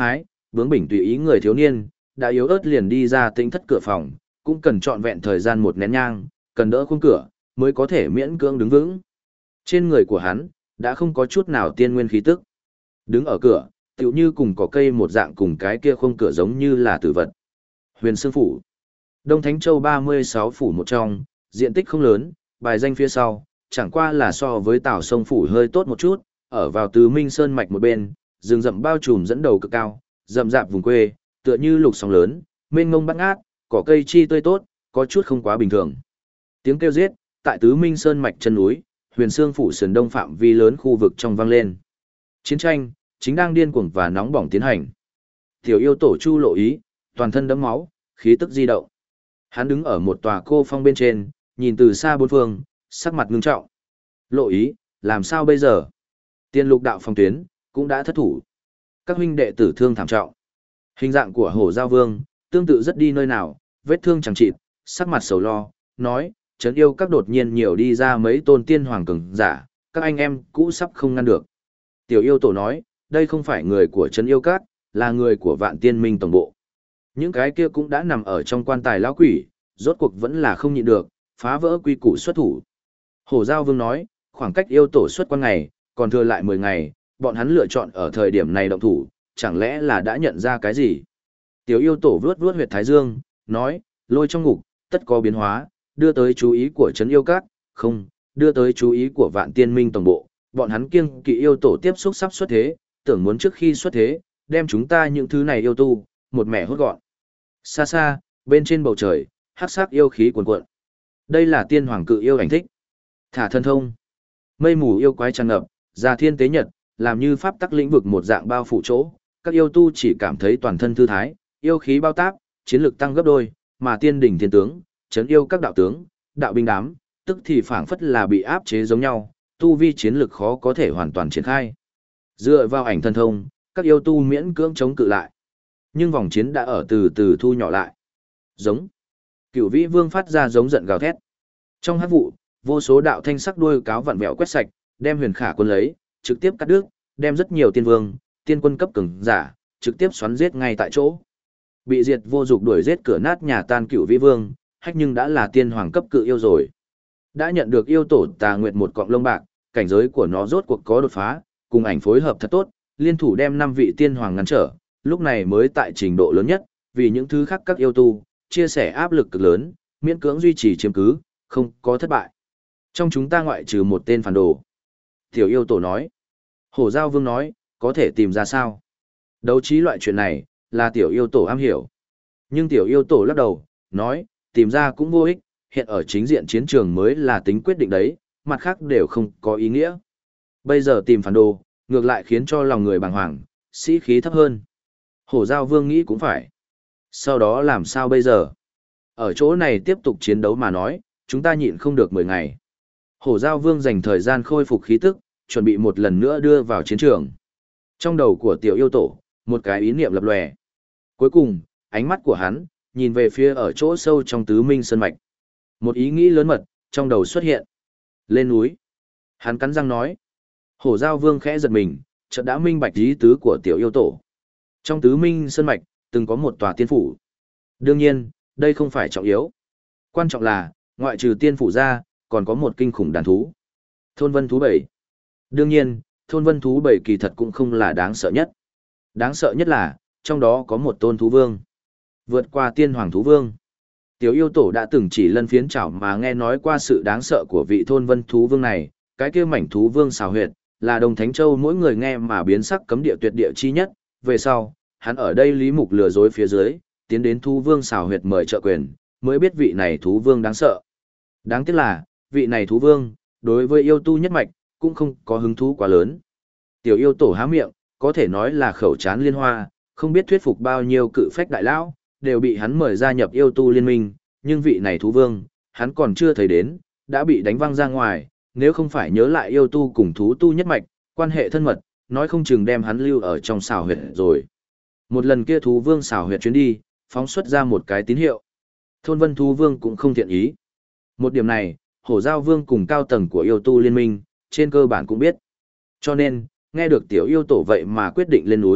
bướng bỉnh tùy ý người thiếu niên, đã yếu ớt liền đi ra tĩnh thất cửa phòng, cũng cần trọn vẹn thời gian một nén nhang, cần đỡ khung cửa, mới có thể miễn cưỡng đứng vững. Trên người của hắn, đã không có chút nào tiên nguyên khí tức. Đứng ở cửa, tựu như cùng có cây một dạng cùng cái kia khung cửa giống như là tử vật. Huyền Sương Phủ, Đông Thánh Châu 36 phủ một trong, diện tích không lớn, bài danh phía sau, chẳng qua là so với Tào Sông Phủ hơi tốt một chút, ở vào Tứ Minh Sơn Mạch một bên, rừng rậm bao trùm dẫn đầu cực cao, rậm rạp vùng quê, tựa như lục sóng lớn, mênh mông bát ngát, cỏ cây chi tươi tốt, có chút không quá bình thường. Tiếng kêu giết, tại Tứ Minh Sơn Mạch chân núi, Huyền Sương Phủ sườn đông phạm vi lớn khu vực trong vang lên. Chiến tranh chính đang điên cuồng và nóng bỏng tiến hành. Tiểu yêu tổ Chu Lộ Ý, toàn thân đẫm máu, khí tức di động. Hắn đứng ở một tòa cô phong bên trên, nhìn từ xa bốn phương, sắc mặt ngưng trọng. Lộ Ý, làm sao bây giờ? Tiên lục đạo phòng tuyến, cũng đã thất thủ. Các huynh đệ tử thương thảm trọng. Hình dạng của Hổ Giao Vương, tương tự rất đi nơi nào, vết thương chẳng chịt, sắc mặt sầu lo, nói, trấn yêu các đột nhiên nhiều đi ra mấy tôn tiên hoàng cường giả, các anh em cũ sắp không ngăn được. Tiểu yêu tổ nói, đây không phải người của trấn yêu các, là người của Vạn Tiên Minh tổng bộ. Những cái kia cũng đã nằm ở trong quan tài lão quỷ, rốt cuộc vẫn là không nhịn được, phá vỡ quy củ xuất thủ. Hổ Giao Vương nói, khoảng cách yêu tổ xuất quan ngày, còn thừa lại 10 ngày, bọn hắn lựa chọn ở thời điểm này động thủ, chẳng lẽ là đã nhận ra cái gì? Tiểu yêu tổ vuốt vuốt huyệt thái dương, nói, lôi trong ngục, tất có biến hóa, đưa tới chú ý của trấn yêu các, không, đưa tới chú ý của Vạn Tiên Minh tổng bộ, bọn hắn kiêng kỵ yêu tổ tiếp xúc sắp xuất thế, tưởng muốn trước khi xuất thế, đem chúng ta những thứ này yêu tu, một mẻ hốt gọn. Xa xa, bên trên bầu trời, hắc sắc yêu khí cuồn cuộn. Đây là tiên hoàng cự yêu ảnh thích. Thả thân thông. Mây mù yêu quái tràn ngập, ra thiên tế nhật, làm như pháp tắc lĩnh vực một dạng bao phủ chỗ, các yêu tu chỉ cảm thấy toàn thân thư thái, yêu khí bao táp, chiến lực tăng gấp đôi, mà tiên đỉnh thiên tướng, trấn yêu các đạo tướng, đạo binh đám, tức thì phảng phất là bị áp chế giống nhau, tu vi chiến lực khó có thể hoàn toàn triển khai. Dựa vào ảnh thân thông, các yêu tu miễn cưỡng chống cự lại. Nhưng vòng chiến đã ở từ từ thu nhỏ lại. Giống. Cửu Vĩ Vương phát ra giống giận gào thét. Trong hắc vụ, vô số đạo thanh sắc đuôi cáo vặn vẹo quét sạch, đem Huyền Khả quân lấy, trực tiếp cắt đứt, đem rất nhiều tiên vương, tiên quân cấp cường giả, trực tiếp xoắn giết ngay tại chỗ. Bị diệt vô dục đuổi giết cửa nát nhà tan Cửu Vĩ Vương, hách nhưng đã là tiên hoàng cấp cự yêu rồi. Đã nhận được yêu tổ Tà Nguyệt một cọng lông bạc, cảnh giới của nó rốt cuộc có đột phá, cùng ảnh phối hợp thật tốt, liên thủ đem 5 vị tiên hoàng ngăn trở, lúc này mới tại trình độ lớn nhất, vì những thứ khác các yêu tu, chia sẻ áp lực cực lớn, miễn cưỡng duy trì chiếm cứ, không có thất bại. Trong chúng ta ngoại trừ một tên phản đồ. Tiểu yêu tổ nói. Hổ Giao Vương nói, có thể tìm ra sao? Đấu trí loại chuyện này, là tiểu yêu tổ am hiểu. Nhưng tiểu yêu tổ lắc đầu, nói, tìm ra cũng vô ích, hiện ở chính diện chiến trường mới là tính quyết định đấy, mặt khác đều không có ý nghĩa. Bây giờ tìm phản đồ, ngược lại khiến cho lòng người bàng hoàng, sĩ khí thấp hơn. Hổ Giao Vương nghĩ cũng phải. Sau đó làm sao bây giờ? Ở chỗ này tiếp tục chiến đấu mà nói, chúng ta nhịn không được 10 ngày. Hổ Giao Vương dành thời gian khôi phục khí tức, chuẩn bị một lần nữa đưa vào chiến trường. Trong đầu của tiểu yêu tổ, một cái ý niệm lập lòe. Cuối cùng, ánh mắt của hắn, nhìn về phía ở chỗ sâu trong Tứ Minh Sơn Mạch. Một ý nghĩ lớn mật, trong đầu xuất hiện. Lên núi. Hắn cắn răng nói. Hổ Giao Vương khẽ giật mình, chợt đã minh bạch ý tứ của tiểu yêu tổ. Trong Tứ Minh Sơn Mạch, từng có một tòa tiên phủ. Đương nhiên, đây không phải trọng yếu. Quan trọng là, ngoại trừ tiên phủ ra, còn có một kinh khủng đàn thú. Thôn vân thú bảy. Đương nhiên, thôn vân thú bảy kỳ thật cũng không là đáng sợ nhất. Đáng sợ nhất là, trong đó có một tôn thú vương. Vượt qua tiên hoàng thú vương. Tiểu yêu tổ đã từng chỉ lân phiến chảo mà nghe nói qua sự đáng sợ của vị thôn vân thú vương này, cái kia mảnh thú vương xào huyệt, là Đồng Thánh Châu mỗi người nghe mà biến sắc cấm địa tuyệt địa chi nhất, về sau, hắn ở đây lý mục lừa dối phía dưới, tiến đến thú vương xào huyệt mời trợ quyền, mới biết vị này thú vương đáng sợ. Đáng tiếc là, vị này thú vương, đối với yêu tu nhất mạch, cũng không có hứng thú quá lớn. Tiểu yêu tổ há miệng, có thể nói là khẩu chán liên hoa, không biết thuyết phục bao nhiêu cự phách đại lão, đều bị hắn mời gia nhập yêu tu liên minh, nhưng vị này thú vương, hắn còn chưa thấy đến, đã bị đánh văng ra ngoài, nếu không phải nhớ lại yêu tu cùng thú tu nhất mạch, quan hệ thân mật, nói không chừng đem hắn lưu ở trong xào huyệt rồi. Một lần kia thú vương xào huyệt chuyến đi, phóng xuất ra một cái tín hiệu. Thôn vân thú vương cũng không thiện ý. Một điểm này, Hổ Giao Vương cùng cao tầng của yêu tu liên minh, trên cơ bản cũng biết. Cho nên, nghe được tiểu yêu tổ vậy mà quyết định lên núi,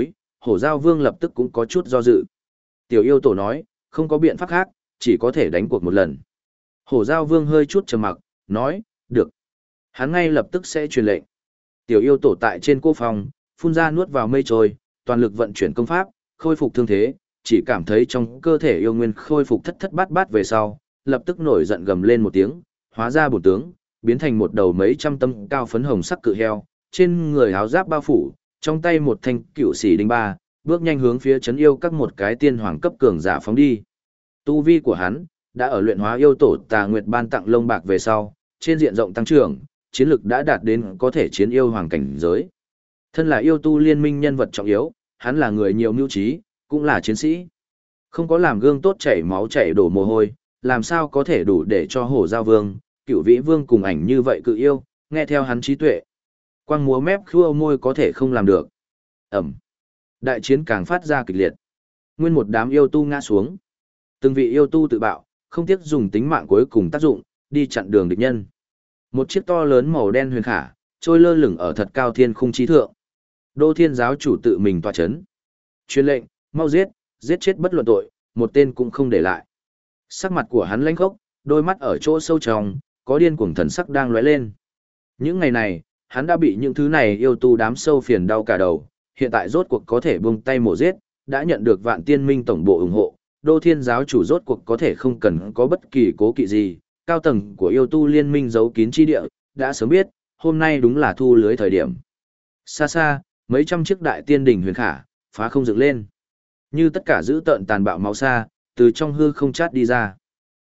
Hổ Giao Vương lập tức cũng có chút do dự. Tiểu yêu tổ nói, không có biện pháp khác, chỉ có thể đánh cuộc một lần. Hổ Giao Vương hơi chút trầm mặc, nói, được. Hắn ngay lập tức sẽ truyền lệnh. Tiểu yêu tổ tại trên cô phòng, phun ra nuốt vào mây trôi, toàn lực vận chuyển công pháp, khôi phục thương thế, chỉ cảm thấy trong cơ thể yêu nguyên khôi phục thất thất bát bát về sau, lập tức nổi giận gầm lên một tiếng, hóa ra bổn tướng, biến thành một đầu mấy trăm tấm cao phấn hồng sắc cự heo, trên người áo giáp bao phủ, trong tay một thanh cựu sĩ đinh ba, bước nhanh hướng phía trấn yêu các một cái tiên hoàng cấp cường giả phóng đi. Tu vi của hắn đã ở luyện hóa yêu tổ Tà Nguyệt ban tặng lông bạc về sau, trên diện rộng tăng trưởng, chiến lực đã đạt đến có thể chiến yêu hoàng cảnh giới. Thân là yêu tu liên minh nhân vật trọng yếu, hắn là người nhiều mưu trí, cũng là chiến sĩ. Không có làm gương tốt chảy máu chảy đổ mồ hôi, làm sao có thể đủ để cho Hổ Giao Vương, Cửu Vĩ Vương cùng ảnh như vậy cự yêu, nghe theo hắn trí tuệ. Quang múa mép khua môi có thể không làm được. Ẩm. Đại chiến càng phát ra kịch liệt. Nguyên một đám yêu tu ngã xuống. Từng vị yêu tu tự bạo, không tiếc dùng tính mạng cuối cùng tác dụng, đi chặn đường địch nhân. Một chiếc to lớn màu đen huyền khả, trôi lơ lửng ở thật cao thiên khung trí thượng. Đô Thiên giáo chủ tự mình tọa chấn. Truyền lệnh, mau giết, giết chết bất luận tội, một tên cũng không để lại. Sắc mặt của hắn lãnh khốc, đôi mắt ở chỗ sâu trong, có điên cuồng thần sắc đang lóe lên. Những ngày này, hắn đã bị những thứ này yêu tu đám sâu phiền đau cả đầu, hiện tại rốt cuộc có thể buông tay mổ giết, đã nhận được Vạn Tiên Minh tổng bộ ủng hộ, Đô Thiên giáo chủ rốt cuộc có thể không cần có bất kỳ cố kỵ gì, cao tầng của yêu tu liên minh giấu kín chi địa, đã sớm biết, hôm nay đúng là thu lưới thời điểm. Xa xa, mấy trăm chiếc đại tiên đỉnh huyền khả, phá không dựng lên. Như tất cả giữ tợn tàn bạo máu xa, từ trong hư không chát đi ra.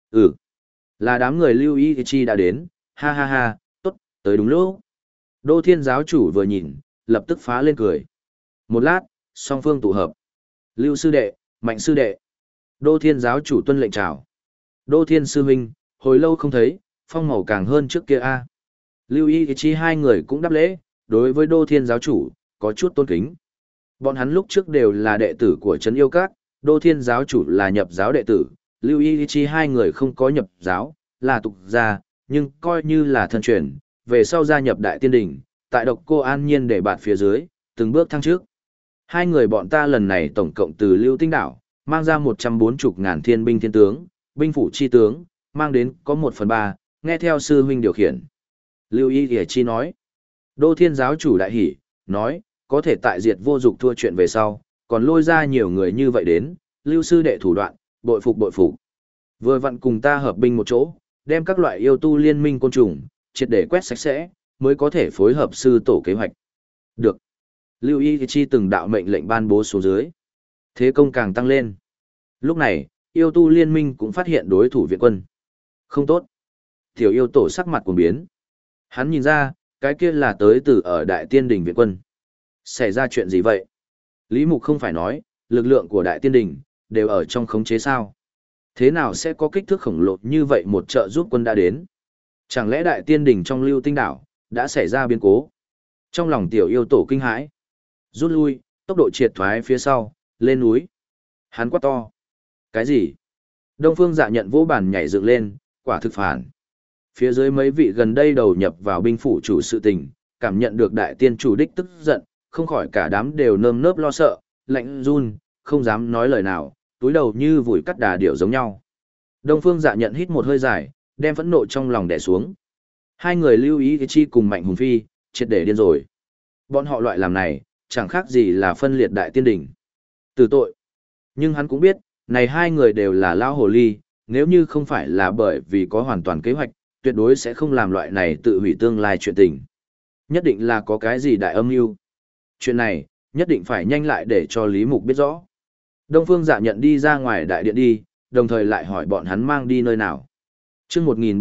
Là đám người Lưu Ý Chi đã đến, ha ha ha, tốt, tới đúng lúc. Đô Thiên giáo chủ vừa nhìn, lập tức phá lên cười. Một lát, song phương tụ hợp. Lưu sư đệ, Mạnh sư đệ. Đô Thiên giáo chủ tuân lệnh chào. Đô Thiên sư huynh, hồi lâu không thấy, phong màu càng hơn trước kia a. Lưu Ý Chi hai người cũng đáp lễ, đối với Đô Thiên giáo chủ, có chút tôn kính. Bọn hắn lúc trước đều là đệ tử của Trấn Yêu Các, Đô Thiên giáo chủ là nhập giáo đệ tử, Lưu Y Chi hai người không có nhập giáo, là tục gia, nhưng coi như là thân truyền, về sau gia nhập Đại Tiên Đình, tại Độc Cô An Nhiên để bạt phía dưới, từng bước thăng trước. Hai người bọn ta lần này tổng cộng từ Lưu Tinh Đảo, mang ra 140.000 thiên binh thiên tướng, binh phủ chi tướng, mang đến có 1/3, nghe theo sư huynh điều khiển. Lưu Y Chi nói, Đô Thiên giáo chủ đại hỉ, nói, có thể tại diệt vô dục thua chuyện về sau, còn lôi ra nhiều người như vậy đến, Lưu sư đệ thủ đoạn, bội phục bội phục. Vừa vặn cùng ta hợp binh một chỗ, đem các loại yêu tu liên minh côn trùng, triệt để quét sạch sẽ, mới có thể phối hợp sư tổ kế hoạch. Được. Lưu Y Chi từng đạo mệnh lệnh ban bố xuống dưới. Thế công càng tăng lên. Lúc này, yêu tu liên minh cũng phát hiện đối thủ viện quân. Không tốt. Tiểu yêu tổ sắc mặt cuồng biến. Hắn nhìn ra, cái kia là tới từ ở Đại Tiên Đình viện quân. Xảy ra chuyện gì vậy? Lý Mục không phải nói, lực lượng của Đại Tiên Đình, đều ở trong khống chế sao? Thế nào sẽ có kích thước khổng lồ như vậy một trợ giúp quân đã đến? Chẳng lẽ Đại Tiên Đình trong Lưu Tinh Đảo, đã xảy ra biến cố? Trong lòng tiểu yêu tổ kinh hãi. Rút lui, tốc độ triệt thoái phía sau, lên núi. Hắn quát to. Cái gì? Đông Phương Dạ Nhận vỗ bàn nhảy dựng lên, quả thực phản. Phía dưới mấy vị gần đây đầu nhập vào binh phủ chủ sự tình, cảm nhận được đại tiên chủ đích tức giận, không khỏi cả đám đều nơm nớp lo sợ, lạnh run, không dám nói lời nào, túi đầu như vùi cắt đà điểu giống nhau. Đông Phương Dạ Nhận hít một hơi dài, đem phẫn nộ trong lòng đè xuống. Hai người Lưu Ý Chi cùng Mạnh Hùng Phi, triệt để điên rồi. Bọn họ loại làm này, chẳng khác gì là phân liệt đại tiên đỉnh. Từ tội. Nhưng hắn cũng biết, này hai người đều là lao hồ ly, nếu như không phải là bởi vì có hoàn toàn kế hoạch, tuyệt đối sẽ không làm loại này tự hủy tương lai chuyện tình. Nhất định là có cái gì đại âm mưu. Chuyện này, nhất định phải nhanh lại để cho Lý Mục biết rõ. Đông Phương Dạ Nhận đi ra ngoài đại điện đi, đồng thời lại hỏi bọn hắn mang đi nơi nào. Chương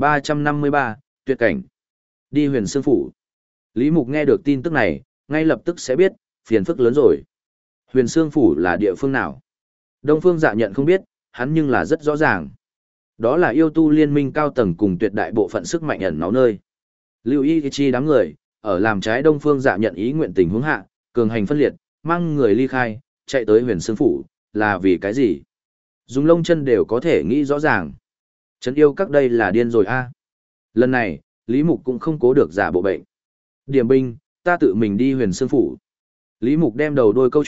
1353, tuyệt cảnh. Đi Huyền Sương Phủ. Lý Mục nghe được tin tức này, ngay lập tức sẽ biết, phiền phức lớn rồi. Huyền Sương Phủ là địa phương nào? Đông Phương Dạ Nhận không biết, hắn nhưng là rất rõ ràng. Đó là yêu tu liên minh cao tầng cùng tuyệt đại bộ phận sức mạnh ẩn náu nơi. Lưu Y Chi đám người, ở làm trái Đông Phương Dạ Nhận ý nguyện tình huống hạ, cường hành phân liệt, mang người ly khai, chạy tới Huyền Sương Phủ, là vì cái gì? Dùng lông chân đều có thể nghĩ rõ ràng. Trấn yêu các đây là điên rồi a. Lần này, Lý Mục cũng không cố được giả bộ bệnh. Điểm binh, ta tự mình đi Huyền Sương Phủ. Lý Mục đem đầu đôi câu chuyện,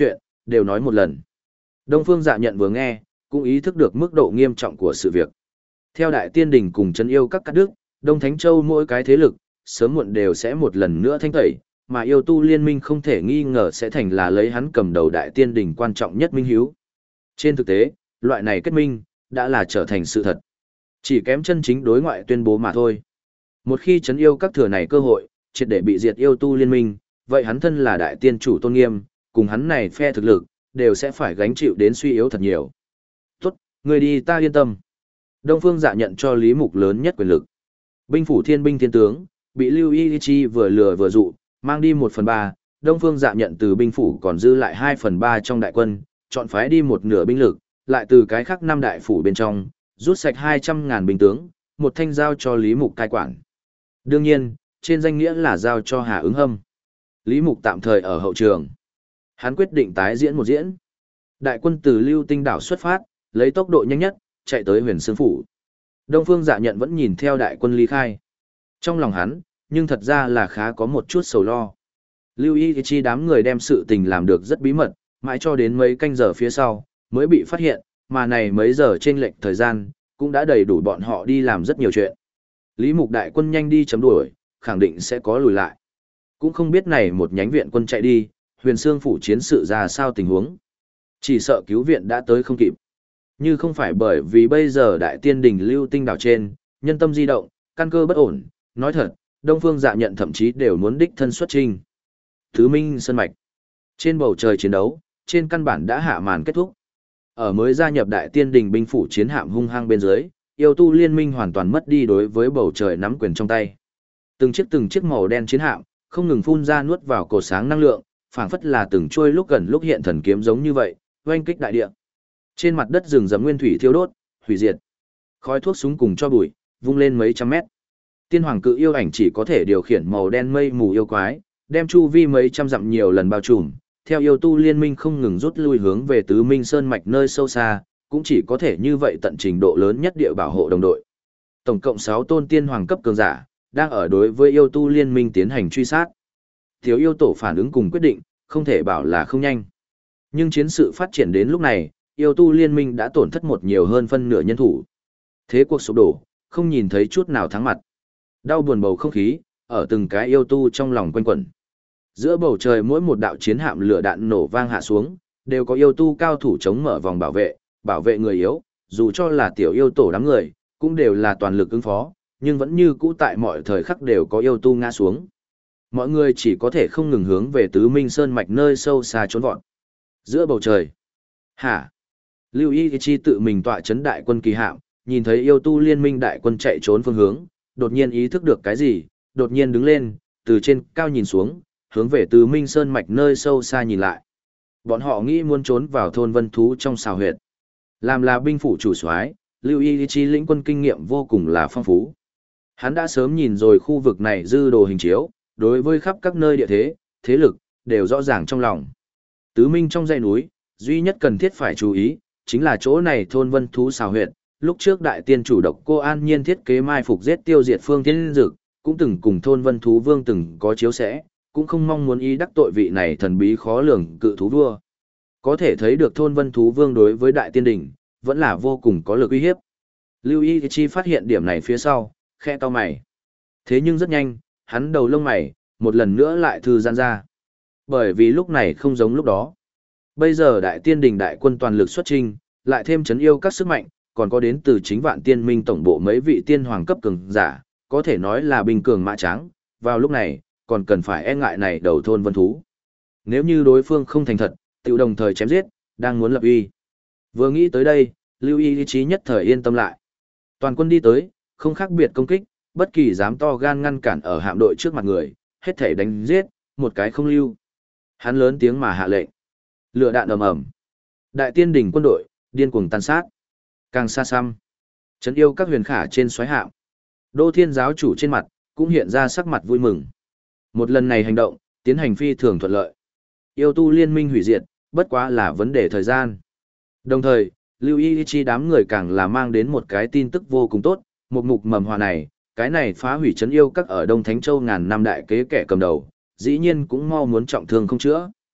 đều nói một lần. Đông Phương Dạ Nhận vừa nghe, cũng ý thức được mức độ nghiêm trọng của sự việc. Theo Đại Tiên Đình cùng Trấn Yêu các đức, Đông Thánh Châu mỗi cái thế lực, sớm muộn đều sẽ một lần nữa thanh tẩy, mà yêu tu liên minh không thể nghi ngờ sẽ thành là lấy hắn cầm đầu Đại Tiên Đình quan trọng nhất minh hiếu. Trên thực tế, loại này kết minh, đã là trở thành sự thật. Chỉ kém chân chính đối ngoại tuyên bố mà thôi. Một khi Trấn Yêu các thừa này cơ hội, triệt để bị diệt yêu tu liên minh, vậy hắn thân là đại tiên chủ tôn nghiêm, cùng hắn này phe thực lực, đều sẽ phải gánh chịu đến suy yếu thật nhiều. Tốt, người đi ta yên tâm. Đông Phương Dạ Nhận cho Lý Mục lớn nhất quyền lực. Binh phủ thiên binh thiên tướng, bị Lưu Y Chi vừa lừa vừa dụ, mang đi 1/3, Đông Phương Dạ Nhận từ binh phủ còn dư lại 2/3 trong đại quân, chọn phái đi một nửa binh lực, lại từ cái khác 5 đại phủ bên trong, rút sạch 200.000 binh tướng, một thanh giao cho Lý Mục cai quản. Đương nhiên, trên danh nghĩa là giao cho Hà Ứng Hâm. Lý Mục tạm thời ở hậu trường. Hắn quyết định tái diễn một diễn. Đại quân từ Lưu Tinh đảo xuất phát, lấy tốc độ nhanh nhất, chạy tới Huyền Sương phủ. Đông Phương Dạ Nhận vẫn nhìn theo đại quân ly khai. Trong lòng hắn, nhưng thật ra là khá có một chút sầu lo. Lưu Y Chi đám người đem sự tình làm được rất bí mật, mãi cho đến mấy canh giờ phía sau, mới bị phát hiện, mà này mấy giờ trên lệch thời gian, cũng đã đầy đủ bọn họ đi làm rất nhiều chuyện. Lý Mục đại quân nhanh đi chấm đuổi, khẳng định sẽ có lùi lại. Cũng không biết này một nhánh viện quân chạy đi, Huyền Sương phủ chiến sự ra sao tình huống. Chỉ sợ cứu viện đã tới không kịp. Như không phải bởi vì bây giờ Đại Tiên Đình Lưu Tinh đảo trên, nhân tâm di động, căn cơ bất ổn, nói thật, Đông Phương Dạ Nhận thậm chí đều muốn đích thân xuất trình. Thứ Minh Sơn Mạch. Trên bầu trời chiến đấu, trên căn bản đã hạ màn kết thúc. Ở mới gia nhập Đại Tiên Đình binh phủ chiến hạm hung hăng bên dưới, yêu tu liên minh hoàn toàn mất đi đối với bầu trời nắm quyền trong tay. Từng chiếc màu đen chiến hạm, không ngừng phun ra nuốt vào cột sáng năng lượng, phảng phất là từng trôi lúc gần lúc hiện thần kiếm giống như vậy, oanh kích đại địa. Trên mặt đất rừng rậm nguyên thủy thiêu đốt, hủy diệt. Khói thuốc súng cùng cho bụi, vung lên mấy trăm mét. Tiên hoàng cự yêu ảnh chỉ có thể điều khiển màu đen mây mù yêu quái, đem chu vi mấy trăm dặm nhiều lần bao trùm, theo yêu tu liên minh không ngừng rút lui hướng về Tứ Minh Sơn mạch nơi sâu xa, cũng chỉ có thể như vậy tận trình độ lớn nhất địa bảo hộ đồng đội. Tổng cộng 6 tôn tiên hoàng cấp cường giả, đang ở đối với yêu tu liên minh tiến hành truy sát. Thiếu yêu tổ phản ứng cùng quyết định, không thể bảo là không nhanh. Nhưng chiến sự phát triển đến lúc này, yêu tu liên minh đã tổn thất một nhiều hơn phân nửa nhân thủ. Thế cuộc sụp đổ, không nhìn thấy chút nào thắng mặt. Đau buồn bầu không khí, ở từng cái yêu tu trong lòng quanh quẩn. Giữa bầu trời mỗi một đạo chiến hạm lửa đạn nổ vang hạ xuống, đều có yêu tu cao thủ chống mở vòng bảo vệ người yếu, dù cho là tiểu yêu tổ đám người, cũng đều là toàn lực ứng phó, nhưng vẫn như cũ tại mọi thời khắc đều có yêu tu ngã xuống. Mọi người chỉ có thể không ngừng hướng về Tứ Minh Sơn mạch nơi sâu xa trốn vọt. Giữa bầu trời. Hả? Lưu Y Chi tự mình tọa chấn đại quân kỳ hạm, nhìn thấy yêu tu liên minh đại quân chạy trốn phương hướng, đột nhiên ý thức được cái gì, đột nhiên đứng lên, từ trên cao nhìn xuống, hướng về Tứ Minh Sơn mạch nơi sâu xa nhìn lại. Bọn họ nghĩ muốn trốn vào thôn vân thú trong xào huyệt. Làm là binh phủ chủ soái, Lưu Y Chi lĩnh quân kinh nghiệm vô cùng là phong phú. Hắn đã sớm nhìn rồi khu vực này dư đồ hình chiếu, đối với khắp các nơi địa thế, thế lực, đều rõ ràng trong lòng. Tứ Minh trong dãy núi, duy nhất cần thiết phải chú ý, chính là chỗ này thôn vân thú xào huyệt. Lúc trước đại tiên chủ độc cô An Nhiên thiết kế mai phục giết tiêu diệt Phương Thiên Dực, cũng từng cùng thôn vân thú vương từng có chiếu sẽ, cũng không mong muốn ý đắc tội vị này thần bí khó lường cự thú vua. Có thể thấy được thôn vân thú vương đối với đại tiên đỉnh, vẫn là vô cùng có lực uy hiếp. Lưu Y Chi phát hiện điểm này phía sau, khe to mày. Thế nhưng rất nhanh, hắn đầu lông mày, một lần nữa lại thư giãn ra. Bởi vì lúc này không giống lúc đó. Bây giờ đại tiên đình đại quân toàn lực xuất chinh, lại thêm chấn yêu các sức mạnh, còn có đến từ chính Vạn Tiên Minh tổng bộ mấy vị tiên hoàng cấp cường giả, có thể nói là bình cường mã trắng, vào lúc này, còn cần phải e ngại này đầu thôn vân thú. Nếu như đối phương không thành thật, tự đồng thời chém giết, đang muốn lập uy. Vừa nghĩ tới đây, Lưu Y Chí nhất thời yên tâm lại. Toàn quân đi tới, không khác biệt công kích, bất kỳ dám to gan ngăn cản ở hạm đội trước mặt người, hết thể đánh giết, một cái không lưu. Hắn lớn tiếng mà hạ lệnh. Lửa đạn ầm ầm. Đại tiên đỉnh quân đội, điên cuồng tàn sát. Càng xa xăm, trấn yêu các huyền khả trên xoáy hạm. Đô Thiên giáo chủ trên mặt, cũng hiện ra sắc mặt vui mừng. Một lần này hành động, tiến hành phi thường thuận lợi. Yêu tu liên minh hủy diệt, bất quá là vấn đề thời gian. Đồng thời, Lưu Y Chi đám người càng là mang đến một cái tin tức vô cùng tốt, một mục mầm hòa này, cái này phá hủy trấn yêu các ở Đông Thánh Châu ngàn năm đại kế kẻ cầm đầu, dĩ nhiên cũng mau muốn trọng thương không chữa.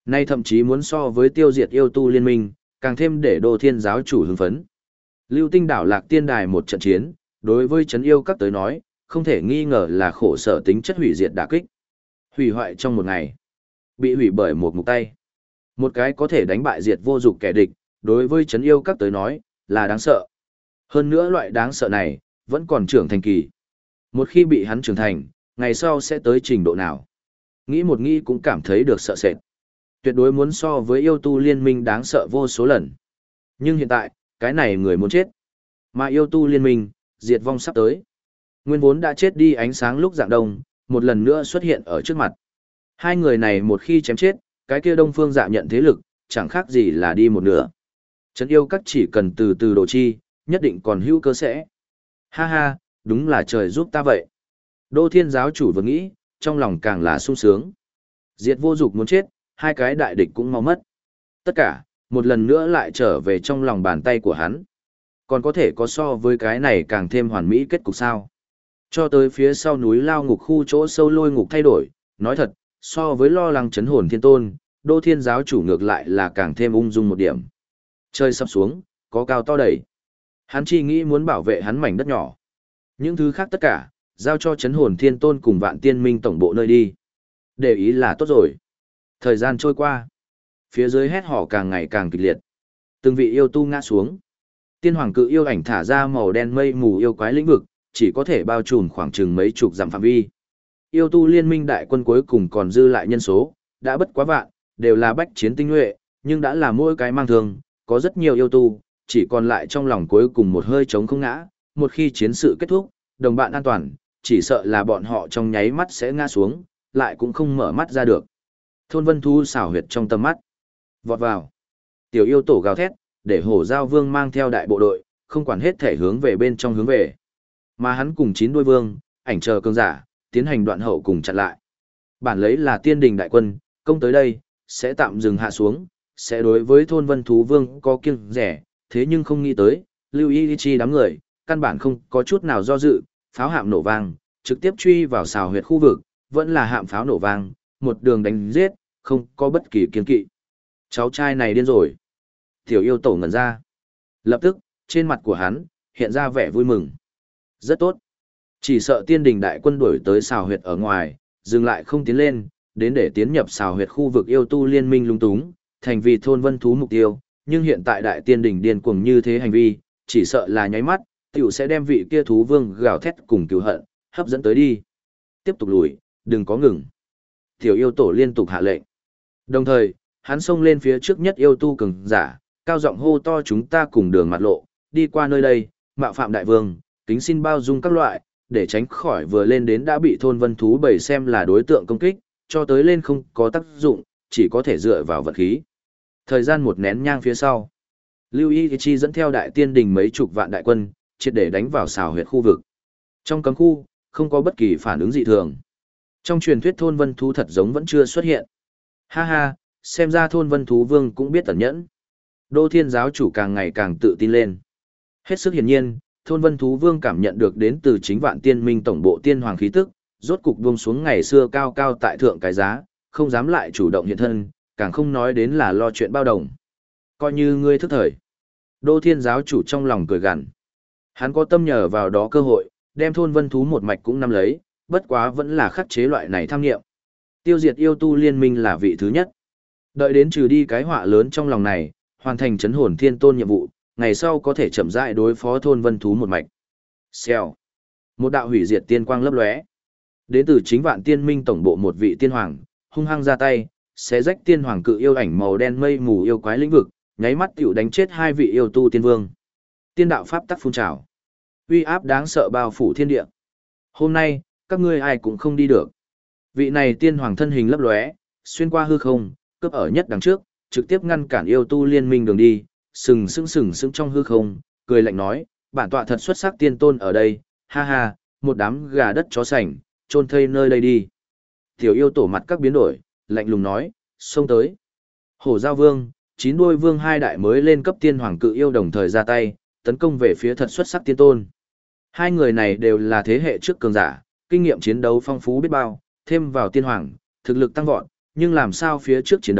Nay thậm chí muốn so với tiêu diệt yêu tu liên minh, càng thêm để Đô Thiên giáo chủ hưng phấn. Lưu Tinh đảo Lạc Tiên Đài một trận chiến, đối với trấn yêu các tới nói, không thể nghi ngờ là khổ sở tính chất hủy diệt đả kích. Hủy hoại trong một ngày, bị hủy bởi một mục tay. Một cái có thể đánh bại diệt vô dụng kẻ địch, đối với trấn yêu các tới nói, là đáng sợ. Hơn nữa loại đáng sợ này, vẫn còn trưởng thành kỳ. Một khi bị hắn trưởng thành, ngày sau sẽ tới trình độ nào? Nghĩ một nghĩ cũng cảm thấy được sợ sệt. Tuyệt đối muốn so với yêu tu liên minh đáng sợ vô số lần. Nhưng hiện tại, cái này người muốn chết. Mà yêu tu liên minh, diệt vong sắp tới. Nguyên vốn đã chết đi ánh sáng lúc dạng đông, một lần nữa xuất hiện ở trước mặt. Hai người này một khi chém chết, cái kia Đông Phương Dạ nhận thế lực, chẳng khác gì là đi một nửa. Trấn yêu các chỉ cần từ từ độ chi, nhất định còn hữu cơ sẽ. Ha ha, đúng là trời giúp ta vậy. Đô Thiên giáo chủ vừa nghĩ, trong lòng càng là sung sướng. Diệt vô dục muốn chết, hai cái đại địch cũng mau mất. Tất cả, một lần nữa lại trở về trong lòng bàn tay của hắn. Còn có thể có so với cái này càng thêm hoàn mỹ kết cục sao. Cho tới phía sau núi lao ngục khu chỗ sâu lôi ngục thay đổi, nói thật, so với lo lắng chấn hồn thiên tôn, Đô Thiên giáo chủ ngược lại là càng thêm ung dung một điểm. Trời sắp xuống, có cao to đẩy. Hắn chỉ nghĩ muốn bảo vệ hắn mảnh đất nhỏ. Những thứ khác tất cả, giao cho chấn hồn thiên tôn cùng vạn tiên minh tổng bộ nơi đi. Để ý là tốt rồi. Thời gian trôi qua. Phía dưới hét hò càng ngày càng kịch liệt. Từng vị yêu tu ngã xuống. Tiên hoàng cự yêu ảnh thả ra màu đen mây mù yêu quái lĩnh vực, chỉ có thể bao trùm khoảng chừng mấy chục dặm phạm vi. Yêu tu liên minh đại quân cuối cùng còn dư lại nhân số, đã bất quá vạn, đều là bách chiến tinh nhuệ, nhưng đã là mỗi cái mang thương, có rất nhiều yêu tu, chỉ còn lại trong lòng cuối cùng một hơi trống không ngã, một khi chiến sự kết thúc, đồng bạn an toàn, chỉ sợ là bọn họ trong nháy mắt sẽ ngã xuống, lại cũng không mở mắt ra được. Thôn Vân Thu xảo huyệt trong tầm mắt. Vọt vào. Tiểu yêu tổ gào thét, để Hổ Giao Vương mang theo đại bộ đội, không quản hết thể hướng về bên trong hướng về. Mà hắn cùng 9 đuôi vương, ảnh chờ cường giả, tiến hành đoạn hậu cùng chặn lại. Bản lấy là tiên đình đại quân, công tới đây, sẽ tạm dừng hạ xuống, sẽ đối với thôn Vân Thú Vương có kiêng rẻ, thế nhưng không nghĩ tới, Lưu Y Chi đám người, căn bản không có chút nào do dự, pháo hạm nổ vang, trực tiếp truy vào xào huyệt khu vực, vẫn là hạm pháo nổ vang, một đường đánh giết, không có bất kỳ kiêng kỵ. Cháu trai này điên rồi. Tiểu yêu tổ ngẩn ra. Lập tức, trên mặt của hắn, hiện ra vẻ vui mừng. Rất tốt. Chỉ sợ tiên đình đại quân đuổi tới xào huyệt ở ngoài, dừng lại không tiến lên, đến để tiến nhập xào huyệt khu vực yêu tu liên minh lung túng, thành vì thôn Vân Thú mục tiêu, nhưng hiện tại đại tiên đình điên cuồng như thế hành vi, chỉ sợ là nháy mắt, tiểu sẽ đem vị kia thú vương gào thét cùng cứu hận, hấp dẫn tới đi. Tiếp tục lùi, đừng có ngừng. Tiểu yêu tổ liên tục hạ lệnh. Đồng thời, hắn xông lên phía trước nhất yêu tu cường giả, cao giọng hô to chúng ta cùng đường mặt lộ, đi qua nơi đây, mạo phạm đại vương, kính xin bao dung các loại, để tránh khỏi vừa lên đến đã bị thôn Vân Thú bầy xem là đối tượng công kích, cho tới lên không có tác dụng, chỉ có thể dựa vào vật khí. Thời gian một nén nhang phía sau, Lưu Y Chi dẫn theo đại tiên đình mấy chục vạn đại quân, triệt để đánh vào xào huyệt khu vực. Trong cấm khu, không có bất kỳ phản ứng dị thường. Trong truyền thuyết thôn Vân Thú thật giống vẫn chưa xuất hiện. Ha ha, xem ra thôn Vân Thú Vương cũng biết tẩn nhẫn. Đô Thiên giáo chủ càng ngày càng tự tin lên. Hết sức hiển nhiên, thôn Vân Thú Vương cảm nhận được đến từ chính vạn tiên minh tổng bộ tiên hoàng khí tức, rốt cục buông xuống ngày xưa cao cao tại thượng cái giá, không dám lại chủ động hiện thân, càng không nói đến là lo chuyện bao đồng. Coi như ngươi thức thời. Đô Thiên giáo chủ trong lòng cười gằn. Hắn có tâm nhờ vào đó cơ hội, đem thôn Vân Thú một mạch cũng nắm lấy, bất quá vẫn là khắc chế loại này tham nghiệm. Tiêu diệt yêu tu liên minh là vị thứ nhất. Đợi đến trừ đi cái họa lớn trong lòng này, hoàn thành chấn hồn thiên tôn nhiệm vụ, ngày sau có thể chậm rãi đối phó thôn Vân Thú một mạch. Xèo. Một đạo hủy diệt tiên quang lấp lóe. Đến từ chính vạn tiên minh tổng bộ một vị tiên hoàng, hung hăng ra tay, xé rách tiên hoàng cự yêu ảnh màu đen mây mù yêu quái lĩnh vực, nháy mắt tiểu đánh chết hai vị yêu tu tiên vương. Tiên đạo pháp tắc phun trào. Uy áp đáng sợ bao phủ thiên địa. Hôm nay, các ngươi ai cũng không đi được. Vị này tiên hoàng thân hình lấp lóe, xuyên qua hư không, cướp ở nhất đằng trước, trực tiếp ngăn cản yêu tu liên minh đường đi, sừng sững trong hư không, cười lạnh nói, bản tọa thật xuất sắc tiên tôn ở đây, ha ha, một đám gà đất chó sành, chôn thây nơi đây đi. Tiểu yêu tổ mặt các biến đổi, lạnh lùng nói, xông tới. Hổ Giao Vương, 9 đuôi vương hai đại mới lên cấp tiên hoàng cự yêu đồng thời ra tay, tấn công về phía thật xuất sắc tiên tôn. Hai người này đều là thế hệ trước cường giả, kinh nghiệm chiến đấu phong phú biết bao, thêm vào tiên hoàng, thực lực tăng vọt, nhưng làm sao phía trước chiến đấu,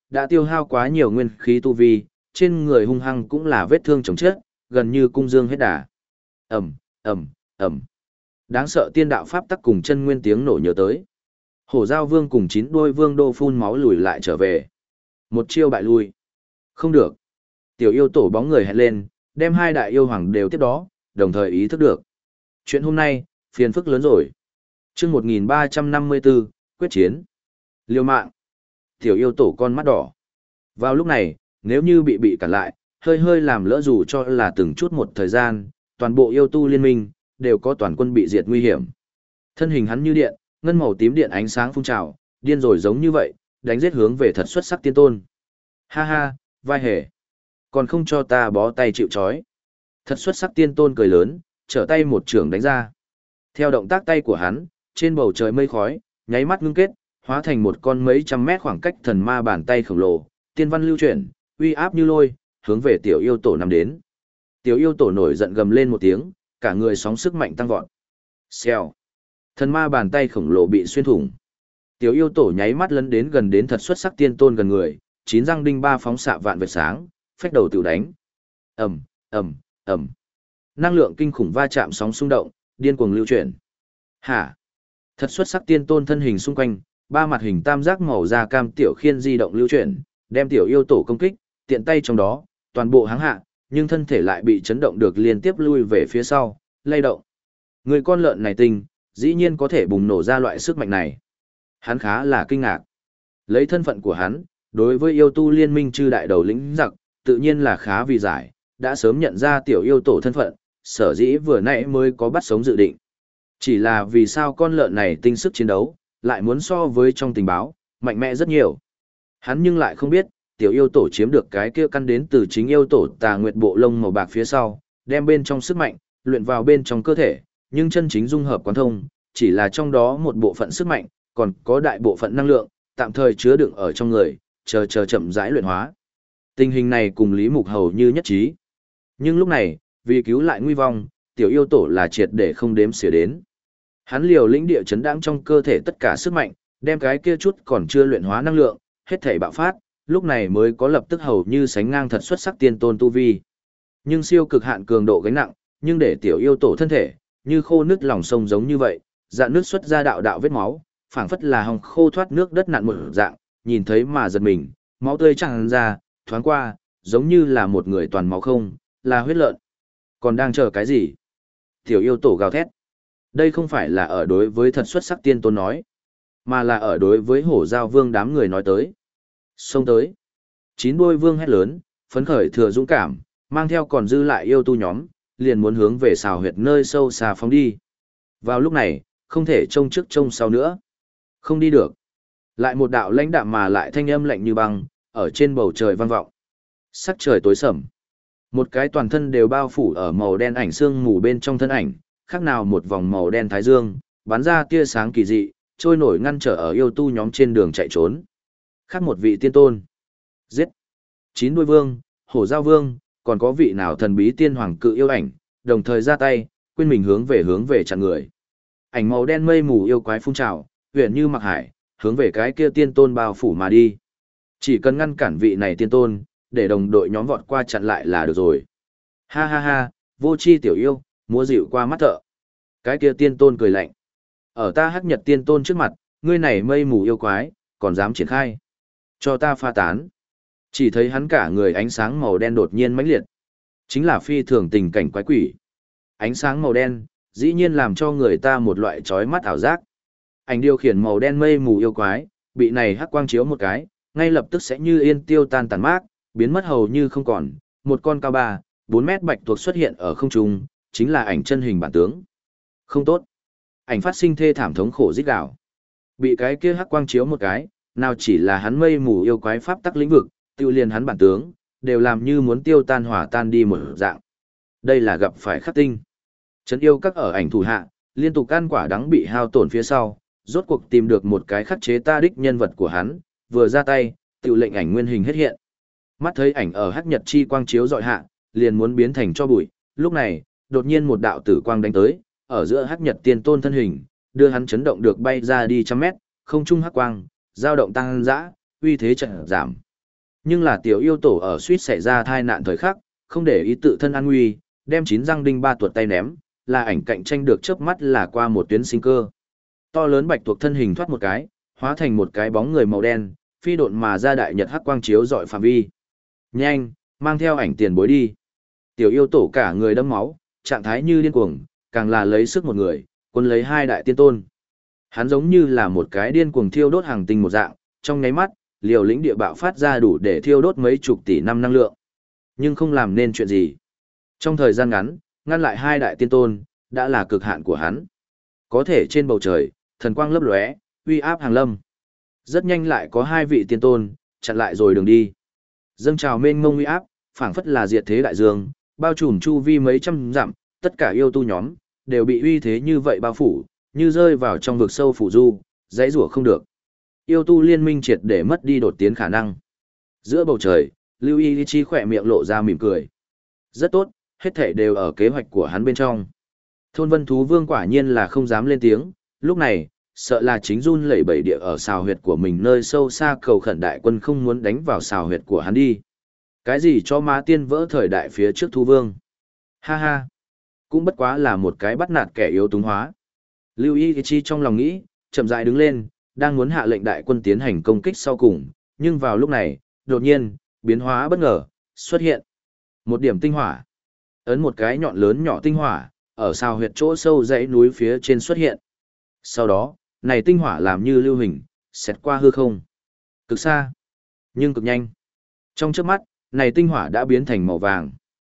đã tiêu hao quá nhiều nguyên khí tu vi, trên người hung hăng cũng là vết thương chồng chết, gần như cung dương hết đà. Ầm, ầm, ầm. Đáng sợ tiên đạo pháp tắc cùng chân nguyên tiếng nổ nhớ tới. Hổ Giao Vương cùng 9 đuôi vương đô phun máu lùi lại trở về. Một chiêu bại lui. Không được. Tiểu yêu tổ bóng người hẹn lên, đem hai đại yêu hoàng đều tiếp đó, đồng thời ý thức được. Chuyện hôm nay, phiền phức lớn rồi. Chương 1354, quyết chiến. Liều mạng. Tiểu yêu tổ con mắt đỏ. Vào lúc này, nếu như bị cản lại, hơi hơi làm lỡ dù cho là từng chút một thời gian, toàn bộ yêu tu liên minh, đều có toàn quân bị diệt nguy hiểm. Thân hình hắn như điện, ngân màu tím điện ánh sáng phun trào, điên rồi giống như vậy, đánh giết hướng về thật xuất sắc tiên tôn. Ha ha, vai hề. Còn không cho ta bó tay chịu trói. Thật xuất sắc tiên tôn cười lớn, trở tay một trường đánh ra. Theo động tác tay của hắn, trên bầu trời mây khói, nháy mắt ngưng kết, hóa thành một con mấy trăm mét khoảng cách thần ma bàn tay khổng lồ, tiên văn lưu chuyển, uy áp như lôi, hướng về tiểu yêu tổ nằm đến. Tiểu yêu tổ nổi giận gầm lên một tiếng, cả người sóng sức mạnh tăng vọt. Xèo. Thần ma bàn tay khổng lồ bị xuyên thủng. Tiểu yêu tổ nháy mắt lấn đến gần đến thật xuất sắc tiên tôn gần người, 9 răng đinh ba phóng xạ vạn vệt sáng, phách đầu tiểu đánh. Ầm, ầm, ầm. Năng lượng kinh khủng va chạm sóng xung động, điên cuồng lưu chuyển. Hả? Thật xuất sắc tiên tôn thân hình xung quanh, ba mặt hình tam giác màu da cam tiểu khiên di động lưu chuyển, đem tiểu yêu tổ công kích, tiện tay trong đó, toàn bộ háng hạ, nhưng thân thể lại bị chấn động được liên tiếp lui về phía sau, lay động. Người con lợn này tinh, dĩ nhiên có thể bùng nổ ra loại sức mạnh này. Hắn khá là kinh ngạc. Lấy thân phận của hắn, đối với yêu tu liên minh chư đại đầu lĩnh giặc, tự nhiên là khá vì giải, đã sớm nhận ra tiểu yêu tổ thân phận, sở dĩ vừa nãy mới có bắt sống dự định. Chỉ là vì sao con lợn này tinh sức chiến đấu, lại muốn so với trong tình báo, mạnh mẽ rất nhiều. Hắn nhưng lại không biết, tiểu yêu tổ chiếm được cái kia căn đến từ chính yêu tổ tà nguyệt bộ lông màu bạc phía sau, đem bên trong sức mạnh, luyện vào bên trong cơ thể, nhưng chân chính dung hợp quán thông, chỉ là trong đó một bộ phận sức mạnh, còn có đại bộ phận năng lượng, tạm thời chứa đựng ở trong người, chờ chậm rãi luyện hóa. Tình hình này cùng Lý Mục hầu như nhất trí. Nhưng lúc này, vì cứu lại nguy vong, tiểu yêu tổ là triệt để không đếm xỉa đến. Hắn liều lĩnh địa chấn đãng trong cơ thể tất cả sức mạnh, đem cái kia chút còn chưa luyện hóa năng lượng, hết thảy bạo phát, lúc này mới có lập tức hầu như sánh ngang thật xuất sắc tiên tôn tu vi. Nhưng siêu cực hạn cường độ gánh nặng, nhưng để tiểu yêu tổ thân thể, như khô nứt lòng sông giống như vậy, dạn nước xuất ra đạo đạo vết máu, phảng phất là hồng khô thoát nước đất nặn một dạng, nhìn thấy mà giật mình, máu tươi tràn ra, thoáng qua, giống như là một người toàn máu không, là huyết lợn. Còn đang chờ cái gì? Tiểu yêu tổ gào thét. Đây không phải là ở đối với thật xuất sắc tiên tôn nói, mà là ở đối với Hổ Giao Vương đám người nói tới. Xông tới. 9 đuôi vương hét lớn, phấn khởi thừa dũng cảm, mang theo còn dư lại yêu tu nhóm, liền muốn hướng về xào huyệt nơi sâu xa phóng đi. Vào lúc này, không thể trông trước trông sau nữa. Không đi được. Lại một đạo lãnh đạm mà lại thanh âm lạnh như băng, ở trên bầu trời vang vọng. Sắc trời tối sầm. Một cái toàn thân đều bao phủ ở màu đen ảnh xương mù bên trong thân ảnh, khác nào một vòng màu đen thái dương, bắn ra tia sáng kỳ dị, trôi nổi ngăn trở ở yêu tu nhóm trên đường chạy trốn. Khác một vị tiên tôn. Giết. 9 đuôi vương, Hổ Giao Vương, còn có vị nào thần bí tiên hoàng cự yêu ảnh, đồng thời ra tay, quên mình hướng về chặn người. Ảnh màu đen mây mù yêu quái phun trào, huyền như mặc hải, hướng về cái kia tiên tôn bao phủ mà đi. Chỉ cần ngăn cản vị này tiên tôn, để đồng đội nhóm vọt qua chặn lại là được rồi. Ha ha ha, vô chi tiểu yêu, múa dịu qua mắt thợ. Cái kia tiên tôn cười lạnh. Ở ta hắc nhật tiên tôn trước mặt, ngươi này mây mù yêu quái, còn dám triển khai. Cho ta pha tán. Chỉ thấy hắn cả người ánh sáng màu đen đột nhiên mãnh liệt. Chính là phi thường tình cảnh quái quỷ. Ánh sáng màu đen, dĩ nhiên làm cho người ta một loại chói mắt ảo giác. Ảnh điều khiển màu đen mây mù yêu quái, bị này hắc quang chiếu một cái, ngay lập tức sẽ như yên tiêu tan tàn mát, biến mất hầu như không còn. Một con cao 3-4 mét bạch tuộc xuất hiện ở không trung, chính là ảnh chân hình bản tướng. Không tốt. Ảnh phát sinh thê thảm thống khổ rít gào. Bị cái kia hắc quang chiếu một cái, nào chỉ là hắn mây mù yêu quái pháp tắc lĩnh vực, tiêu liền hắn bản tướng, đều làm như muốn tiêu tan hỏa tan đi một dạng. Đây là gặp phải khắc tinh. Trấn yêu các ở ảnh thủ hạ, liên tục ăn quả đắng bị hao tổn phía sau, rốt cuộc tìm được một cái khắc chế ta đích nhân vật của hắn, vừa ra tay, tự lệnh ảnh nguyên hình hết hiện. Mắt thấy ảnh ở hắc nhật chi quang chiếu dọi hạ, liền muốn biến thành cho bụi, lúc này, đột nhiên một đạo tử quang đánh tới, ở giữa hắc nhật tiên tôn thân hình, đưa hắn chấn động được bay ra đi trăm mét, không trung hắc quang, dao động tăng dã, uy thế chợt giảm, Nhưng là tiểu yêu tổ ở suýt xảy ra tai nạn thời khắc, không để ý tự thân an nguy, đem 9 răng đinh ba tuột tay ném, là ảnh cạnh tranh được chớp mắt là qua một tuyến sinh cơ. To lớn bạch tuộc thân hình thoát một cái, hóa thành một cái bóng người màu đen, phi độn mà ra đại nhật hắc quang chiếu dọi phạm vi. Nhanh, mang theo ảnh tiền bối đi. Tiểu yêu tổ cả người đẫm máu, trạng thái như điên cuồng, càng là lấy sức một người, quân lấy hai đại tiên tôn. Hắn giống như là một cái điên cuồng thiêu đốt hàng tinh một dạng, trong nháy mắt, liều lĩnh địa bạo phát ra đủ để thiêu đốt mấy chục tỷ năm năng lượng. Nhưng không làm nên chuyện gì. Trong thời gian ngắn, ngăn lại hai đại tiên tôn, đã là cực hạn của hắn. Có thể trên bầu trời, thần quang lấp lóe, uy áp hàng lâm. Rất nhanh lại có hai vị tiên tôn, chặn lại rồi đường đi. Dâng trào mênh mông uy áp, phảng phất là diệt thế đại dương, bao trùm chu vi mấy trăm dặm, tất cả yêu tu nhóm, đều bị uy thế như vậy bao phủ, như rơi vào trong vực sâu phủ du, dãy rủa không được. Yêu tu liên minh triệt để mất đi đột tiến khả năng. Giữa bầu trời, Lưu Y Chi khỏe miệng lộ ra mỉm cười. Rất tốt, hết thảy đều ở kế hoạch của hắn bên trong. Thôn Vân Thú Vương quả nhiên là không dám lên tiếng, lúc này, sợ là chính run lẩy bẩy địa ở sào huyệt của mình nơi sâu xa cầu khẩn đại quân không muốn đánh vào sào huyệt của hắn đi. Cái gì cho ma tiên vỡ thời đại phía trước Thú Vương? Ha ha, cũng bất quá là một cái bắt nạt kẻ yếu túng hóa. Lưu Y Chi trong lòng nghĩ, chậm rãi đứng lên, đang muốn hạ lệnh đại quân tiến hành công kích sau cùng, nhưng vào lúc này, đột nhiên, biến hóa bất ngờ, xuất hiện. Một điểm tinh hỏa. Ấn một cái nhọn lớn nhỏ tinh hỏa, ở sao huyệt chỗ sâu dãy núi phía trên xuất hiện. Sau đó, này tinh hỏa làm như lưu hình, xẹt qua hư không. Cực xa, nhưng cực nhanh. Trong chớp mắt, này tinh hỏa đã biến thành màu vàng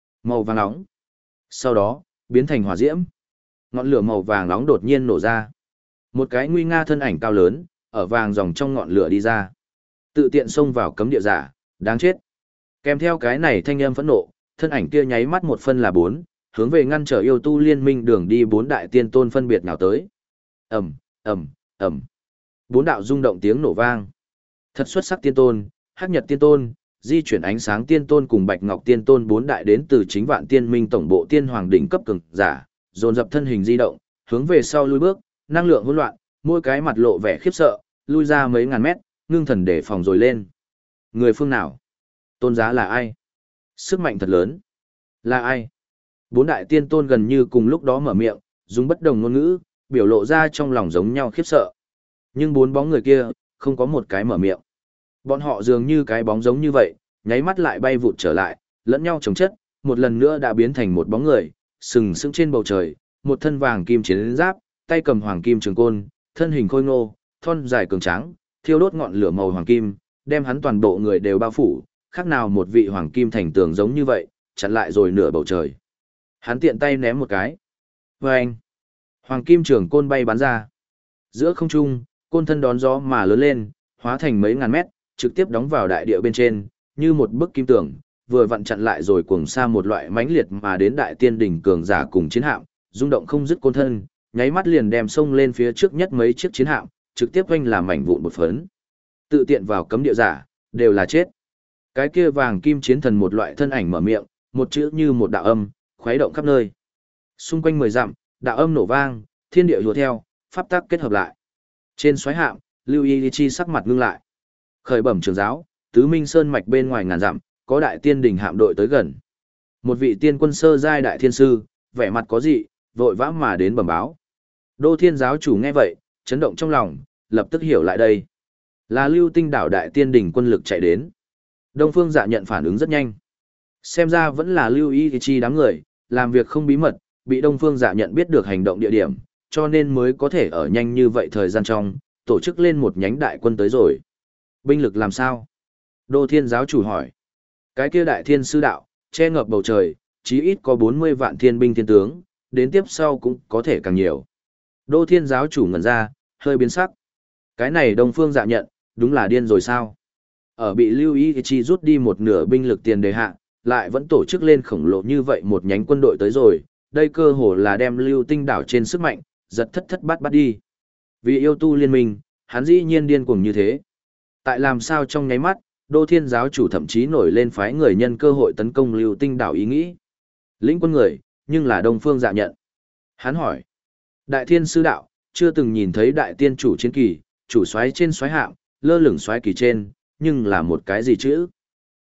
nóng. Sau đó, biến thành hỏa diễm. Ngọn lửa màu vàng nóng đột nhiên nổ ra. Một cái nguy nga thân ảnh cao lớn, ở vàng dòng trong ngọn lửa đi ra. Tự tiện xông vào cấm địa giả, đáng chết. Kèm theo cái này thanh âm phẫn nộ, thân ảnh kia nháy mắt một phân là bốn, hướng về ngăn trở yêu tu liên minh đường đi bốn đại tiên tôn phân biệt nào tới. Ầm, ầm, ầm. Bốn đạo rung động tiếng nổ vang. Thật xuất sắc tiên tôn, Hắc Nhật tiên tôn, Di chuyển ánh sáng tiên tôn cùng Bạch Ngọc tiên tôn bốn đại đến từ chính Vạn Tiên Minh tổng bộ tiên hoàng đỉnh cấp cường giả, dồn dập thân hình di động, hướng về sau lui bước, năng lượng hỗn loạn, mỗi cái mặt lộ vẻ khiếp sợ, lui ra mấy ngàn mét, ngưng thần để phòng rồi lên. Người phương nào? Tôn giá là ai? Sức mạnh thật lớn. Là ai? Bốn đại tiên tôn gần như cùng lúc đó mở miệng, dùng bất đồng ngôn ngữ, biểu lộ ra trong lòng giống nhau khiếp sợ. Nhưng bốn bóng người kia, không có một cái mở miệng. Bọn họ dường như cái bóng giống như vậy, nháy mắt lại bay vụt trở lại, lẫn nhau chồng chất, một lần nữa đã biến thành một bóng người, sừng sững trên bầu trời, một thân vàng kim chiến giáp, tay cầm hoàng kim trường côn, thân hình khôi ngô, thon dài cường tráng, thiêu đốt ngọn lửa màu hoàng kim, đem hắn toàn bộ người đều bao phủ, khác nào một vị hoàng kim thành tường giống như vậy, chặn lại rồi nửa bầu trời. Hắn tiện tay ném một cái. Vâng! Hoàng kim trường côn bay bắn ra. Giữa không trung, côn thân đón gió mà lớn lên, hóa thành mấy ngàn mét, trực tiếp đóng vào đại địa bên trên, như một bức kim tường, vừa vặn chặn lại rồi cuồng xa một loại mãnh liệt mà đến đại tiên đỉnh cường giả cùng chiến hạm, rung động không dứt côn thân, nháy mắt liền đem sông lên phía trước nhất mấy chiếc chiến hạm, trực tiếp vênh làm mảnh vụn một phấn. Tự tiện vào cấm địa giả, đều là chết. Cái kia vàng kim chiến thần một loại thân ảnh mở miệng, một chữ như một đạo âm, khuấy động khắp nơi. Xung quanh 10 dặm, đạo âm nổ vang, thiên địa lùa theo, pháp tắc kết hợp lại. Trên xoáy hạm, Lưu Y Chi sắc mặt ngưng lại. Khởi bẩm trường giáo, Tứ Minh Sơn mạch bên ngoài ngàn dặm, có đại tiên đỉnh hạm đội tới gần. Một vị tiên quân sơ giai đại thiên sư, vẻ mặt có dị, vội vã mà đến bẩm báo. Đô Thiên giáo chủ nghe vậy, chấn động trong lòng, lập tức hiểu lại đây. Là Lưu Tinh đảo đại tiên đỉnh quân lực chạy đến. Đông Phương Dạ nhận phản ứng rất nhanh. Xem ra vẫn là Lưu Y Chi đám người, làm việc không bí mật, bị Đông Phương Dạ nhận biết được hành động địa điểm, cho nên mới có thể ở nhanh như vậy thời gian trong, tổ chức lên một nhánh đại quân tới rồi. Binh lực làm sao? Đô Thiên giáo chủ hỏi. Cái kia đại thiên sư đạo, che ngập bầu trời, chí ít có 40 vạn thiên binh thiên tướng, đến tiếp sau cũng có thể càng nhiều. Đô Thiên giáo chủ ngẩn ra, hơi biến sắc. Cái này Đông Phương Dạ nhận, đúng là điên rồi sao? Ở bị Lưu Y Chi rút đi một nửa binh lực tiền đề hạ, lại vẫn tổ chức lên khổng lồ như vậy một nhánh quân đội tới rồi, đây cơ hồ là đem Lưu Tinh đảo trên sức mạnh, giật thất thất bát bát đi. Vì yêu tu liên minh, hắn dĩ nhiên điên cuồng như thế. Tại làm sao trong nháy mắt, Đô Thiên giáo chủ thậm chí nổi lên phái người nhân cơ hội tấn công Lưu Tinh đảo ý nghĩ. Lĩnh quân người, nhưng là Đông Phương Dạ nhận. Hắn hỏi, đại thiên sư đạo, chưa từng nhìn thấy đại tiên chủ chiến kỳ, chủ soái trên soái hạm, lơ lửng soái kỳ trên, nhưng là một cái gì chứ?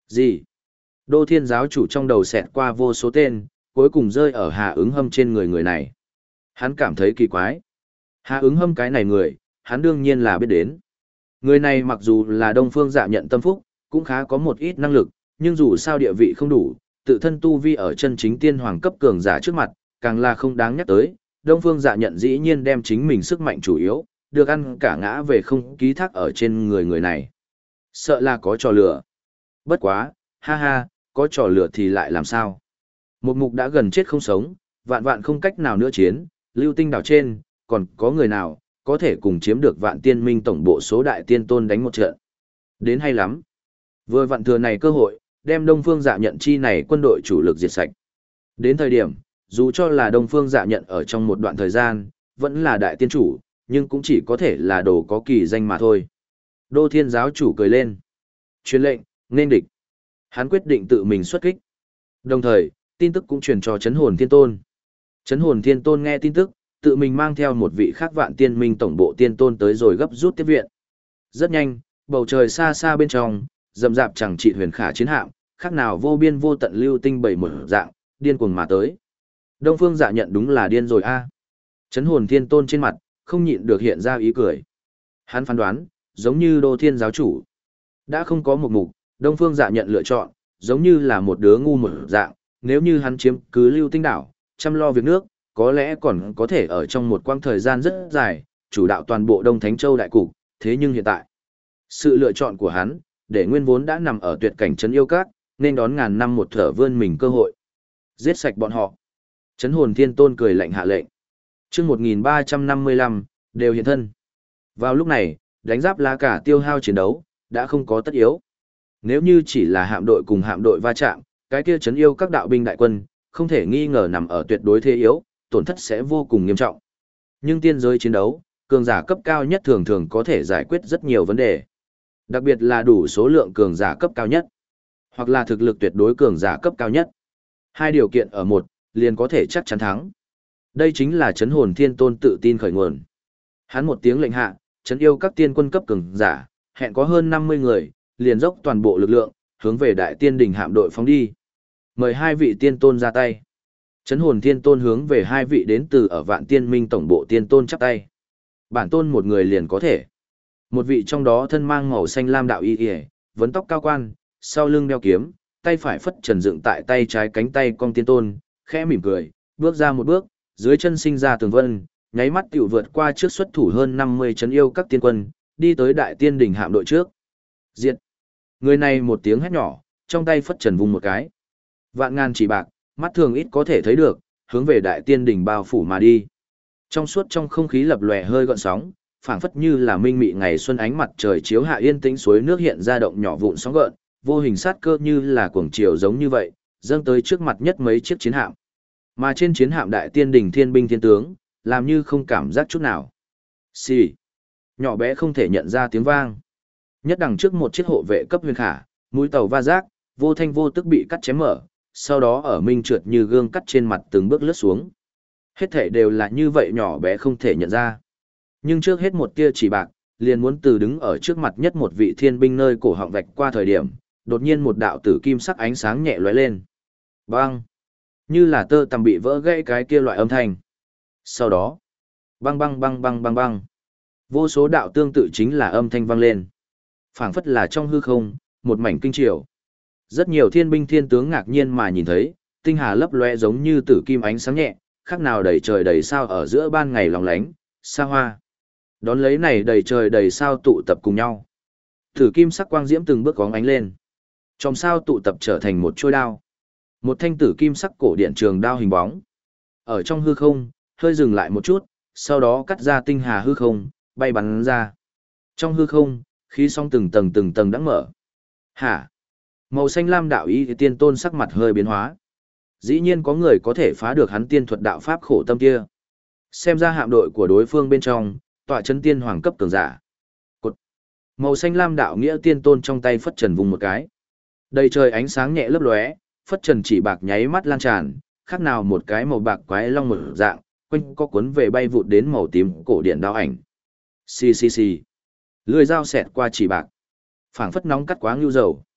Gì? Đô Thiên giáo chủ trong đầu xẹt qua vô số tên, cuối cùng rơi ở Hà Ứng Hâm trên người này. Hắn cảm thấy kỳ quái. Hà Ứng Hâm cái này người, hắn đương nhiên là biết đến. Người này mặc dù là Đông Phương Dạ Nhận tâm phúc, cũng khá có một ít năng lực, nhưng dù sao địa vị không đủ, tự thân tu vi ở chân chính tiên hoàng cấp cường giả trước mặt, càng là không đáng nhắc tới. Đông Phương Dạ Nhận dĩ nhiên đem chính mình sức mạnh chủ yếu, được ăn cả ngã về không ký thác ở trên người này. Sợ là có trò lửa. Bất quá, ha ha, có trò lửa thì lại làm sao? Một mục đã gần chết không sống, vạn vạn không cách nào nữa chiến, lưu tinh đảo trên, còn có người nào, có thể cùng chiếm được vạn tiên minh tổng bộ số đại tiên tôn đánh một trận. Đến hay lắm. Vừa vạn thừa này cơ hội, đem Đông Phương Dạ Nhận chi này quân đội chủ lực diệt sạch. Đến thời điểm, dù cho là Đông Phương Dạ Nhận ở trong một đoạn thời gian, vẫn là đại tiên chủ, nhưng cũng chỉ có thể là đồ có kỳ danh mà thôi. Đô Thiên giáo chủ cười lên. Truyền lệnh, nên địch. Hắn quyết định tự mình xuất kích. Đồng thời, tin tức cũng truyền cho Chấn Hồn Thiên Tôn. Chấn Hồn Thiên Tôn nghe tin tức, tự mình mang theo một vị khác vạn tiên minh tổng bộ tiên tôn tới rồi gấp rút tiếp viện. Rất nhanh, bầu trời xa xa bên trong, rậm rạp chẳng trị huyền khả chiến hạm, khác nào vô biên vô tận lưu tinh bảy mở dạng, điên cuồng mà tới. Đông Phương Dạ Nhận đúng là điên rồi a. Chấn Hồn Thiên Tôn trên mặt, không nhịn được hiện ra ý cười. Hắn phán đoán, giống như Đô Thiên giáo chủ. Đã không có một mục, Đông Phương Dạ Nhận lựa chọn, giống như là một đứa ngu một dạng, nếu như hắn chiếm cứ lưu tinh đảo, chăm lo việc nước, có lẽ còn có thể ở trong một quãng thời gian rất dài, chủ đạo toàn bộ Đông Thánh Châu đại cục, thế nhưng hiện tại, sự lựa chọn của hắn, để nguyên vốn đã nằm ở tuyệt cảnh trấn yêu các, nên đón ngàn năm một thở vươn mình cơ hội. Giết sạch bọn họ. Chấn Hồn Thiên Tôn cười lạnh hạ lệnh. Chương 1355, đều hiện thân. Vào lúc này, đánh giáp lá cả tiêu hao chiến đấu, đã không có tất yếu. Nếu như chỉ là hạm đội cùng hạm đội va chạm, cái kia trấn yêu các đạo binh đại quân, không thể nghi ngờ nằm ở tuyệt đối thế yếu, tổn thất sẽ vô cùng nghiêm trọng. Nhưng tiên giới chiến đấu, cường giả cấp cao nhất thường thường có thể giải quyết rất nhiều vấn đề. Đặc biệt là đủ số lượng cường giả cấp cao nhất, hoặc là thực lực tuyệt đối cường giả cấp cao nhất. Hai điều kiện ở một, liền có thể chắc chắn thắng. Đây chính là Chấn Hồn Thiên Tôn tự tin khởi nguồn. Hắn một tiếng lệnh hạ, trấn yêu các tiên quân cấp cường giả, hẹn có hơn 50 người, liền dốc toàn bộ lực lượng, hướng về đại tiên đỉnh hạm đội phóng đi. Mời hai vị tiên tôn ra tay. Chấn Hồn Thiên Tôn hướng về hai vị đến từ ở Vạn Tiên Minh tổng bộ tiên tôn chắp tay. Bản tôn một người liền có thể. Một vị trong đó thân mang màu xanh lam đạo y y, vấn tóc cao quan, sau lưng đeo kiếm, tay phải phất trần dựng tại tay trái cánh tay cong tiên tôn, khẽ mỉm cười, bước ra một bước, dưới chân sinh ra tường vân, nháy mắt tiểu vượt qua trước xuất thủ hơn 50 trấn yêu các tiên quân, đi tới đại tiên đỉnh hạm đội trước. Diệt. Người này một tiếng hét nhỏ, trong tay phất trần vùng một cái. Vạn ngàn chỉ bạc, mắt thường ít có thể thấy được, hướng về đại tiên đỉnh bao phủ mà đi. Trong suốt trong không khí lập lòe hơi gợn sóng, phảng phất như là minh mị ngày xuân ánh mặt trời chiếu hạ yên tĩnh suối nước hiện ra động nhỏ vụn sóng gợn, vô hình sát cơ như là cuồng chiều giống như vậy, dâng tới trước mặt nhất mấy chiếc chiến hạm. Mà trên chiến hạm đại tiên đỉnh thiên binh thiên tướng, làm như không cảm giác chút nào. Xì. Nhỏ bé không thể nhận ra tiếng vang. Nhất đằng trước một chiếc hộ vệ cấp huyền khả, mũi tàu va rác, vô thanh vô tức bị cắt chém mở, sau đó ở minh trượt như gương cắt trên mặt từng bước lướt xuống. Hết thể đều là như vậy nhỏ bé không thể nhận ra. Nhưng trước hết một tia chỉ bạc, liền muốn từ đứng ở trước mặt nhất một vị thiên binh nơi cổ họng vạch qua thời điểm, đột nhiên một đạo tử kim sắc ánh sáng nhẹ lóe lên. Bang! Như là tơ tằm bị vỡ gãy cái kia loại âm thanh. Sau đó, băng băng băng băng băng băng. Vô số đạo tương tự chính là âm thanh vang lên. Phảng phất là trong hư không, một mảnh kinh triều. Rất nhiều thiên binh thiên tướng ngạc nhiên mà nhìn thấy, tinh hà lấp loe giống như tử kim ánh sáng nhẹ, khác nào đầy trời đầy sao ở giữa ban ngày lóng lánh, xa hoa. Đón lấy này đầy trời đầy sao tụ tập cùng nhau. Tử kim sắc quang diễm từng bước có ánh lên. Trong sao tụ tập trở thành một chuôi đao. Một thanh tử kim sắc cổ điện trường đao hình bóng. Ở trong hư không, hơi dừng lại một chút, sau đó cắt ra tinh hà hư không, bay bắn ra. Trong hư không, khí sóng từng tầng đã mở. Hả? Màu xanh lam đạo ý tiên tôn sắc mặt hơi biến hóa. Dĩ nhiên có người có thể phá được hắn tiên thuật đạo pháp khổ tâm kia. Xem ra hạm đội của đối phương bên trong, tọa chấn tiên hoàng cấp cường giả. Cột. Màu xanh lam đạo nghĩa tiên tôn trong tay phất trần vùng một cái. Đầy trời ánh sáng nhẹ lấp lóe, phất trần chỉ bạc nháy mắt lan tràn, khác nào một cái màu bạc quái long một dạng, quanh có cuốn về bay vụt đến màu tím cổ điện đao ảnh. Xì xì xì. Lưỡi dao xẹt qua chỉ bạc. Phảng phất nóng cắt quá ngưu dầu.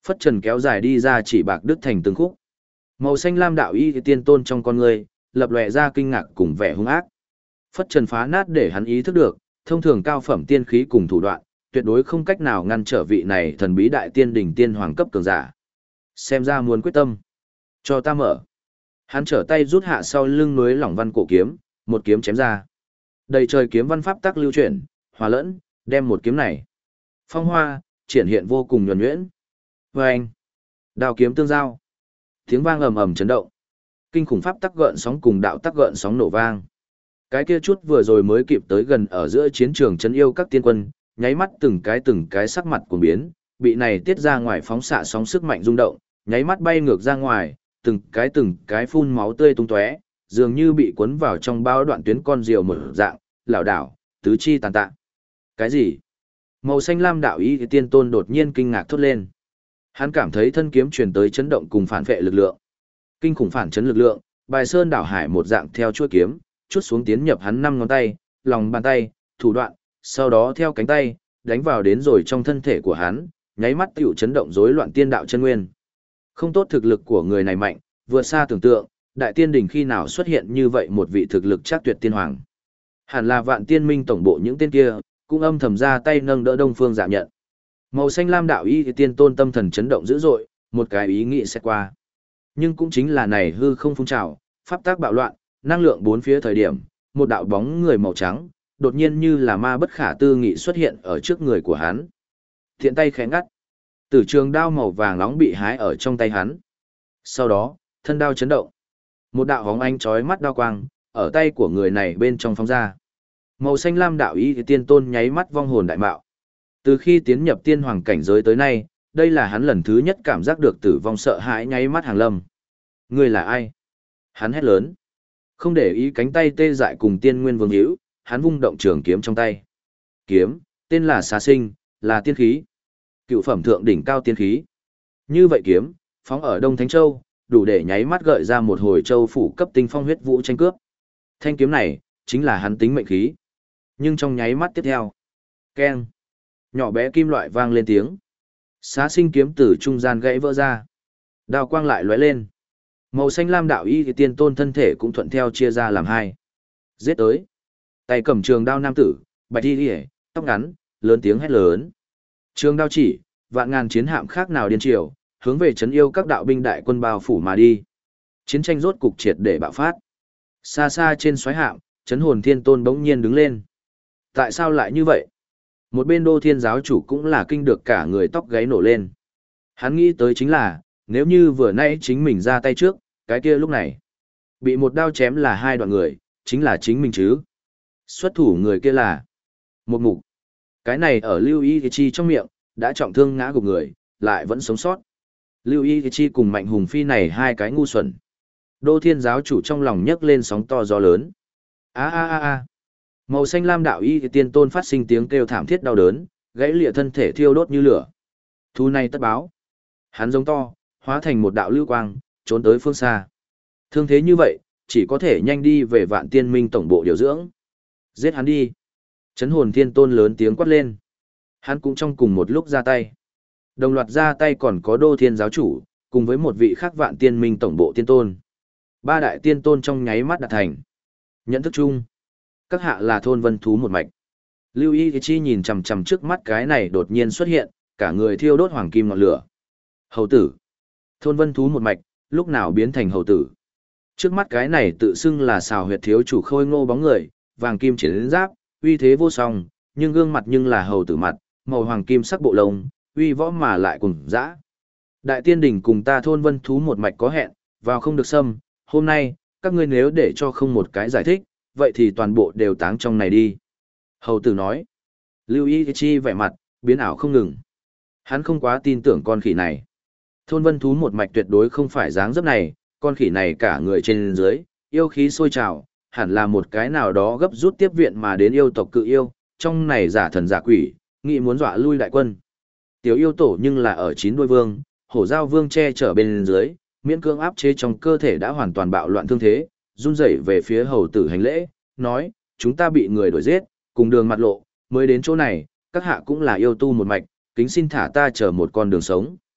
Phất trần kéo dài đi ra chỉ bạc đứt thành từng khúc. Màu xanh lam đạo y tiên tôn trong con người, lập lòe ra kinh ngạc cùng vẻ hung ác. Phất trần phá nát để hắn ý thức được, thông thường cao phẩm tiên khí cùng thủ đoạn, tuyệt đối không cách nào ngăn trở vị này thần bí đại tiên đỉnh tiên hoàng cấp cường giả. Xem ra muốn quyết tâm. Cho ta mở. Hắn trở tay rút hạ sau lưng núi lỏng văn cổ kiếm, một kiếm chém ra. Đầy trời kiếm văn pháp tắc lưu chuyển, hòa lẫn, đem một kiếm này. Phong hoa, triển hiện vô cùng nhuần nhuyễn. Vâng! Đao kiếm tương giao. Tiếng vang ầm ầm chấn động. Kinh khủng pháp tắc gợn sóng cùng đạo tắc gợn sóng nổ vang. Cái kia chút vừa rồi mới kịp tới gần ở giữa chiến trường trấn yêu các tiên quân, nháy mắt từng cái sắc mặt cuồng biến, bị này tiết ra ngoài phóng xạ sóng sức mạnh rung động, nháy mắt bay ngược ra ngoài, từng cái phun máu tươi tung tóe, dường như bị cuốn vào trong bao đoạn tuyến con diều mở dạng, lảo đảo, tứ chi tàn tạ. Cái gì? Màu xanh lam đạo ý tiên tôn đột nhiên kinh ngạc thốt lên. Hắn cảm thấy thân kiếm truyền tới chấn động cùng phản vệ lực lượng. Kinh khủng phản chấn lực lượng, bài sơn đảo hải một dạng theo chuôi kiếm, chút xuống tiến nhập hắn 5 ngón tay, lòng bàn tay, thủ đoạn, sau đó theo cánh tay, đánh vào đến rồi trong thân thể của hắn, nháy mắt tiểu chấn động rối loạn tiên đạo chân nguyên. Không tốt, thực lực của người này mạnh, vượt xa tưởng tượng, đại tiên đỉnh khi nào xuất hiện như vậy một vị thực lực chắc tuyệt tiên hoàng. Hẳn là Vạn Tiên Minh tổng bộ những tên kia, cũng âm thầm ra tay nâng đỡ Đông Phương Dạ Nhận. Màu xanh lam đạo y tiên tôn tâm thần chấn động dữ dội, một cái ý nghĩ sẽ qua. Nhưng cũng chính là này hư không phun trào, pháp tác bạo loạn, năng lượng bốn phía thời điểm, một đạo bóng người màu trắng, đột nhiên như là ma bất khả tư nghị xuất hiện ở trước người của hắn. Thiện tay khẽ ngắt, tử trường đao màu vàng nóng bị hái ở trong tay hắn. Sau đó, thân đao chấn động. Một đạo hóng ánh chói mắt đao quang, ở tay của người này bên trong phóng ra. Màu xanh lam đạo y tiên tôn nháy mắt vong hồn đại mạo. Từ khi tiến nhập tiên hoàng cảnh giới tới nay, đây là hắn lần thứ nhất cảm giác được tử vong sợ hãi nháy mắt hàng lâm. Người là ai? Hắn hét lớn. Không để ý cánh tay tê dại cùng tiên nguyên vương hữu, hắn vung động trường kiếm trong tay. Kiếm, tên là Xà Sinh, là tiên khí. Cựu phẩm thượng đỉnh cao tiên khí. Như vậy kiếm, phóng ở Đông Thánh Châu, đủ để nháy mắt gợi ra một hồi châu phủ cấp tinh phong huyết vũ tranh cướp. Thanh kiếm này, chính là hắn tính mệnh khí. Nhưng trong nháy mắt tiếp theo, keng, nhỏ bé kim loại vang lên tiếng. Xá Sinh kiếm từ trung gian gãy vỡ ra. Đao quang lại lóe lên. Màu xanh lam đạo y tiên tôn thân thể cũng thuận theo chia ra làm hai. Giết tới. Tay cầm trường đao nam tử, bạch y liễu, tóc ngắn, lớn tiếng hét lớn. Trường đao chỉ, vạn ngàn chiến hạm khác nào điên triều, hướng về trấn yêu các đạo binh đại quân bao phủ mà đi. Chiến tranh rốt cục triệt để bạo phát. Xa xa trên xoáy hạm, trấn hồn thiên tôn bỗng nhiên đứng lên. Tại sao lại như vậy? Một bên Đô Thiên giáo chủ cũng là kinh được cả người tóc gáy nổ lên. Hắn nghĩ tới chính là, nếu như vừa nãy chính mình ra tay trước, cái kia lúc này, bị một đao chém là hai đoạn người, chính là chính mình chứ. Xuất thủ người kia là một mục. Cái này ở Lưu Y Chi trong miệng, đã trọng thương ngã gục người, lại vẫn sống sót. Lưu Y Chi cùng Mạnh Hùng Phi này hai cái ngu xuẩn. Đô Thiên giáo chủ trong lòng nhấc lên sóng to gió lớn. A a a a. Màu xanh lam đạo y tiên tôn phát sinh tiếng kêu thảm thiết đau đớn, gãy lìa thân thể thiêu đốt như lửa. Thu này tất báo. Hắn giống to, hóa thành một đạo lưu quang, trốn tới phương xa. Thương thế như vậy, chỉ có thể nhanh đi về Vạn Tiên Minh tổng bộ điều dưỡng. Giết hắn đi. Chấn hồn thiên tôn lớn tiếng quát lên. Hắn cũng trong cùng một lúc ra tay. Đồng loạt ra tay còn có Đô Thiên giáo chủ, cùng với một vị khác Vạn Tiên Minh tổng bộ tiên tôn. Ba đại tiên tôn trong nháy mắt đạt thành. Nhận thức chung. Các hạ là thôn vân thú một mạch. Lưu Y Chi nhìn chằm chằm trước mắt cái này đột nhiên xuất hiện, cả người thiêu đốt hoàng kim ngọn lửa. Hầu tử. Thôn vân thú một mạch, lúc nào biến thành hầu tử. Trước mắt cái này tự xưng là xào huyệt thiếu chủ khôi ngô bóng người, vàng kim chiến giáp, uy thế vô song, nhưng gương mặt nhưng là hầu tử mặt, màu hoàng kim sắc bộ lông, uy võ mà lại cùng dã. Đại tiên đỉnh cùng ta thôn vân thú một mạch có hẹn, vào không được xâm, hôm nay, các ngươi nếu để cho không một cái giải thích, vậy thì toàn bộ đều táng trong này đi. Hầu tử nói. Lưu Y Chi vẻ mặt, biến ảo không ngừng. Hắn không quá tin tưởng con khỉ này. Thôn vân thú một mạch tuyệt đối không phải dáng dấp này, con khỉ này cả người trên dưới, yêu khí sôi trào, hẳn là một cái nào đó gấp rút tiếp viện mà đến yêu tộc cự yêu, trong này giả thần giả quỷ, nghĩ muốn dọa lui đại quân. Tiểu yêu tổ nhưng là ở chín đuôi vương, hổ giao vương che chở bên dưới, miễn cưỡng áp chế trong cơ thể đã hoàn toàn bạo loạn thương thế, run rẩy về phía hầu tử hành lễ, nói, chúng ta bị người đuổi giết, cùng đường mặt lộ, mới đến chỗ này, các hạ cũng là yêu tu một mạch, kính xin thả ta chờ một con đường sống.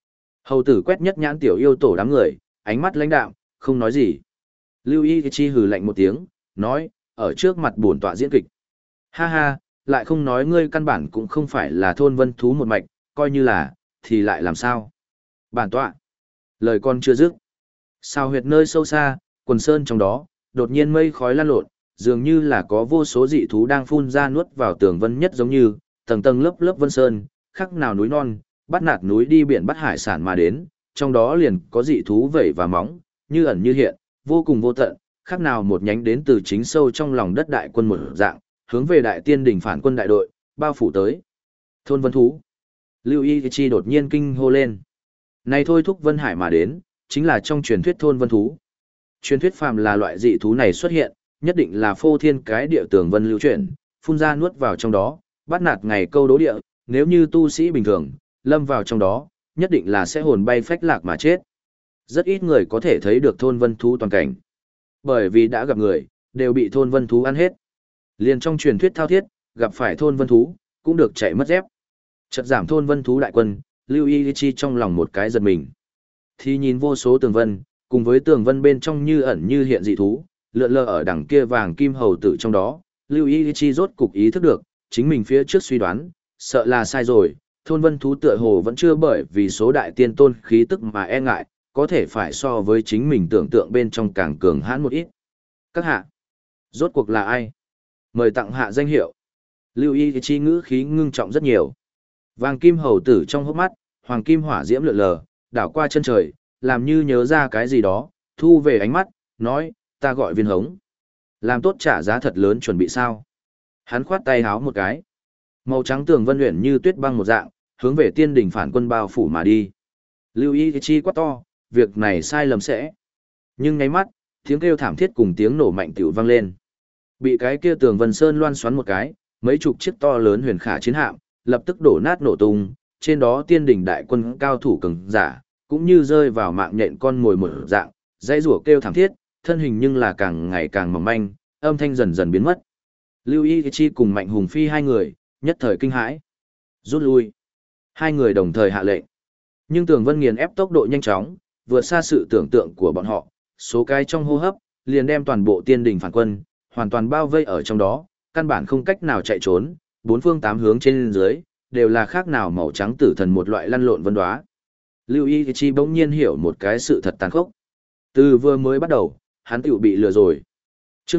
Hầu tử quét nhất nhãn tiểu yêu tổ đám người, ánh mắt lãnh đạm, không nói gì. Lưu Y Chi hừ lạnh một tiếng, nói, ở trước mặt bổn tọa diễn kịch. Ha ha, lại không nói ngươi căn bản cũng không phải là thôn vân thú một mạch, coi như là, thì lại làm sao? Bản tọa. Lời con chưa dứt. Sao huyệt nơi sâu xa, quần sơn trong đó, đột nhiên mây khói lan lộn, dường như là có vô số dị thú đang phun ra nuốt vào tường vân nhất giống như, tầng tầng lớp lớp vân sơn, khác nào núi non, bắt nạt núi đi biển bắt hải sản mà đến, trong đó liền có dị thú vẩy và móng, như ẩn như hiện, vô cùng vô tận, khác nào một nhánh đến từ chính sâu trong lòng đất đại quân một dạng, hướng về đại tiên đỉnh phản quân đại đội, bao phủ tới. Thôn vân thú. Lưu Y Chi đột nhiên kinh hô lên. Này thôi thúc Vân Hải mà đến, chính là trong truyền thuyết thôn vân thú. Truyền thuyết phàm là loại dị thú này xuất hiện, nhất định là phô thiên cái địa tường vân lưu chuyển, phun ra nuốt vào trong đó, bắt nạt ngày câu đố địa, nếu như tu sĩ bình thường, lâm vào trong đó, nhất định là sẽ hồn bay phách lạc mà chết. Rất ít người có thể thấy được thôn vân thú toàn cảnh. Bởi vì đã gặp người, đều bị thôn vân thú ăn hết. Liền trong truyền thuyết thao thiết, gặp phải thôn vân thú, cũng được chạy mất dép. Chợt giảm thôn vân thú đại quân, Lưu Y Chi trong lòng một cái giật mình. Thì nhìn vô số tường vân, cùng với tường vân bên trong như ẩn như hiện dị thú, lượn lờ ở đằng kia vàng kim hầu tử trong đó, Lưu Y Chi rốt cục ý thức được, chính mình phía trước suy đoán, sợ là sai rồi, thôn vân thú tựa hồ vẫn chưa bởi vì số đại tiên tôn khí tức mà e ngại, có thể phải so với chính mình tưởng tượng bên trong càng cường hãn một ít. Các hạ, rốt cuộc là ai? Mời tặng hạ danh hiệu. Lưu Y Chi ngữ khí ngưng trọng rất nhiều. Vàng kim hầu tử trong hốc mắt, hoàng kim hỏa diễm lượn lờ, đảo qua chân trời, làm như nhớ ra cái gì đó, thu về ánh mắt, nói, ta gọi Viên Hống. Làm tốt trả giá thật lớn chuẩn bị sao? Hắn khoát tay háo một cái. Màu trắng tường vân luyện như tuyết băng một dạng, hướng về tiên đỉnh phản quân bao phủ mà đi. Lưu Y Chi quát to, việc này sai lầm sẽ. Nhưng nháy mắt, tiếng kêu thảm thiết cùng tiếng nổ mạnh tiểu vang lên. Bị cái kia tường vân sơn loan xoắn một cái, mấy chục chiếc to lớn huyền khả chiến hạm, lập tức đổ nát nổ tung, trên đó tiên đỉnh đại quân cao thủ cường giả, cũng như rơi vào mạng nhện con mồi một dạng, dãy rủa kêu thảm thiết, thân hình nhưng là càng ngày càng mỏng manh, âm thanh dần dần biến mất. Lưu Y Chi cùng Mạnh Hùng Phi hai người, nhất thời kinh hãi. Rút lui. Hai người đồng thời hạ lệnh. Nhưng Tường Vân nghiền ép tốc độ nhanh chóng, vượt xa sự tưởng tượng của bọn họ, số cái trong hô hấp, liền đem toàn bộ tiên đỉnh phản quân, hoàn toàn bao vây ở trong đó, căn bản không cách nào chạy trốn, bốn phương tám hướng trên dưới, đều là khác nào màu trắng tử thần một loại lăn lộn vân đoá. Lưu Y Chi bỗng nhiên hiểu một cái sự thật tàn khốc. Từ vừa mới bắt đầu, hắn tiểu bị lừa rồi. Chương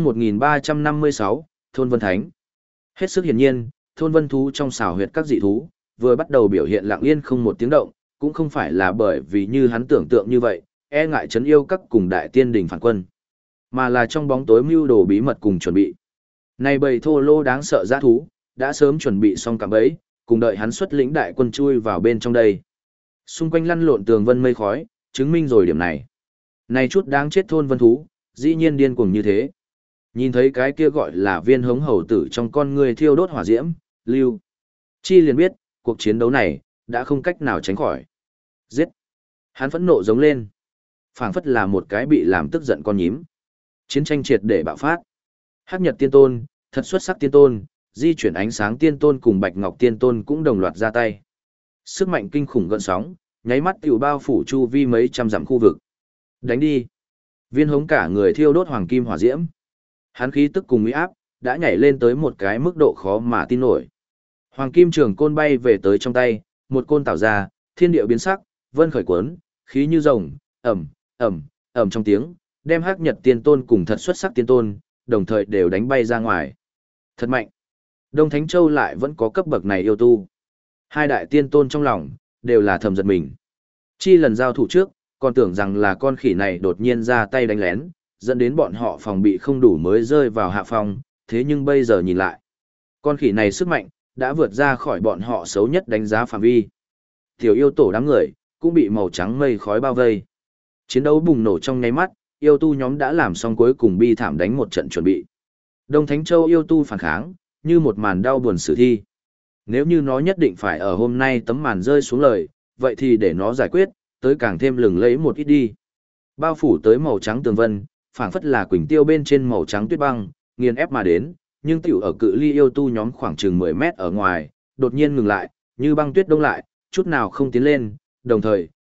1356, Thôn Vân Thánh. Hết sức hiển nhiên, thôn vân thú trong xào huyệt các dị thú, vừa bắt đầu biểu hiện lặng yên không một tiếng động, cũng không phải là bởi vì như hắn tưởng tượng như vậy, e ngại trấn yêu các cùng đại tiên đình phản quân, mà là trong bóng tối mưu đồ bí mật cùng chuẩn bị. Này bầy thô lô đáng sợ dã thú, đã sớm chuẩn bị xong cạm bẫy, cùng đợi hắn xuất lĩnh đại quân chui vào bên trong đây. Xung quanh lăn lộn tường vân mây khói, chứng minh rồi điểm này. Này chút đáng chết thôn vân thú, dĩ nhiên điên cuồng như thế. Nhìn thấy cái kia gọi là Viên Hống hầu tử trong con người thiêu đốt hỏa diễm, Lưu Chi liền biết, cuộc chiến đấu này, đã không cách nào tránh khỏi. Giết! Hắn phẫn nộ giống lên. Phảng phất là một cái bị làm tức giận con nhím. Chiến tranh triệt để bạo phát. Hắc Nhật Tiên Tôn, thật xuất sắc Tiên Tôn, di chuyển ánh sáng Tiên Tôn cùng Bạch Ngọc Tiên Tôn cũng đồng loạt ra tay. Sức mạnh kinh khủng gợn sóng, nháy mắt tiểu bao phủ chu vi mấy trăm dặm khu vực. Đánh đi! Viên Hống cả người thiêu đốt hoàng kim hỏa diễm. Hắn khí tức cùng uy áp, đã nhảy lên tới một cái mức độ khó mà tin nổi. Hoàng kim trường côn bay về tới trong tay, một côn tạo ra, thiên địa biến sắc, vân khởi cuốn, khí như rồng, ầm, ầm, ầm trong tiếng, đem Hắc Nhật Tiên Tôn cùng thật xuất sắc Tiên Tôn, đồng thời đều đánh bay ra ngoài. Thật mạnh. Đông Thánh Châu lại vẫn có cấp bậc này yêu tu. Hai đại tiên tôn trong lòng, đều là thầm giật mình. Chi lần giao thủ trước, còn tưởng rằng là con khỉ này đột nhiên ra tay đánh lén, dẫn đến bọn họ phòng bị không đủ mới rơi vào hạ phòng, thế nhưng bây giờ nhìn lại. Con khỉ này sức mạnh, đã vượt ra khỏi bọn họ xấu nhất đánh giá phạm vi. Tiểu yêu tổ đám người, cũng bị màu trắng mây khói bao vây. Chiến đấu bùng nổ trong nháy mắt, yêu tu nhóm đã làm xong cuối cùng bi thảm đánh một trận chuẩn bị. Đông Thánh Châu yêu tu phản kháng, như một màn đau buồn sử thi. Nếu như nó nhất định phải ở hôm nay tấm màn rơi xuống lời, vậy thì để nó giải quyết, tới càng thêm lừng lẫy một ít đi. Bao phủ tới màu trắng tường vân, phảng phất là quỳnh tiêu bên trên màu trắng tuyết băng, nghiền ép mà đến, nhưng tiểu ở cự ly yêu tu nhóm khoảng chừng 10 mét ở ngoài, đột nhiên ngừng lại, như băng tuyết đông lại, chút nào không tiến lên, đồng thời,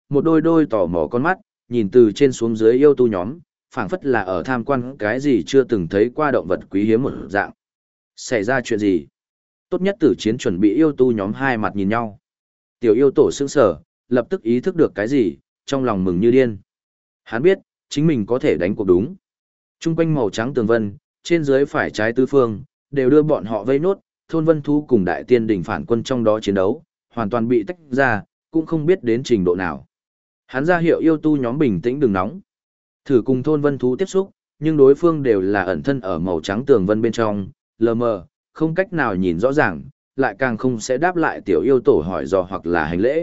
một đôi đôi tò mò con mắt, nhìn từ trên xuống dưới yêu tu nhóm, phảng phất là ở tham quan cái gì chưa từng thấy qua động vật quý hiếm một dạng. Xảy ra chuyện gì? Tốt nhất tử chiến chuẩn bị yêu tu nhóm hai mặt nhìn nhau. Tiểu yêu tổ sững sờ, lập tức ý thức được cái gì, trong lòng mừng như điên. Hắn biết, chính mình có thể đánh cuộc đúng. Trung quanh màu trắng tường vân, trên dưới phải trái tứ phương, đều đưa bọn họ vây nốt, thôn vân thú cùng đại tiên đỉnh phản quân trong đó chiến đấu, hoàn toàn bị tách ra, cũng không biết đến trình độ nào. Hắn ra hiệu yêu tu nhóm bình tĩnh đừng nóng. Thử cùng thôn vân thú tiếp xúc, nhưng đối phương đều là ẩn thân ở màu trắng tường vân bên trong, lờ mờ, không cách nào nhìn rõ ràng, lại càng không sẽ đáp lại tiểu yêu tổ hỏi dò hoặc là hành lễ.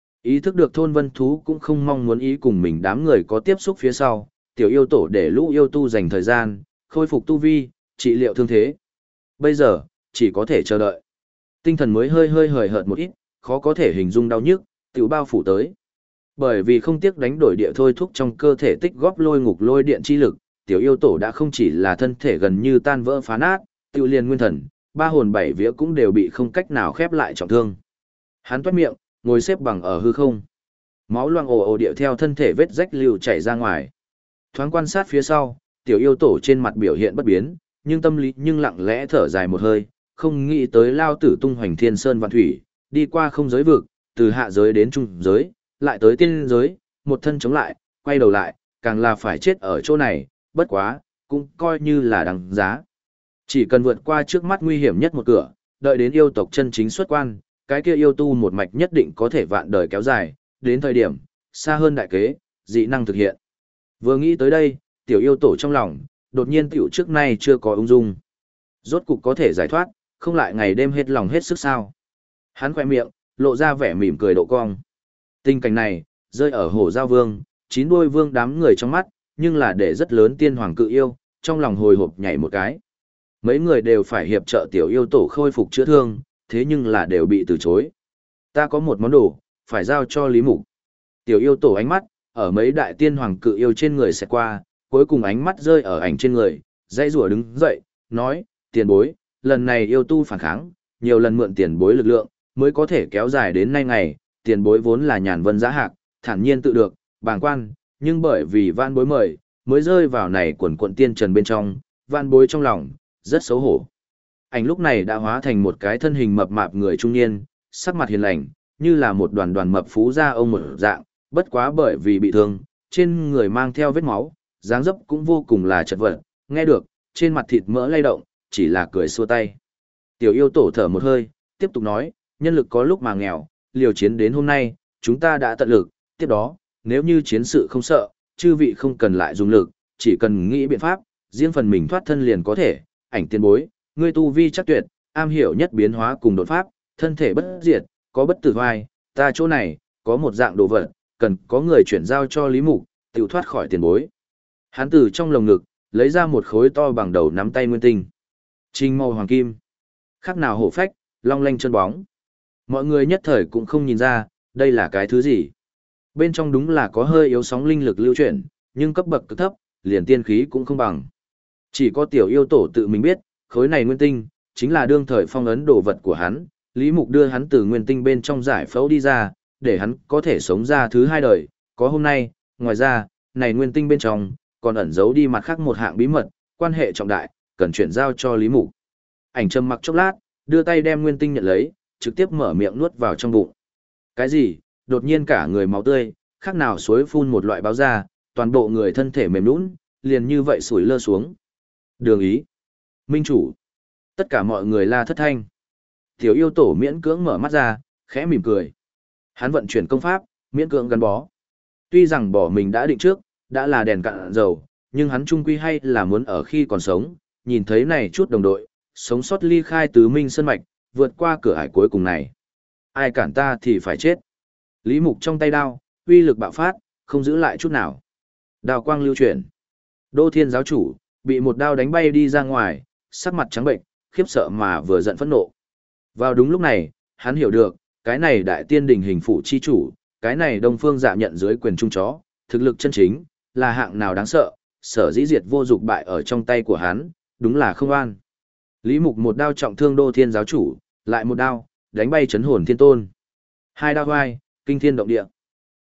Ý thức được thôn vân thú cũng không mong muốn ý cùng mình đám người có tiếp xúc phía sau, tiểu yêu tổ để lũ yêu tu dành thời gian, khôi phục tu vi, trị liệu thương thế. Bây giờ, chỉ có thể chờ đợi. Tinh thần mới hơi hơi hời hợt một ít, khó có thể hình dung đau nhức, tiểu bao phủ tới. Bởi vì không tiếc đánh đổi địa thôi thúc trong cơ thể tích góp lôi ngục lôi điện chi lực, tiểu yêu tổ đã không chỉ là thân thể gần như tan vỡ phá nát, tiểu liền nguyên thần, ba hồn bảy vía cũng đều bị không cách nào khép lại trọng thương. Hắn toét miệng, ngồi xếp bằng ở hư không. Máu loang ồ ồ điệu theo thân thể vết rách lưu chảy ra ngoài. Thoáng quan sát phía sau, tiểu yêu tổ trên mặt biểu hiện bất biến, nhưng tâm lý nhưng lặng lẽ thở dài một hơi, không nghĩ tới lao tử tung hoành thiên sơn vạn thủy, đi qua không giới vực, từ hạ giới đến trung giới, lại tới tiên giới, một thân chống lại, quay đầu lại, càng là phải chết ở chỗ này, bất quá, cũng coi như là đáng giá. Chỉ cần vượt qua trước mắt nguy hiểm nhất một cửa, đợi đến yêu tộc chân chính xuất quan, cái kia yêu tu một mạch nhất định có thể vạn đời kéo dài, đến thời điểm, xa hơn đại kế, dị năng thực hiện. Vừa nghĩ tới đây, tiểu yêu tổ trong lòng, đột nhiên tiểu trước nay chưa có ung dung. Rốt cục có thể giải thoát, không lại ngày đêm hết lòng hết sức sao. Hắn khỏe miệng, lộ ra vẻ mỉm cười độ cong. Tình cảnh này, rơi ở hổ giao vương, chín đuôi vương đám người trong mắt, nhưng là để rất lớn tiên hoàng cự yêu, trong lòng hồi hộp nhảy một cái. Mấy người đều phải hiệp trợ tiểu yêu tổ khôi phục chữa thương, thế nhưng là đều bị từ chối. Ta có một món đồ, phải giao cho Lý Mục. Tiểu yêu tổ ánh mắt, ở mấy đại tiên hoàng cự yêu trên người sẽ qua, cuối cùng ánh mắt rơi ở ảnh trên người, dãy rủa đứng dậy, nói, tiền bối, lần này yêu tu phản kháng, nhiều lần mượn tiền bối lực lượng, mới có thể kéo dài đến nay ngày, tiền bối vốn là nhàn vân giá hạc, thản nhiên tự được, bàng quan, nhưng bởi vì van bối mời, mới rơi vào này quần quận tiên trần bên trong, van bối trong lòng, rất xấu hổ. Ảnh lúc này đã hóa thành một cái thân hình mập mạp người trung niên, sắc mặt hiền lành, như là một đoàn đoàn mập phú gia ông một dạng, bất quá bởi vì bị thương, trên người mang theo vết máu, dáng dấp cũng vô cùng là chật vật, nghe được, trên mặt thịt mỡ lay động, chỉ là cười xua tay. Tiểu yêu tổ thở một hơi, tiếp tục nói, nhân lực có lúc mà nghèo, liều chiến đến hôm nay, chúng ta đã tận lực, tiếp đó, nếu như chiến sự không sợ, chư vị không cần lại dùng lực, chỉ cần nghĩ biện pháp, riêng phần mình thoát thân liền có thể, ảnh tiên bối, ngươi tu vi chắc tuyệt, am hiểu nhất biến hóa cùng đột pháp, thân thể bất diệt, có bất tử vai, ta chỗ này, có một dạng đồ vật, cần có người chuyển giao cho Lý Mục, tự thoát khỏi tiền bối. Hắn từ trong lồng ngực, lấy ra một khối to bằng đầu nắm tay nguyên tinh. Trình màu hoàng kim. Khác nào hổ phách, long lanh chân bóng. Mọi người nhất thời cũng không nhìn ra, đây là cái thứ gì. Bên trong đúng là có hơi yếu sóng linh lực lưu chuyển, nhưng cấp bậc cực thấp, liền tiên khí cũng không bằng. Chỉ có tiểu yêu tổ tự mình biết, khối này nguyên tinh, chính là đương thời phong ấn đồ vật của hắn, Lý Mục đưa hắn từ nguyên tinh bên trong giải phẫu đi ra, để hắn có thể sống ra thứ hai đời, có hôm nay, ngoài ra, này nguyên tinh bên trong, còn ẩn giấu đi mặt khác một hạng bí mật, quan hệ trọng đại, cần chuyển giao cho Lý Mục. Ảnh trầm mặc chốc lát, đưa tay đem nguyên tinh nhận lấy, trực tiếp mở miệng nuốt vào trong bụng. Cái gì? Đột nhiên cả người máu tươi, khác nào suối phun một loại báo ra, toàn bộ người thân thể mềm nhũn, liền như vậy sủi lơ xuống. Đường ý. Minh chủ. Tất cả mọi người la thất thanh. Tiểu yêu tổ miễn cưỡng mở mắt ra, khẽ mỉm cười. Hắn vận chuyển công pháp, miễn cưỡng gắn bó. Tuy rằng bỏ mình đã định trước, đã là đèn cạn dầu, nhưng hắn trung quy hay là muốn ở khi còn sống, nhìn thấy này chút đồng đội, sống sót ly khai tứ minh sơn mạch, vượt qua cửa ải cuối cùng này. Ai cản ta thì phải chết. Lý Mục trong tay đao, uy lực bạo phát, không giữ lại chút nào. Đao quang lưu chuyển. Đô Thiên giáo chủ, bị một đao đánh bay đi ra ngoài, sắc mặt trắng bệnh, khiếp sợ mà vừa giận phẫn nộ. Vào đúng lúc này, hắn hiểu được, cái này đại tiên đình hình phụ chi chủ, cái này đông phương dạ nhận dưới quyền trung chó, thực lực chân chính, là hạng nào đáng sợ, sở dĩ diệt vô dục bại ở trong tay của hắn, đúng là không an. Lý Mục một đao trọng thương Đô Thiên giáo chủ, lại một đao, đánh bay chấn hồn thiên tôn. Hai đao vai, kinh thiên động địa.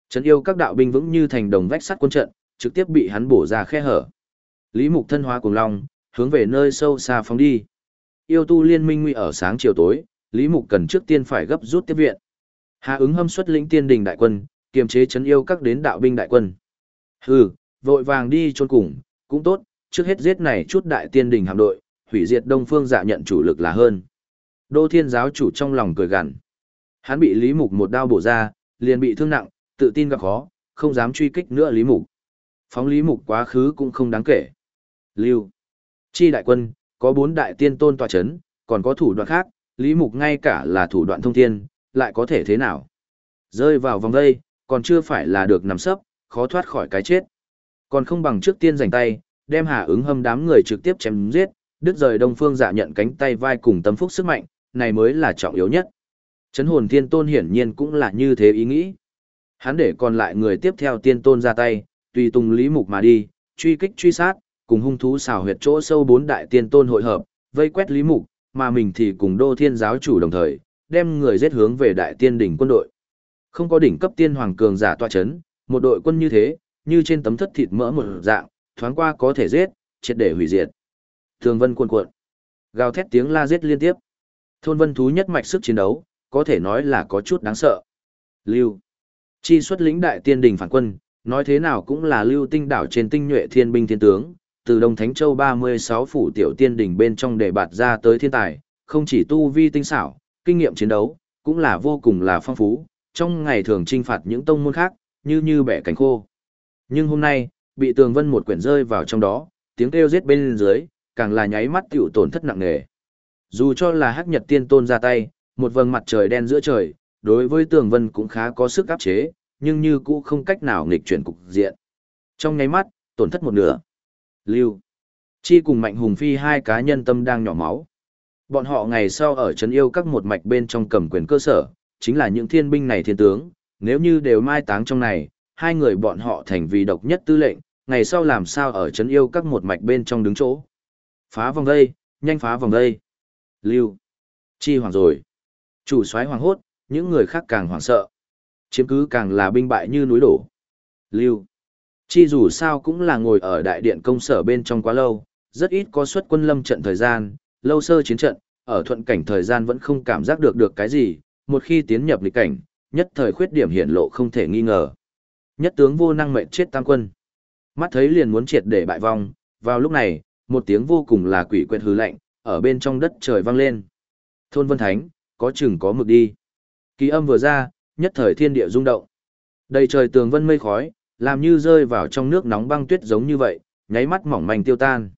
Trấn yêu các đạo binh vững như thành đồng vách sắt quân trận, trực tiếp bị hắn bổ ra khe hở. Lý Mục thân hóa cuồng long, hướng về nơi sâu xa phóng đi. Yêu tu liên minh nguy ở sáng chiều tối, Lý Mục cần trước tiên phải gấp rút tiếp viện. Hà Ứng Hâm xuất lĩnh tiên đình đại quân, kiềm chế trấn yêu các đến đạo binh đại quân. Hừ, vội vàng đi chôn cùng, cũng tốt, trước hết giết này chút đại tiên đình hạm đội, hủy diệt Đông Phương Dạ nhận chủ lực là hơn. Đô Thiên giáo chủ trong lòng cười gằn. Hắn bị Lý Mục một đao bổ ra, liền bị thương nặng, tự tin gặp khó, không dám truy kích nữa Lý Mục. Phóng Lý Mục quá khứ cũng không đáng kể. Lưu Chi đại quân, có 4 đại tiên tôn tọa chấn, còn có thủ đoạn khác, Lý Mục ngay cả là thủ đoạn thông thiên, lại có thể thế nào? Rơi vào vòng đây, còn chưa phải là được nằm sấp, khó thoát khỏi cái chết. Còn không bằng trước tiên giành tay, đem Hà Ứng Hâm đám người trực tiếp chém giết, đứt rời Đông Phương Dạ nhận cánh tay vai cùng tâm phúc sức mạnh, này mới là trọng yếu nhất. Chấn hồn tiên tôn hiển nhiên cũng là như thế ý nghĩ. Hắn để còn lại người tiếp theo tiên tôn ra tay, tùy tùng Lý Mục mà đi, truy kích truy sát, cùng hung thú xảo huyệt chỗ sâu 4 đại tiên tôn hội hợp, vây quét Lý Mục, mà mình thì cùng Đô Thiên giáo chủ đồng thời, đem người giết hướng về đại tiên đỉnh quân đội. Không có đỉnh cấp tiên hoàng cường giả tọa chấn, một đội quân như thế, như trên tấm thất thịt mỡ một dạng, thoáng qua có thể giết, triệt để hủy diệt. Thường vân cuồn cuộn, gào thét tiếng la giết liên tiếp. Thôn vân thú nhất mạch sức chiến đấu, có thể nói là có chút đáng sợ. Lưu Chi xuất lĩnh đại tiên đình phản quân, nói thế nào cũng là Lưu Tinh đảo trên tinh nhuệ thiên binh thiên tướng, từ Đông Thánh Châu 36 phủ tiểu tiên đình bên trong để bạt ra tới thiên tài, không chỉ tu vi tinh xảo, kinh nghiệm chiến đấu, cũng là vô cùng là phong phú, trong ngày thường trinh phạt những tông môn khác, như bẻ cánh khô. Nhưng hôm nay, bị Tường Vân một quyển rơi vào trong đó, tiếng kêu giết bên dưới, càng là nháy mắt tiểu tổn thất nặng nề. Dù cho là Hắc Nhật Tiên Tôn ra tay, một vầng mặt trời đen giữa trời, đối với Tường Vân cũng khá có sức áp chế, nhưng như cũ không cách nào nghịch chuyển cục diện. Trong nháy mắt, tổn thất một nửa. Lưu Chi cùng Mạnh Hùng Phi hai cá nhân tâm đang nhỏ máu. Bọn họ ngày sau ở trấn yêu các một mạch bên trong cầm quyền cơ sở, chính là những thiên binh này thiên tướng, nếu như đều mai táng trong này, hai người bọn họ thành vì độc nhất tư lệnh, ngày sau làm sao ở trấn yêu các một mạch bên trong đứng chỗ. Phá vòng đây, nhanh phá vòng đây. Lưu Chi hoảng rồi. Chủ soái hoảng hốt, những người khác càng hoảng sợ. Chiếm cứ càng là binh bại như núi đổ. Lưu Chi dù sao cũng là ngồi ở đại điện công sở bên trong quá lâu, rất ít có xuất quân lâm trận thời gian, lâu sơ chiến trận, ở thuận cảnh thời gian vẫn không cảm giác được cái gì, một khi tiến nhập lịch cảnh, nhất thời khuyết điểm hiển lộ không thể nghi ngờ. Nhất tướng vô năng mệnh chết tam quân. Mắt thấy liền muốn triệt để bại vong, vào lúc này, một tiếng vô cùng là quỷ quyệt hư lạnh, ở bên trong đất trời vang lên. Thôn Vân Thánh, có chừng có mực đi. Kỳ âm vừa ra, nhất thời thiên địa rung động. Đầy trời tường vân mây khói, làm như rơi vào trong nước nóng băng tuyết giống như vậy, nháy mắt mỏng manh tiêu tan.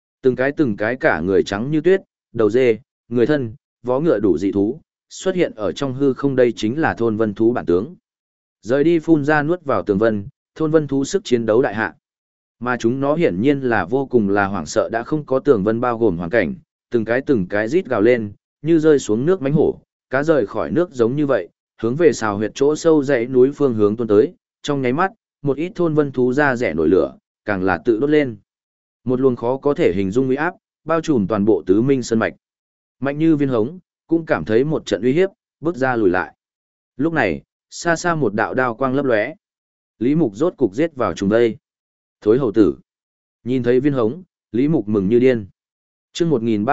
Từng cái cả người trắng như tuyết, đầu dê, người thân, vó ngựa đủ dị thú, xuất hiện ở trong hư không, đây chính là thôn vân thú bản tướng. Rời đi phun ra nuốt vào tường vân, thôn vân thú sức chiến đấu đại hạ. Mà chúng nó hiển nhiên là vô cùng là hoảng sợ, đã không có tường vân bao gồm hoàn cảnh, từng cái rít gào lên, như rơi xuống nước mánh hổ, cá rời khỏi nước giống như vậy, hướng về xào huyệt chỗ sâu dãy núi phương hướng tuôn tới, trong nháy mắt, một ít thôn vân thú ra rẻ nổi lửa, càng là tự đốt lên. Một luồng khó có thể hình dung uy áp, bao trùm toàn bộ tứ minh sơn mạch. Mạnh như viên hống, cũng cảm thấy một trận uy hiếp, bước ra lùi lại. Lúc này, xa xa một đạo đao quang lấp lóe. Lý Mục rốt cục giết vào trùng đây. Thối hầu tử. Nhìn thấy viên hống, Lý Mục mừng như điên. Chương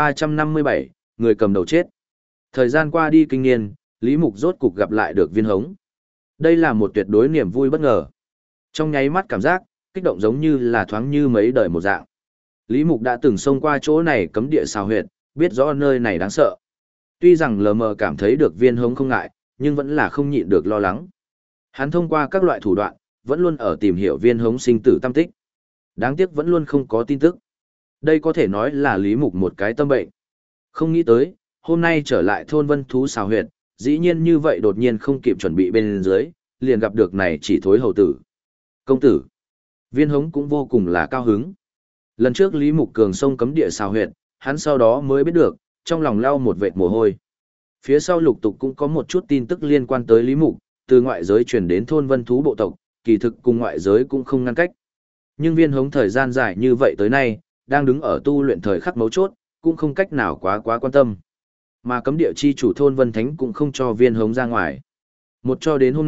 1357, người cầm đầu chết. Thời gian qua đi kinh niên, Lý Mục rốt cục gặp lại được viên hống. Đây là một tuyệt đối niềm vui bất ngờ. Trong nháy mắt cảm giác, kích động giống như là thoáng như mấy đời một dạng. Lý Mục đã từng xông qua chỗ này cấm địa xào huyệt, biết rõ nơi này đáng sợ. Tuy rằng lờ mờ cảm thấy được viên hống không ngại, nhưng vẫn là không nhịn được lo lắng. Hắn thông qua các loại thủ đoạn, vẫn luôn ở tìm hiểu viên hống sinh tử tâm tích. Đáng tiếc vẫn luôn không có tin tức. Đây có thể nói là Lý Mục một cái tâm bệnh. Không nghĩ tới, hôm nay trở lại thôn vân thú xào huyệt, dĩ nhiên như vậy đột nhiên không kịp chuẩn bị bên dưới, liền gặp được này chỉ thối hầu tử. Công tử. Viên hống cũng vô cùng là cao hứng. Lần trước Lý Mục Cường xông cấm địa xào huyệt, hắn sau đó mới biết được, trong lòng lau một vệt mồ hôi. Phía sau lục tục cũng có một chút tin tức liên quan tới Lý Mục, từ ngoại giới truyền đến thôn vân thú bộ tộc, kỳ thực cùng ngoại giới cũng không ngăn cách. Nhưng viên hống thời gian dài như vậy tới nay, đang đứng ở tu luyện thời khắc mấu chốt, cũng không cách nào quá quan tâm. Mà cấm địa chi chủ thôn Vân Thánh cũng không cho viên hống ra ngoài. Một cho đến hôm nay,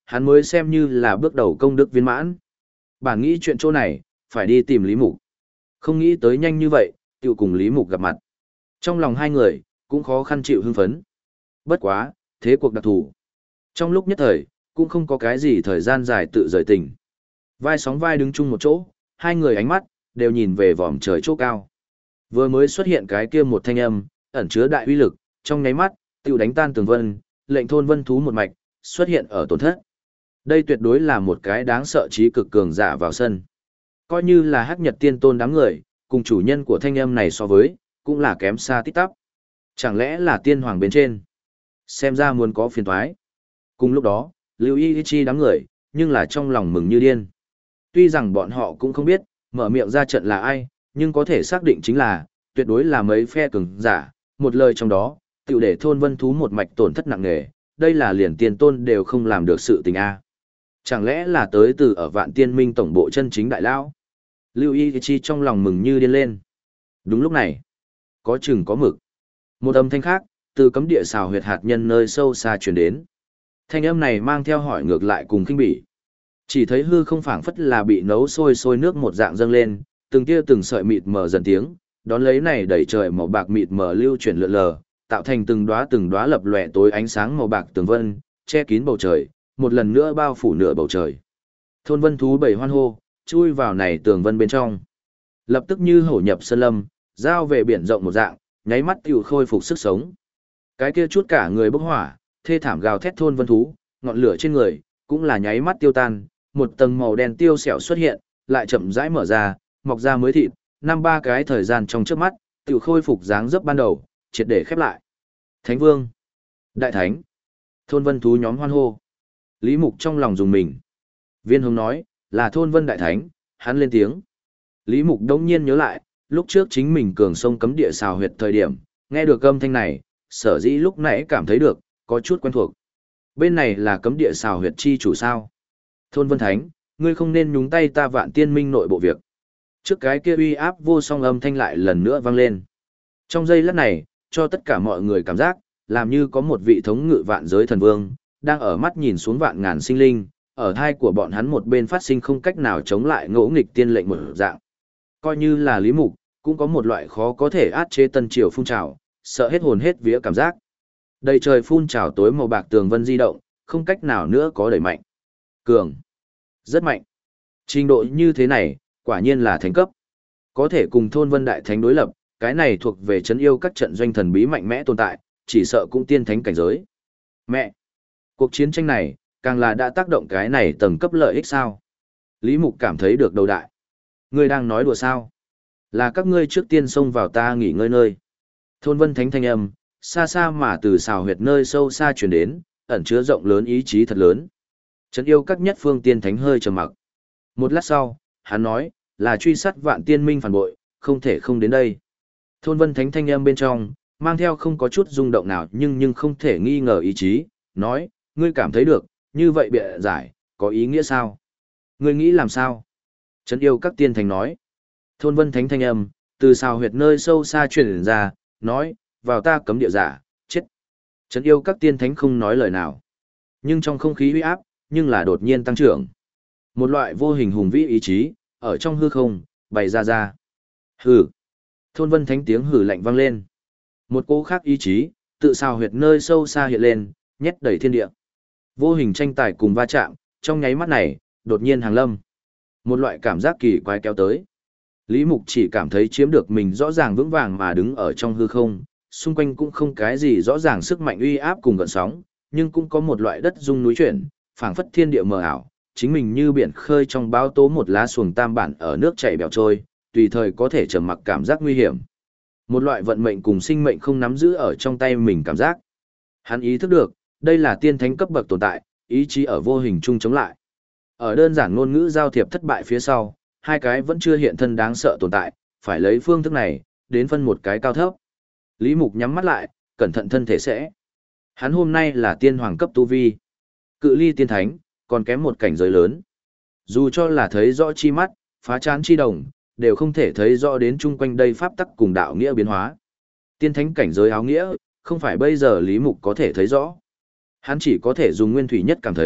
hắn mới xem như là bước đầu công đức viên mãn. Bản nghĩ chuyện chỗ này, phải đi tìm Lý Mục. Không nghĩ tới nhanh như vậy, tiểu cùng Lý Mục gặp mặt. Trong lòng hai người, cũng khó khăn chịu hưng phấn. Bất quá, thế cuộc đặc thù. Trong lúc nhất thời, cũng không có cái gì thời gian dài tự rời tình. Vai sóng vai đứng chung một chỗ, hai người ánh mắt, đều nhìn về vòm trời chỗ cao. Vừa mới xuất hiện cái kia một thanh âm, ẩn chứa đại uy lực, trong nháy mắt, tiểu đánh tan tường vân, lệnh thôn vân thú một mạch, xuất hiện ở tổn thất. Đây tuyệt đối là một cái đáng sợ trí cực cường giả vào sân. Coi như là Hắc Nhật Tiên Tôn đám người, cùng chủ nhân của thanh âm này so với, cũng là kém xa tít tắp. Chẳng lẽ là tiên hoàng bên trên? Xem ra muốn có phiền toái. Cùng lúc đó, Lưu Y Chi đám người, nhưng là trong lòng mừng như điên. Tuy rằng bọn họ cũng không biết, mở miệng ra trận là ai, nhưng có thể xác định chính là, tuyệt đối là mấy phe cường giả, một lời trong đó, tiểu để thôn vân thú một mạch tổn thất nặng nề, đây là liền tiên tôn đều không làm được sự tình a. Chẳng lẽ là tới từ ở Vạn Tiên Minh tổng bộ chân chính đại lão? Lưu Y Chi trong lòng mừng như điên lên. Đúng lúc này, có chừng có mực. Một âm thanh khác, từ cấm địa xào huyệt hạt nhân nơi sâu xa truyền đến. Thanh âm này mang theo hỏi ngược lại cùng kinh bỉ. Chỉ thấy hư không phảng phất là bị nấu sôi nước một dạng dâng lên, từng tia từng sợi mịt mờ dần tiếng, đón lấy này đẩy trời màu bạc mịt mờ lưu chuyển lượn lờ, tạo thành từng đóa lập lòe tối ánh sáng màu bạc tường vân, che kín bầu trời, một lần nữa bao phủ nửa bầu trời. Thôn vân thú bảy hoan hô, chui vào này tường vân bên trong. Lập tức như hổ nhập sơn lâm, giao về biển rộng một dạng, nháy mắt tiểu khôi phục sức sống. Cái kia chút cả người bốc hỏa, thê thảm gào thét thôn vân thú, ngọn lửa trên người, cũng là nháy mắt tiêu tan, một tầng màu đen tiêu xẻo xuất hiện, lại chậm rãi mở ra, mọc ra mới thịt, năm ba cái thời gian trong trước mắt, tiểu khôi phục dáng dấp ban đầu, triệt để khép lại. Thánh Vương, Đại Thánh, thôn vân thú nhóm hoan hô. Lý Mục trong lòng dùng mình. Viên Hồng nói, là thôn vân Đại Thánh, hắn lên tiếng. Lý Mục đống nhiên nhớ lại, lúc trước chính mình cường sông cấm địa xào huyệt thời điểm, nghe được âm thanh này, sở dĩ lúc nãy cảm thấy được, có chút quen thuộc. Bên này là cấm địa xào huyệt chi chủ sao? Thôn Vân Thánh, ngươi không nên nhúng tay ta Vạn Tiên Minh nội bộ việc. Trước cái kia uy áp vô song âm thanh lại lần nữa vang lên. Trong giây lát này, cho tất cả mọi người cảm giác, làm như có một vị thống ngự vạn giới thần vương, đang ở mắt nhìn xuống vạn ngàn sinh linh, ở thai của bọn hắn một bên phát sinh không cách nào chống lại ngỗ nghịch tiên lệnh một dạng. Coi như là Lý Mục, cũng có một loại khó có thể át chế tân triều phun trào, sợ hết hồn hết vía cảm giác. Đầy trời phun trào tối màu bạc tường vân di động, không cách nào nữa có đẩy mạnh. Cường. Rất mạnh. Trình độ như thế này, quả nhiên là thánh cấp. Có thể cùng thôn vân đại thánh đối lập, cái này thuộc về trấn yêu các trận doanh thần bí mạnh mẽ tồn tại, chỉ sợ cũng tiên thánh cảnh giới. Mẹ! Cuộc chiến tranh này, càng là đã tác động cái này tầng cấp lợi ích sao? Lý Mục cảm thấy được đầu đại. Ngươi đang nói đùa sao? Là các ngươi trước tiên xông vào ta nghỉ ngơi nơi. Thôn vân thánh thanh âm, xa xa mà từ xào huyệt nơi sâu xa truyền đến, ẩn chứa rộng lớn ý chí thật lớn. Trấn yêu các nhất phương tiên thánh hơi trầm mặc. Một lát sau, hắn nói, là truy sát Vạn Tiên Minh phản bội, không thể không đến đây. Thôn vân thánh thanh âm bên trong, mang theo không có chút rung động nào nhưng không thể nghi ngờ ý chí, nói, ngươi cảm thấy được, như vậy bịa giải, có ý nghĩa sao? Ngươi nghĩ làm sao? Trấn yêu các tiên thánh nói. Thôn vân thánh thanh âm, từ xào huyệt nơi sâu xa truyền ra, nói, vào ta cấm địa giả, chết. Trấn yêu các tiên thánh không nói lời nào. Nhưng trong không khí uy áp, nhưng là đột nhiên tăng trưởng. Một loại vô hình hùng vĩ ý chí, ở trong hư không, bày ra. Hừ. Thôn vân thánh tiếng hừ lạnh vang lên. Một cỗ khác ý chí, tự xào huyệt nơi sâu xa hiện lên, nhét đầy thiên địa. Vô hình tranh tài cùng va chạm, trong nháy mắt này, đột nhiên hàng lâm. Một loại cảm giác kỳ quái kéo tới. Lý Mục chỉ cảm thấy chiếm được mình rõ ràng vững vàng mà đứng ở trong hư không, xung quanh cũng không cái gì rõ ràng sức mạnh uy áp cùng gợn sóng, nhưng cũng có một loại đất rung núi chuyển, phảng phất thiên địa mờ ảo, chính mình như biển khơi trong bão tố một lá xuồng tam bản ở nước chảy bèo trôi, tùy thời có thể trầm mặc cảm giác nguy hiểm. Một loại vận mệnh cùng sinh mệnh không nắm giữ ở trong tay mình cảm giác. Hắn ý thức được, đây là tiên thánh cấp bậc tồn tại, ý chí ở vô hình chung chống lại. Ở đơn giản ngôn ngữ giao thiệp thất bại phía sau, hai cái vẫn chưa hiện thân đáng sợ tồn tại, phải lấy phương thức này, đến phân một cái cao thấp. Lý Mục nhắm mắt lại, cẩn thận thân thể sẽ. Hắn hôm nay là tiên hoàng cấp tu vi. Cự ly tiên thánh, còn kém một cảnh giới lớn. Dù cho là thấy rõ chi mắt, phá chán chi đồng, đều không thể thấy rõ đến chung quanh đây pháp tắc cùng đạo nghĩa biến hóa. Tiên thánh cảnh giới áo nghĩa, không phải bây giờ Lý Mục có thể thấy rõ. Hắn chỉ có thể dùng nguyên thủy nhất cảm thấy,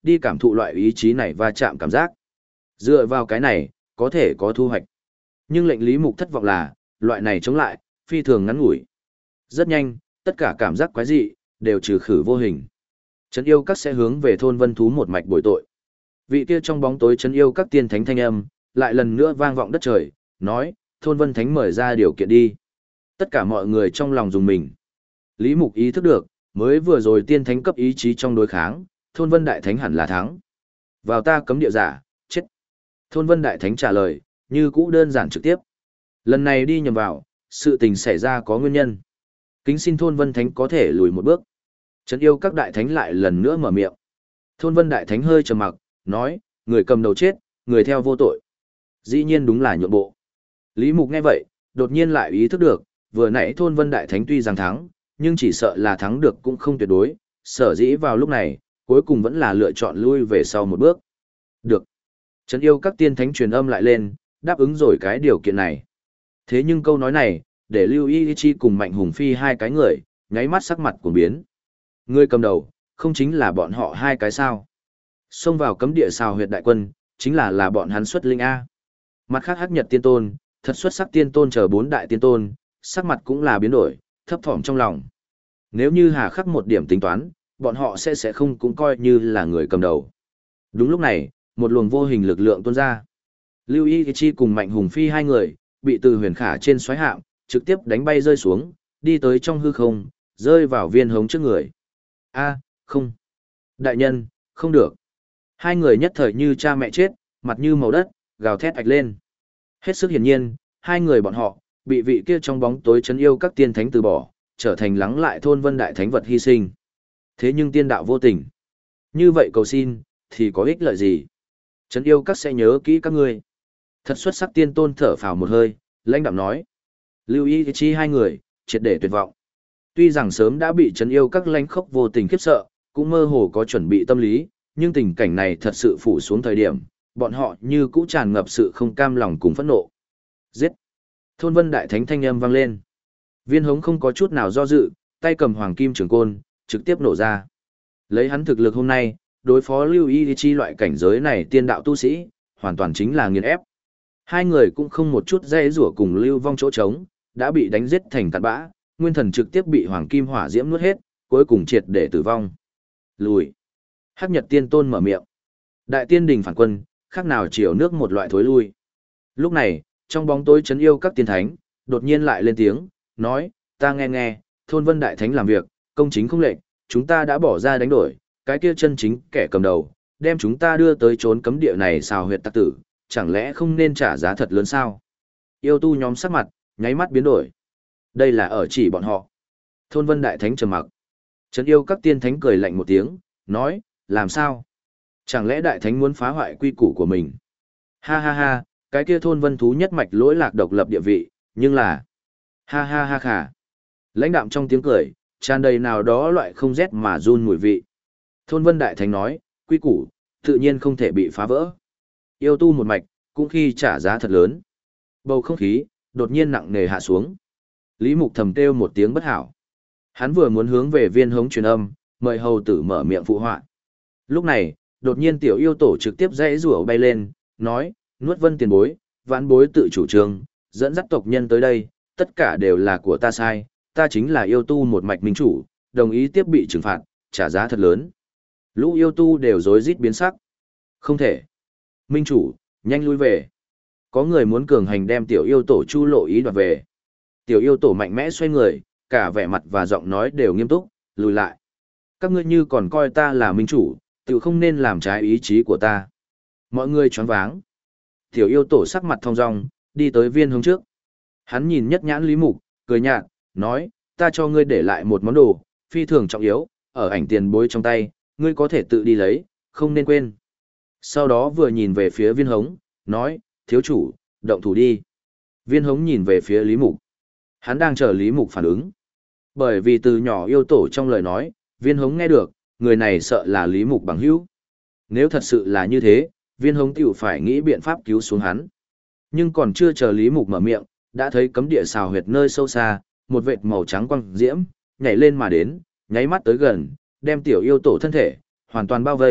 đi cảm thụ loại ý chí này va chạm cảm giác. Dựa vào cái này, có thể có thu hoạch. Nhưng lệnh Lý Mục thất vọng là, loại này chống lại, phi thường ngắn ngủi. Rất nhanh, tất cả cảm giác quái dị, đều trừ khử vô hình. Trấn yêu các sẽ hướng về thôn vân thú một mạch bồi tội. Vị kia trong bóng tối trấn yêu các tiên thánh thanh âm, lại lần nữa vang vọng đất trời, nói, thôn vân thánh mời ra điều kiện đi. Tất cả mọi người trong lòng dùng mình. Lý Mục ý thức được, mới vừa rồi tiên thánh cấp ý chí trong đối kháng, thôn vân đại thánh hẳn là thắng. Vào ta cấm địa giả, chết. Thôn vân đại thánh trả lời, như cũ đơn giản trực tiếp. Lần này đi nhầm vào, sự tình xảy ra có nguyên nhân. Kính xin thôn vân thánh có thể lùi một bước. Trấn yêu các đại thánh lại lần nữa mở miệng. Thôn vân đại thánh hơi trầm mặc, nói, người cầm đầu chết, người theo vô tội. Dĩ nhiên đúng là nhượng bộ. Lý Mục nghe vậy, đột nhiên lại ý thức được, vừa nãy thôn vân đại thánh tuy rằng thắng, nhưng chỉ sợ là thắng được cũng không tuyệt đối, sở dĩ vào lúc này, cuối cùng vẫn là lựa chọn lui về sau một bước. Được. Trấn yêu các tiên thánh truyền âm lại lên, đáp ứng rồi cái điều kiện này. Thế nhưng câu nói này, để Lưu Y Chi cùng Mạnh Hùng Phi hai cái người, nháy mắt sắc mặt cuồng biến. Người cầm đầu, không chính là bọn họ hai cái sao. Xông vào cấm địa xào huyệt đại quân, chính là bọn hắn xuất linh A. Mặt khác Hắc Nhật tiên tôn, thật xuất sắc tiên tôn chờ bốn đại tiên tôn, sắc mặt cũng là biến đổi, thấp thỏm trong lòng. Nếu như hà khắc một điểm tính toán, bọn họ sẽ không cũng coi như là người cầm đầu. Đúng lúc này, một luồng vô hình lực lượng tuôn ra. Lưu Y Chi cùng Mạnh Hùng Phi hai người, bị từ huyền khả trên xoáy hạm, trực tiếp đánh bay rơi xuống, đi tới trong hư không, rơi vào viên hống trước người. A, không. Đại nhân, không được. Hai người nhất thời như cha mẹ chết, mặt như màu đất, gào thét ạch lên. Hết sức hiển nhiên, hai người bọn họ, bị vị kia trong bóng tối trấn yêu các tiên thánh từ bỏ, trở thành lắng lại thôn vân đại thánh vật hy sinh. Thế nhưng tiên đạo vô tình. Như vậy cầu xin, thì có ích lợi gì? Trấn yêu các sẽ nhớ kỹ các ngươi. Thật xuất sắc tiên tôn thở phào một hơi, lãnh đạm nói. Lưu Y Chi hai người, triệt để tuyệt vọng. Tuy rằng sớm đã bị trấn yêu các lãnh khốc vô tình khiếp sợ, cũng mơ hồ có chuẩn bị tâm lý, nhưng tình cảnh này thật sự phủ xuống thời điểm, bọn họ như cũ tràn ngập sự không cam lòng cùng phẫn nộ. Giết! Thôn vân đại thánh thanh âm vang lên. Viên hống không có chút nào do dự, tay cầm hoàng kim trường côn, trực tiếp nổ ra. Lấy hắn thực lực hôm nay, đối phó Lưu Y Chi loại cảnh giới này tiên đạo tu sĩ, hoàn toàn chính là nghiền ép. Hai người cũng không một chút dây rủa cùng lưu vong chỗ trống, đã bị đánh giết thành cát bã, nguyên thần trực tiếp bị hoàng kim hỏa diễm nuốt hết, cuối cùng triệt để tử vong. Lùi. Hắc Nhật tiên tôn mở miệng. Đại tiên đình phản quân, khác nào chiều nước một loại thối lui. Lúc này, trong bóng tối trấn yêu các tiên thánh, đột nhiên lại lên tiếng, nói, ta nghe, thôn vân đại thánh làm việc, công chính không lệch, chúng ta đã bỏ ra đánh đổi, cái kia chân chính kẻ cầm đầu, đem chúng ta đưa tới trốn cấm địa này xào huyệt tắc tử, chẳng lẽ không nên trả giá thật lớn sao? Yêu tu nhóm sắc mặt, nháy mắt biến đổi. Đây là ở chỉ bọn họ. Thôn vân đại thánh trầm mặc. Trấn yêu các tiên thánh cười lạnh một tiếng, nói, làm sao? Chẳng lẽ đại thánh muốn phá hoại quy củ của mình? Ha ha ha, cái kia thôn vân thú nhất mạch lỗi lạc độc lập địa vị, nhưng là... Ha ha ha khả. Lãnh đạm trong tiếng cười, tràn đầy nào đó loại không rét mà run mùi vị. Thôn vân đại thánh nói, quy củ, tự nhiên không thể bị phá vỡ. Yêu tu một mạch, cũng khi trả giá thật lớn. Bầu không khí, đột nhiên nặng nề hạ xuống. Lý Mục thầm kêu một tiếng bất hảo. Hắn vừa muốn hướng về viên hống truyền âm, mời hầu tử mở miệng phụ họa. Lúc này, đột nhiên tiểu yêu tổ trực tiếp dãy rủa bay lên, nói, nuốt vân tiền bối, vãn bối tự chủ trương, dẫn dắt tộc nhân tới đây, tất cả đều là của ta sai, ta chính là yêu tu một mạch minh chủ, đồng ý tiếp bị trừng phạt, trả giá thật lớn. Lũ yêu tu đều rối rít biến sắc. Không thể. Minh chủ, nhanh lui về. Có người muốn cường hành đem tiểu yêu tổ chu lộ ý đoạt về. Tiểu yêu tổ mạnh mẽ xoay người, cả vẻ mặt và giọng nói đều nghiêm túc, lùi lại. Các ngươi như còn coi ta là minh chủ, tự không nên làm trái ý chí của ta. Mọi người choáng váng. Tiểu yêu tổ sắc mặt thong dong, đi tới viên hướng trước. Hắn nhìn nhất nhãn Lý Mục, cười nhạt, nói, ta cho ngươi để lại một món đồ, phi thường trọng yếu, ở ảnh tiền bối trong tay, ngươi có thể tự đi lấy, không nên quên. Sau đó vừa nhìn về phía viên hống, nói, thiếu chủ, động thủ đi. Viên hống nhìn về phía Lý Mục. Hắn đang chờ Lý Mục phản ứng. Bởi vì từ nhỏ yêu tổ trong lời nói, viên hống nghe được, người này sợ là Lý Mục bằng hữu. Nếu thật sự là như thế, viên hống tiểu phải nghĩ biện pháp cứu xuống hắn. Nhưng còn chưa chờ Lý Mục mở miệng, đã thấy cấm địa xào huyệt nơi sâu xa, một vệt màu trắng quang diễm, nhảy lên mà đến, nháy mắt tới gần, đem tiểu yêu tổ thân thể, hoàn toàn bao vây,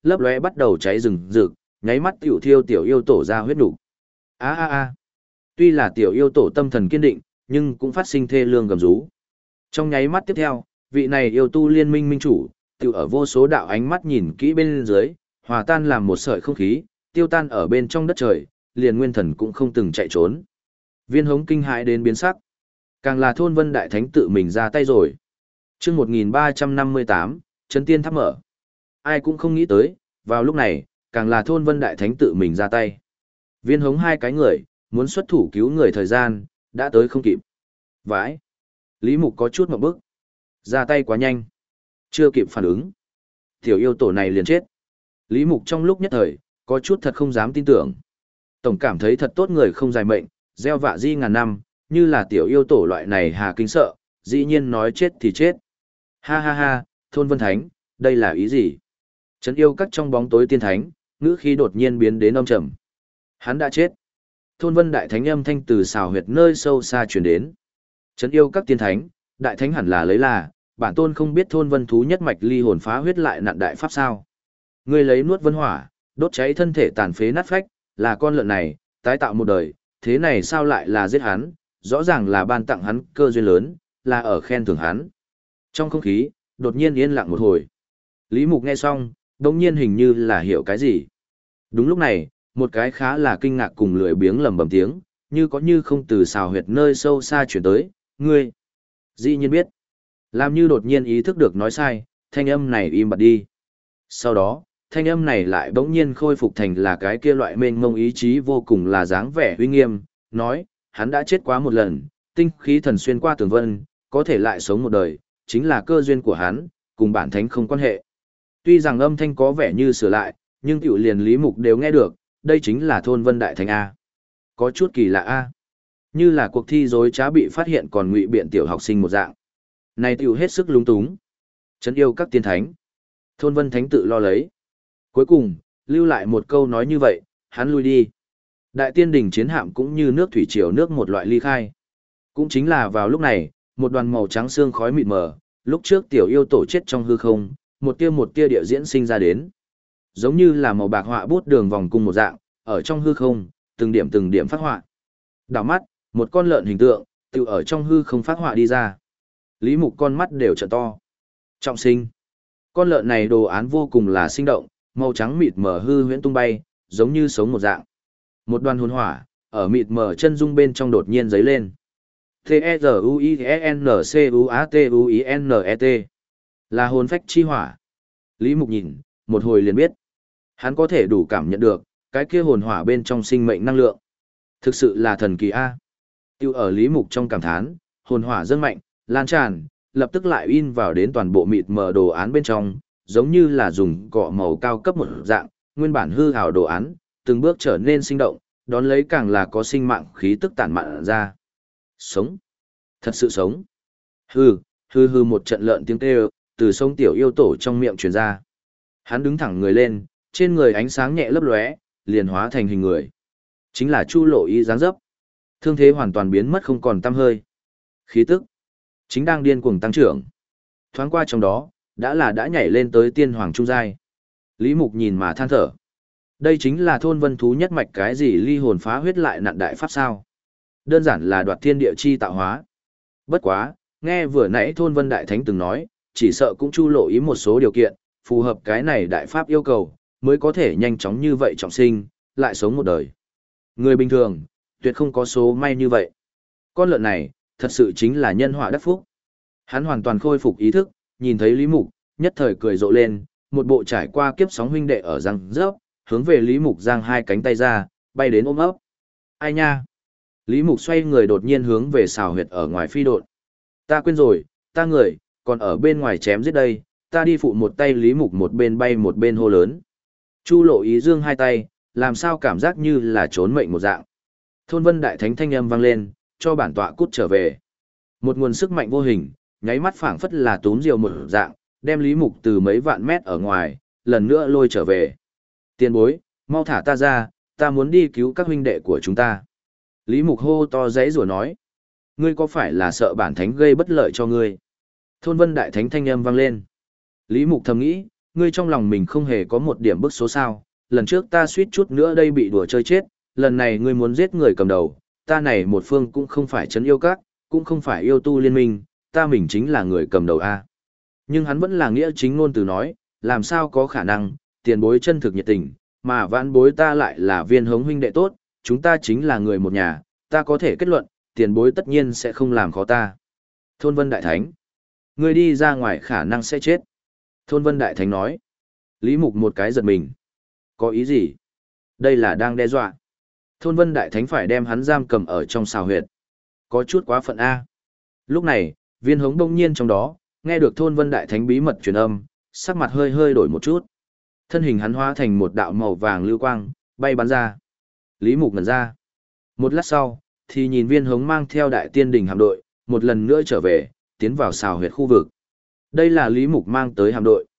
lấp lóe bắt đầu cháy rừng rực, nháy mắt tiểu thiêu tiểu yêu tổ ra huyết nục. A a a. Tuy là tiểu yêu tổ tâm thần kiên định, nhưng cũng phát sinh thê lương gầm rú. Trong nháy mắt tiếp theo, vị này yêu tu liên minh minh chủ, tiểu ở vô số đạo ánh mắt nhìn kỹ bên dưới, hòa tan làm một sợi không khí, tiêu tan ở bên trong đất trời, liền nguyên thần cũng không từng chạy trốn. Viên Hống kinh hãi đến biến sắc. Càng là thôn Vân Đại Thánh tự mình ra tay rồi. Chương 1358, Trấn Tiên Tháp mở. Ai cũng không nghĩ tới, vào lúc này, càng là thôn Vân Đại Thánh tự mình ra tay. Viên Hống hai cái người, muốn xuất thủ cứu người thời gian, đã tới không kịp. Vãi. Lý Mục có chút ngộp bức. Ra tay quá nhanh. Chưa kịp phản ứng. Tiểu yêu tổ này liền chết. Lý Mục trong lúc nhất thời, có chút thật không dám tin tưởng. Tổng cảm thấy thật tốt người không dài mệnh, gieo vạ di ngàn năm, như là tiểu yêu tổ loại này hà kinh sợ, dĩ nhiên nói chết thì chết. Ha ha ha, thôn Vân Thánh, đây là ý gì? Trấn yêu các trong bóng tối tiên thánh, ngữ khí đột nhiên biến đến âm trầm. Hắn đã chết. Thôn Vân Đại Thánh âm thanh từ xào huyệt nơi sâu xa truyền đến. Trấn yêu các tiên thánh, Đại Thánh hẳn là lấy là, bản tôn không biết thôn Vân thú nhất mạch ly hồn phá huyết lại nặn đại pháp sao? Ngươi lấy nuốt vân hỏa, đốt cháy thân thể tàn phế nát phách, là con lợn này, tái tạo một đời, thế này sao lại là giết hắn, rõ ràng là ban tặng hắn cơ duyên lớn, là ở khen thưởng hắn. Trong không khí, đột nhiên yên lặng một hồi. Lý Mục nghe xong, đột nhiên hình như là hiểu cái gì. Đúng lúc này, một cái khá là kinh ngạc cùng lười biếng lẩm bẩm tiếng, như có như không từ xào huyệt nơi sâu xa chuyển tới, ngươi. Dĩ nhiên biết. Làm như đột nhiên ý thức được nói sai, thanh âm này im bặt đi. Sau đó, thanh âm này lại bỗng nhiên khôi phục thành là cái kia loại mênh mông ý chí vô cùng là dáng vẻ uy nghiêm, nói, hắn đã chết quá một lần, tinh khí thần xuyên qua tường vân, có thể lại sống một đời, chính là cơ duyên của hắn, cùng bản thánh không quan hệ. Tuy rằng âm thanh có vẻ như sửa lại, nhưng tiểu liền Lý Mục đều nghe được, đây chính là thôn Vân Đại Thánh A. Có chút kỳ lạ A. Như là cuộc thi dối trá bị phát hiện còn ngụy biện tiểu học sinh một dạng. Này tiểu hết sức lúng túng. Trấn yêu các tiên thánh. Thôn Vân Thánh tự lo lấy. Cuối cùng, lưu lại một câu nói như vậy, hắn lui đi. Đại tiên đỉnh chiến hạm cũng như nước thủy triều nước một loại ly khai. Cũng chính là vào lúc này, một đoàn màu trắng xương khói mịt mờ, lúc trước tiểu yêu tổ chết trong hư không, một tia địa diễn sinh ra đến. Giống như là màu bạc họa bút đường vòng cung một dạng, ở trong hư không, từng điểm phát họa. Đảo mắt, một con lợn hình tượng, tự ở trong hư không phát họa đi ra. Lý Mục con mắt đều trợ to. Trọng sinh. Con lợn này đồ án vô cùng là sinh động, màu trắng mịt mờ hư huyễn tung bay, giống như sống một dạng. Một đoàn hồn hỏa, ở mịt mờ chân dung bên trong đột nhiên giấy lên. T-E-Z-U-I-N-C-U-A-T-U-I-N-E-T. Là hồn phách chi hỏa. Lý Mục nhìn, một hồi liền biết. Hắn có thể đủ cảm nhận được, cái kia hồn hỏa bên trong sinh mệnh năng lượng. Thực sự là thần kỳ A. Tiêu ở Lý Mục trong cảm thán, hồn hỏa dâng mạnh, lan tràn, lập tức lại in vào đến toàn bộ mịt mờ đồ án bên trong, giống như là dùng cọ màu cao cấp một dạng, nguyên bản hư ảo đồ án, từng bước trở nên sinh động, đón lấy càng là có sinh mạng khí tức tản mạn ra. Sống. Thật sự sống. Hư một trận lợn tiếng kêu, từ sông tiểu yêu tổ trong miệng truyền ra. Hắn đứng thẳng người lên, trên người ánh sáng nhẹ lấp lóe, liền hóa thành hình người. Chính là Chu Lộ Y dáng dấp. Thương thế hoàn toàn biến mất không còn tăm hơi. Khí tức chính đang điên cuồng tăng trưởng. Thoáng qua trong đó, đã nhảy lên tới tiên hoàng trung giai. Lý Mục nhìn mà than thở. Đây chính là thôn Vân thú nhất mạch cái gì ly hồn phá huyết lại nặn đại pháp sao? Đơn giản là đoạt thiên địa chi tạo hóa. Bất quá, nghe vừa nãy thôn Vân Đại Thánh từng nói, chỉ sợ cũng Chu Lộ Ý một số điều kiện, phù hợp cái này đại pháp yêu cầu, mới có thể nhanh chóng như vậy trọng sinh, lại sống một đời. Người bình thường, tuyệt không có số may như vậy. Con lợn này, thật sự chính là nhân họa đắc phúc. Hắn hoàn toàn khôi phục ý thức, nhìn thấy Lý Mục, nhất thời cười rộ lên, một bộ trải qua kiếp sóng huynh đệ ở răng rớp, hướng về Lý Mục giang hai cánh tay ra, bay đến ôm ấp. Ai nha? Lý Mục xoay người đột nhiên hướng về xào huyệt ở ngoài phi độn. Ta quên rồi, ta người, còn ở bên ngoài chém giết đây, ta đi phụ một tay. Lý Mục một bên bay một bên hô lớn. Chu Lộ Ý giương hai tay, làm sao cảm giác như là trốn mệnh một dạng. Thôn Vân Đại Thánh thanh âm vang lên, cho bản tọa cút trở về. Một nguồn sức mạnh vô hình, nháy mắt phảng phất là túm diều một dạng, đem Lý Mục từ mấy vạn mét ở ngoài, lần nữa lôi trở về. Tiền bối, mau thả ta ra, ta muốn đi cứu các huynh đệ của chúng ta. Lý Mục hô to giãy rủa nói. Ngươi có phải là sợ bản thánh gây bất lợi cho ngươi? Thôn Vân Đại Thánh thanh âm vang lên. Lý Mục thầm nghĩ, ngươi trong lòng mình không hề có một điểm bức số sao, lần trước ta suýt chút nữa đây bị đùa chơi chết, lần này ngươi muốn giết người cầm đầu, ta này một phương cũng không phải trấn yêu các, cũng không phải yêu tu liên minh, ta mình chính là người cầm đầu a. Nhưng hắn vẫn là nghĩa chính ngôn từ nói, làm sao có khả năng, tiền bối chân thực nhiệt tình, mà vãn bối ta lại là Viên Hống huynh đệ tốt, chúng ta chính là người một nhà, ta có thể kết luận, tiền bối tất nhiên sẽ không làm khó ta. Thôn Vân Đại Thánh, ngươi đi ra ngoài khả năng sẽ chết. Thôn Vân Đại Thánh nói. Lý Mục một cái giật mình. Có ý gì? Đây là đang đe dọa. Thôn Vân Đại Thánh phải đem hắn giam cầm ở trong xào huyệt. Có chút quá phận A. Lúc này, Viên Hống đông nhiên trong đó, nghe được Thôn Vân Đại Thánh bí mật truyền âm, sắc mặt hơi hơi đổi một chút. Thân hình hắn hóa thành một đạo màu vàng lưu quang, bay bắn ra. Lý Mục ngẩn ra. Một lát sau, thì nhìn Viên Hống mang theo Đại Tiên Đình hạm đội, một lần nữa trở về, tiến vào xào huyệt khu vực. Đây là Lý Mục mang tới hạm đội,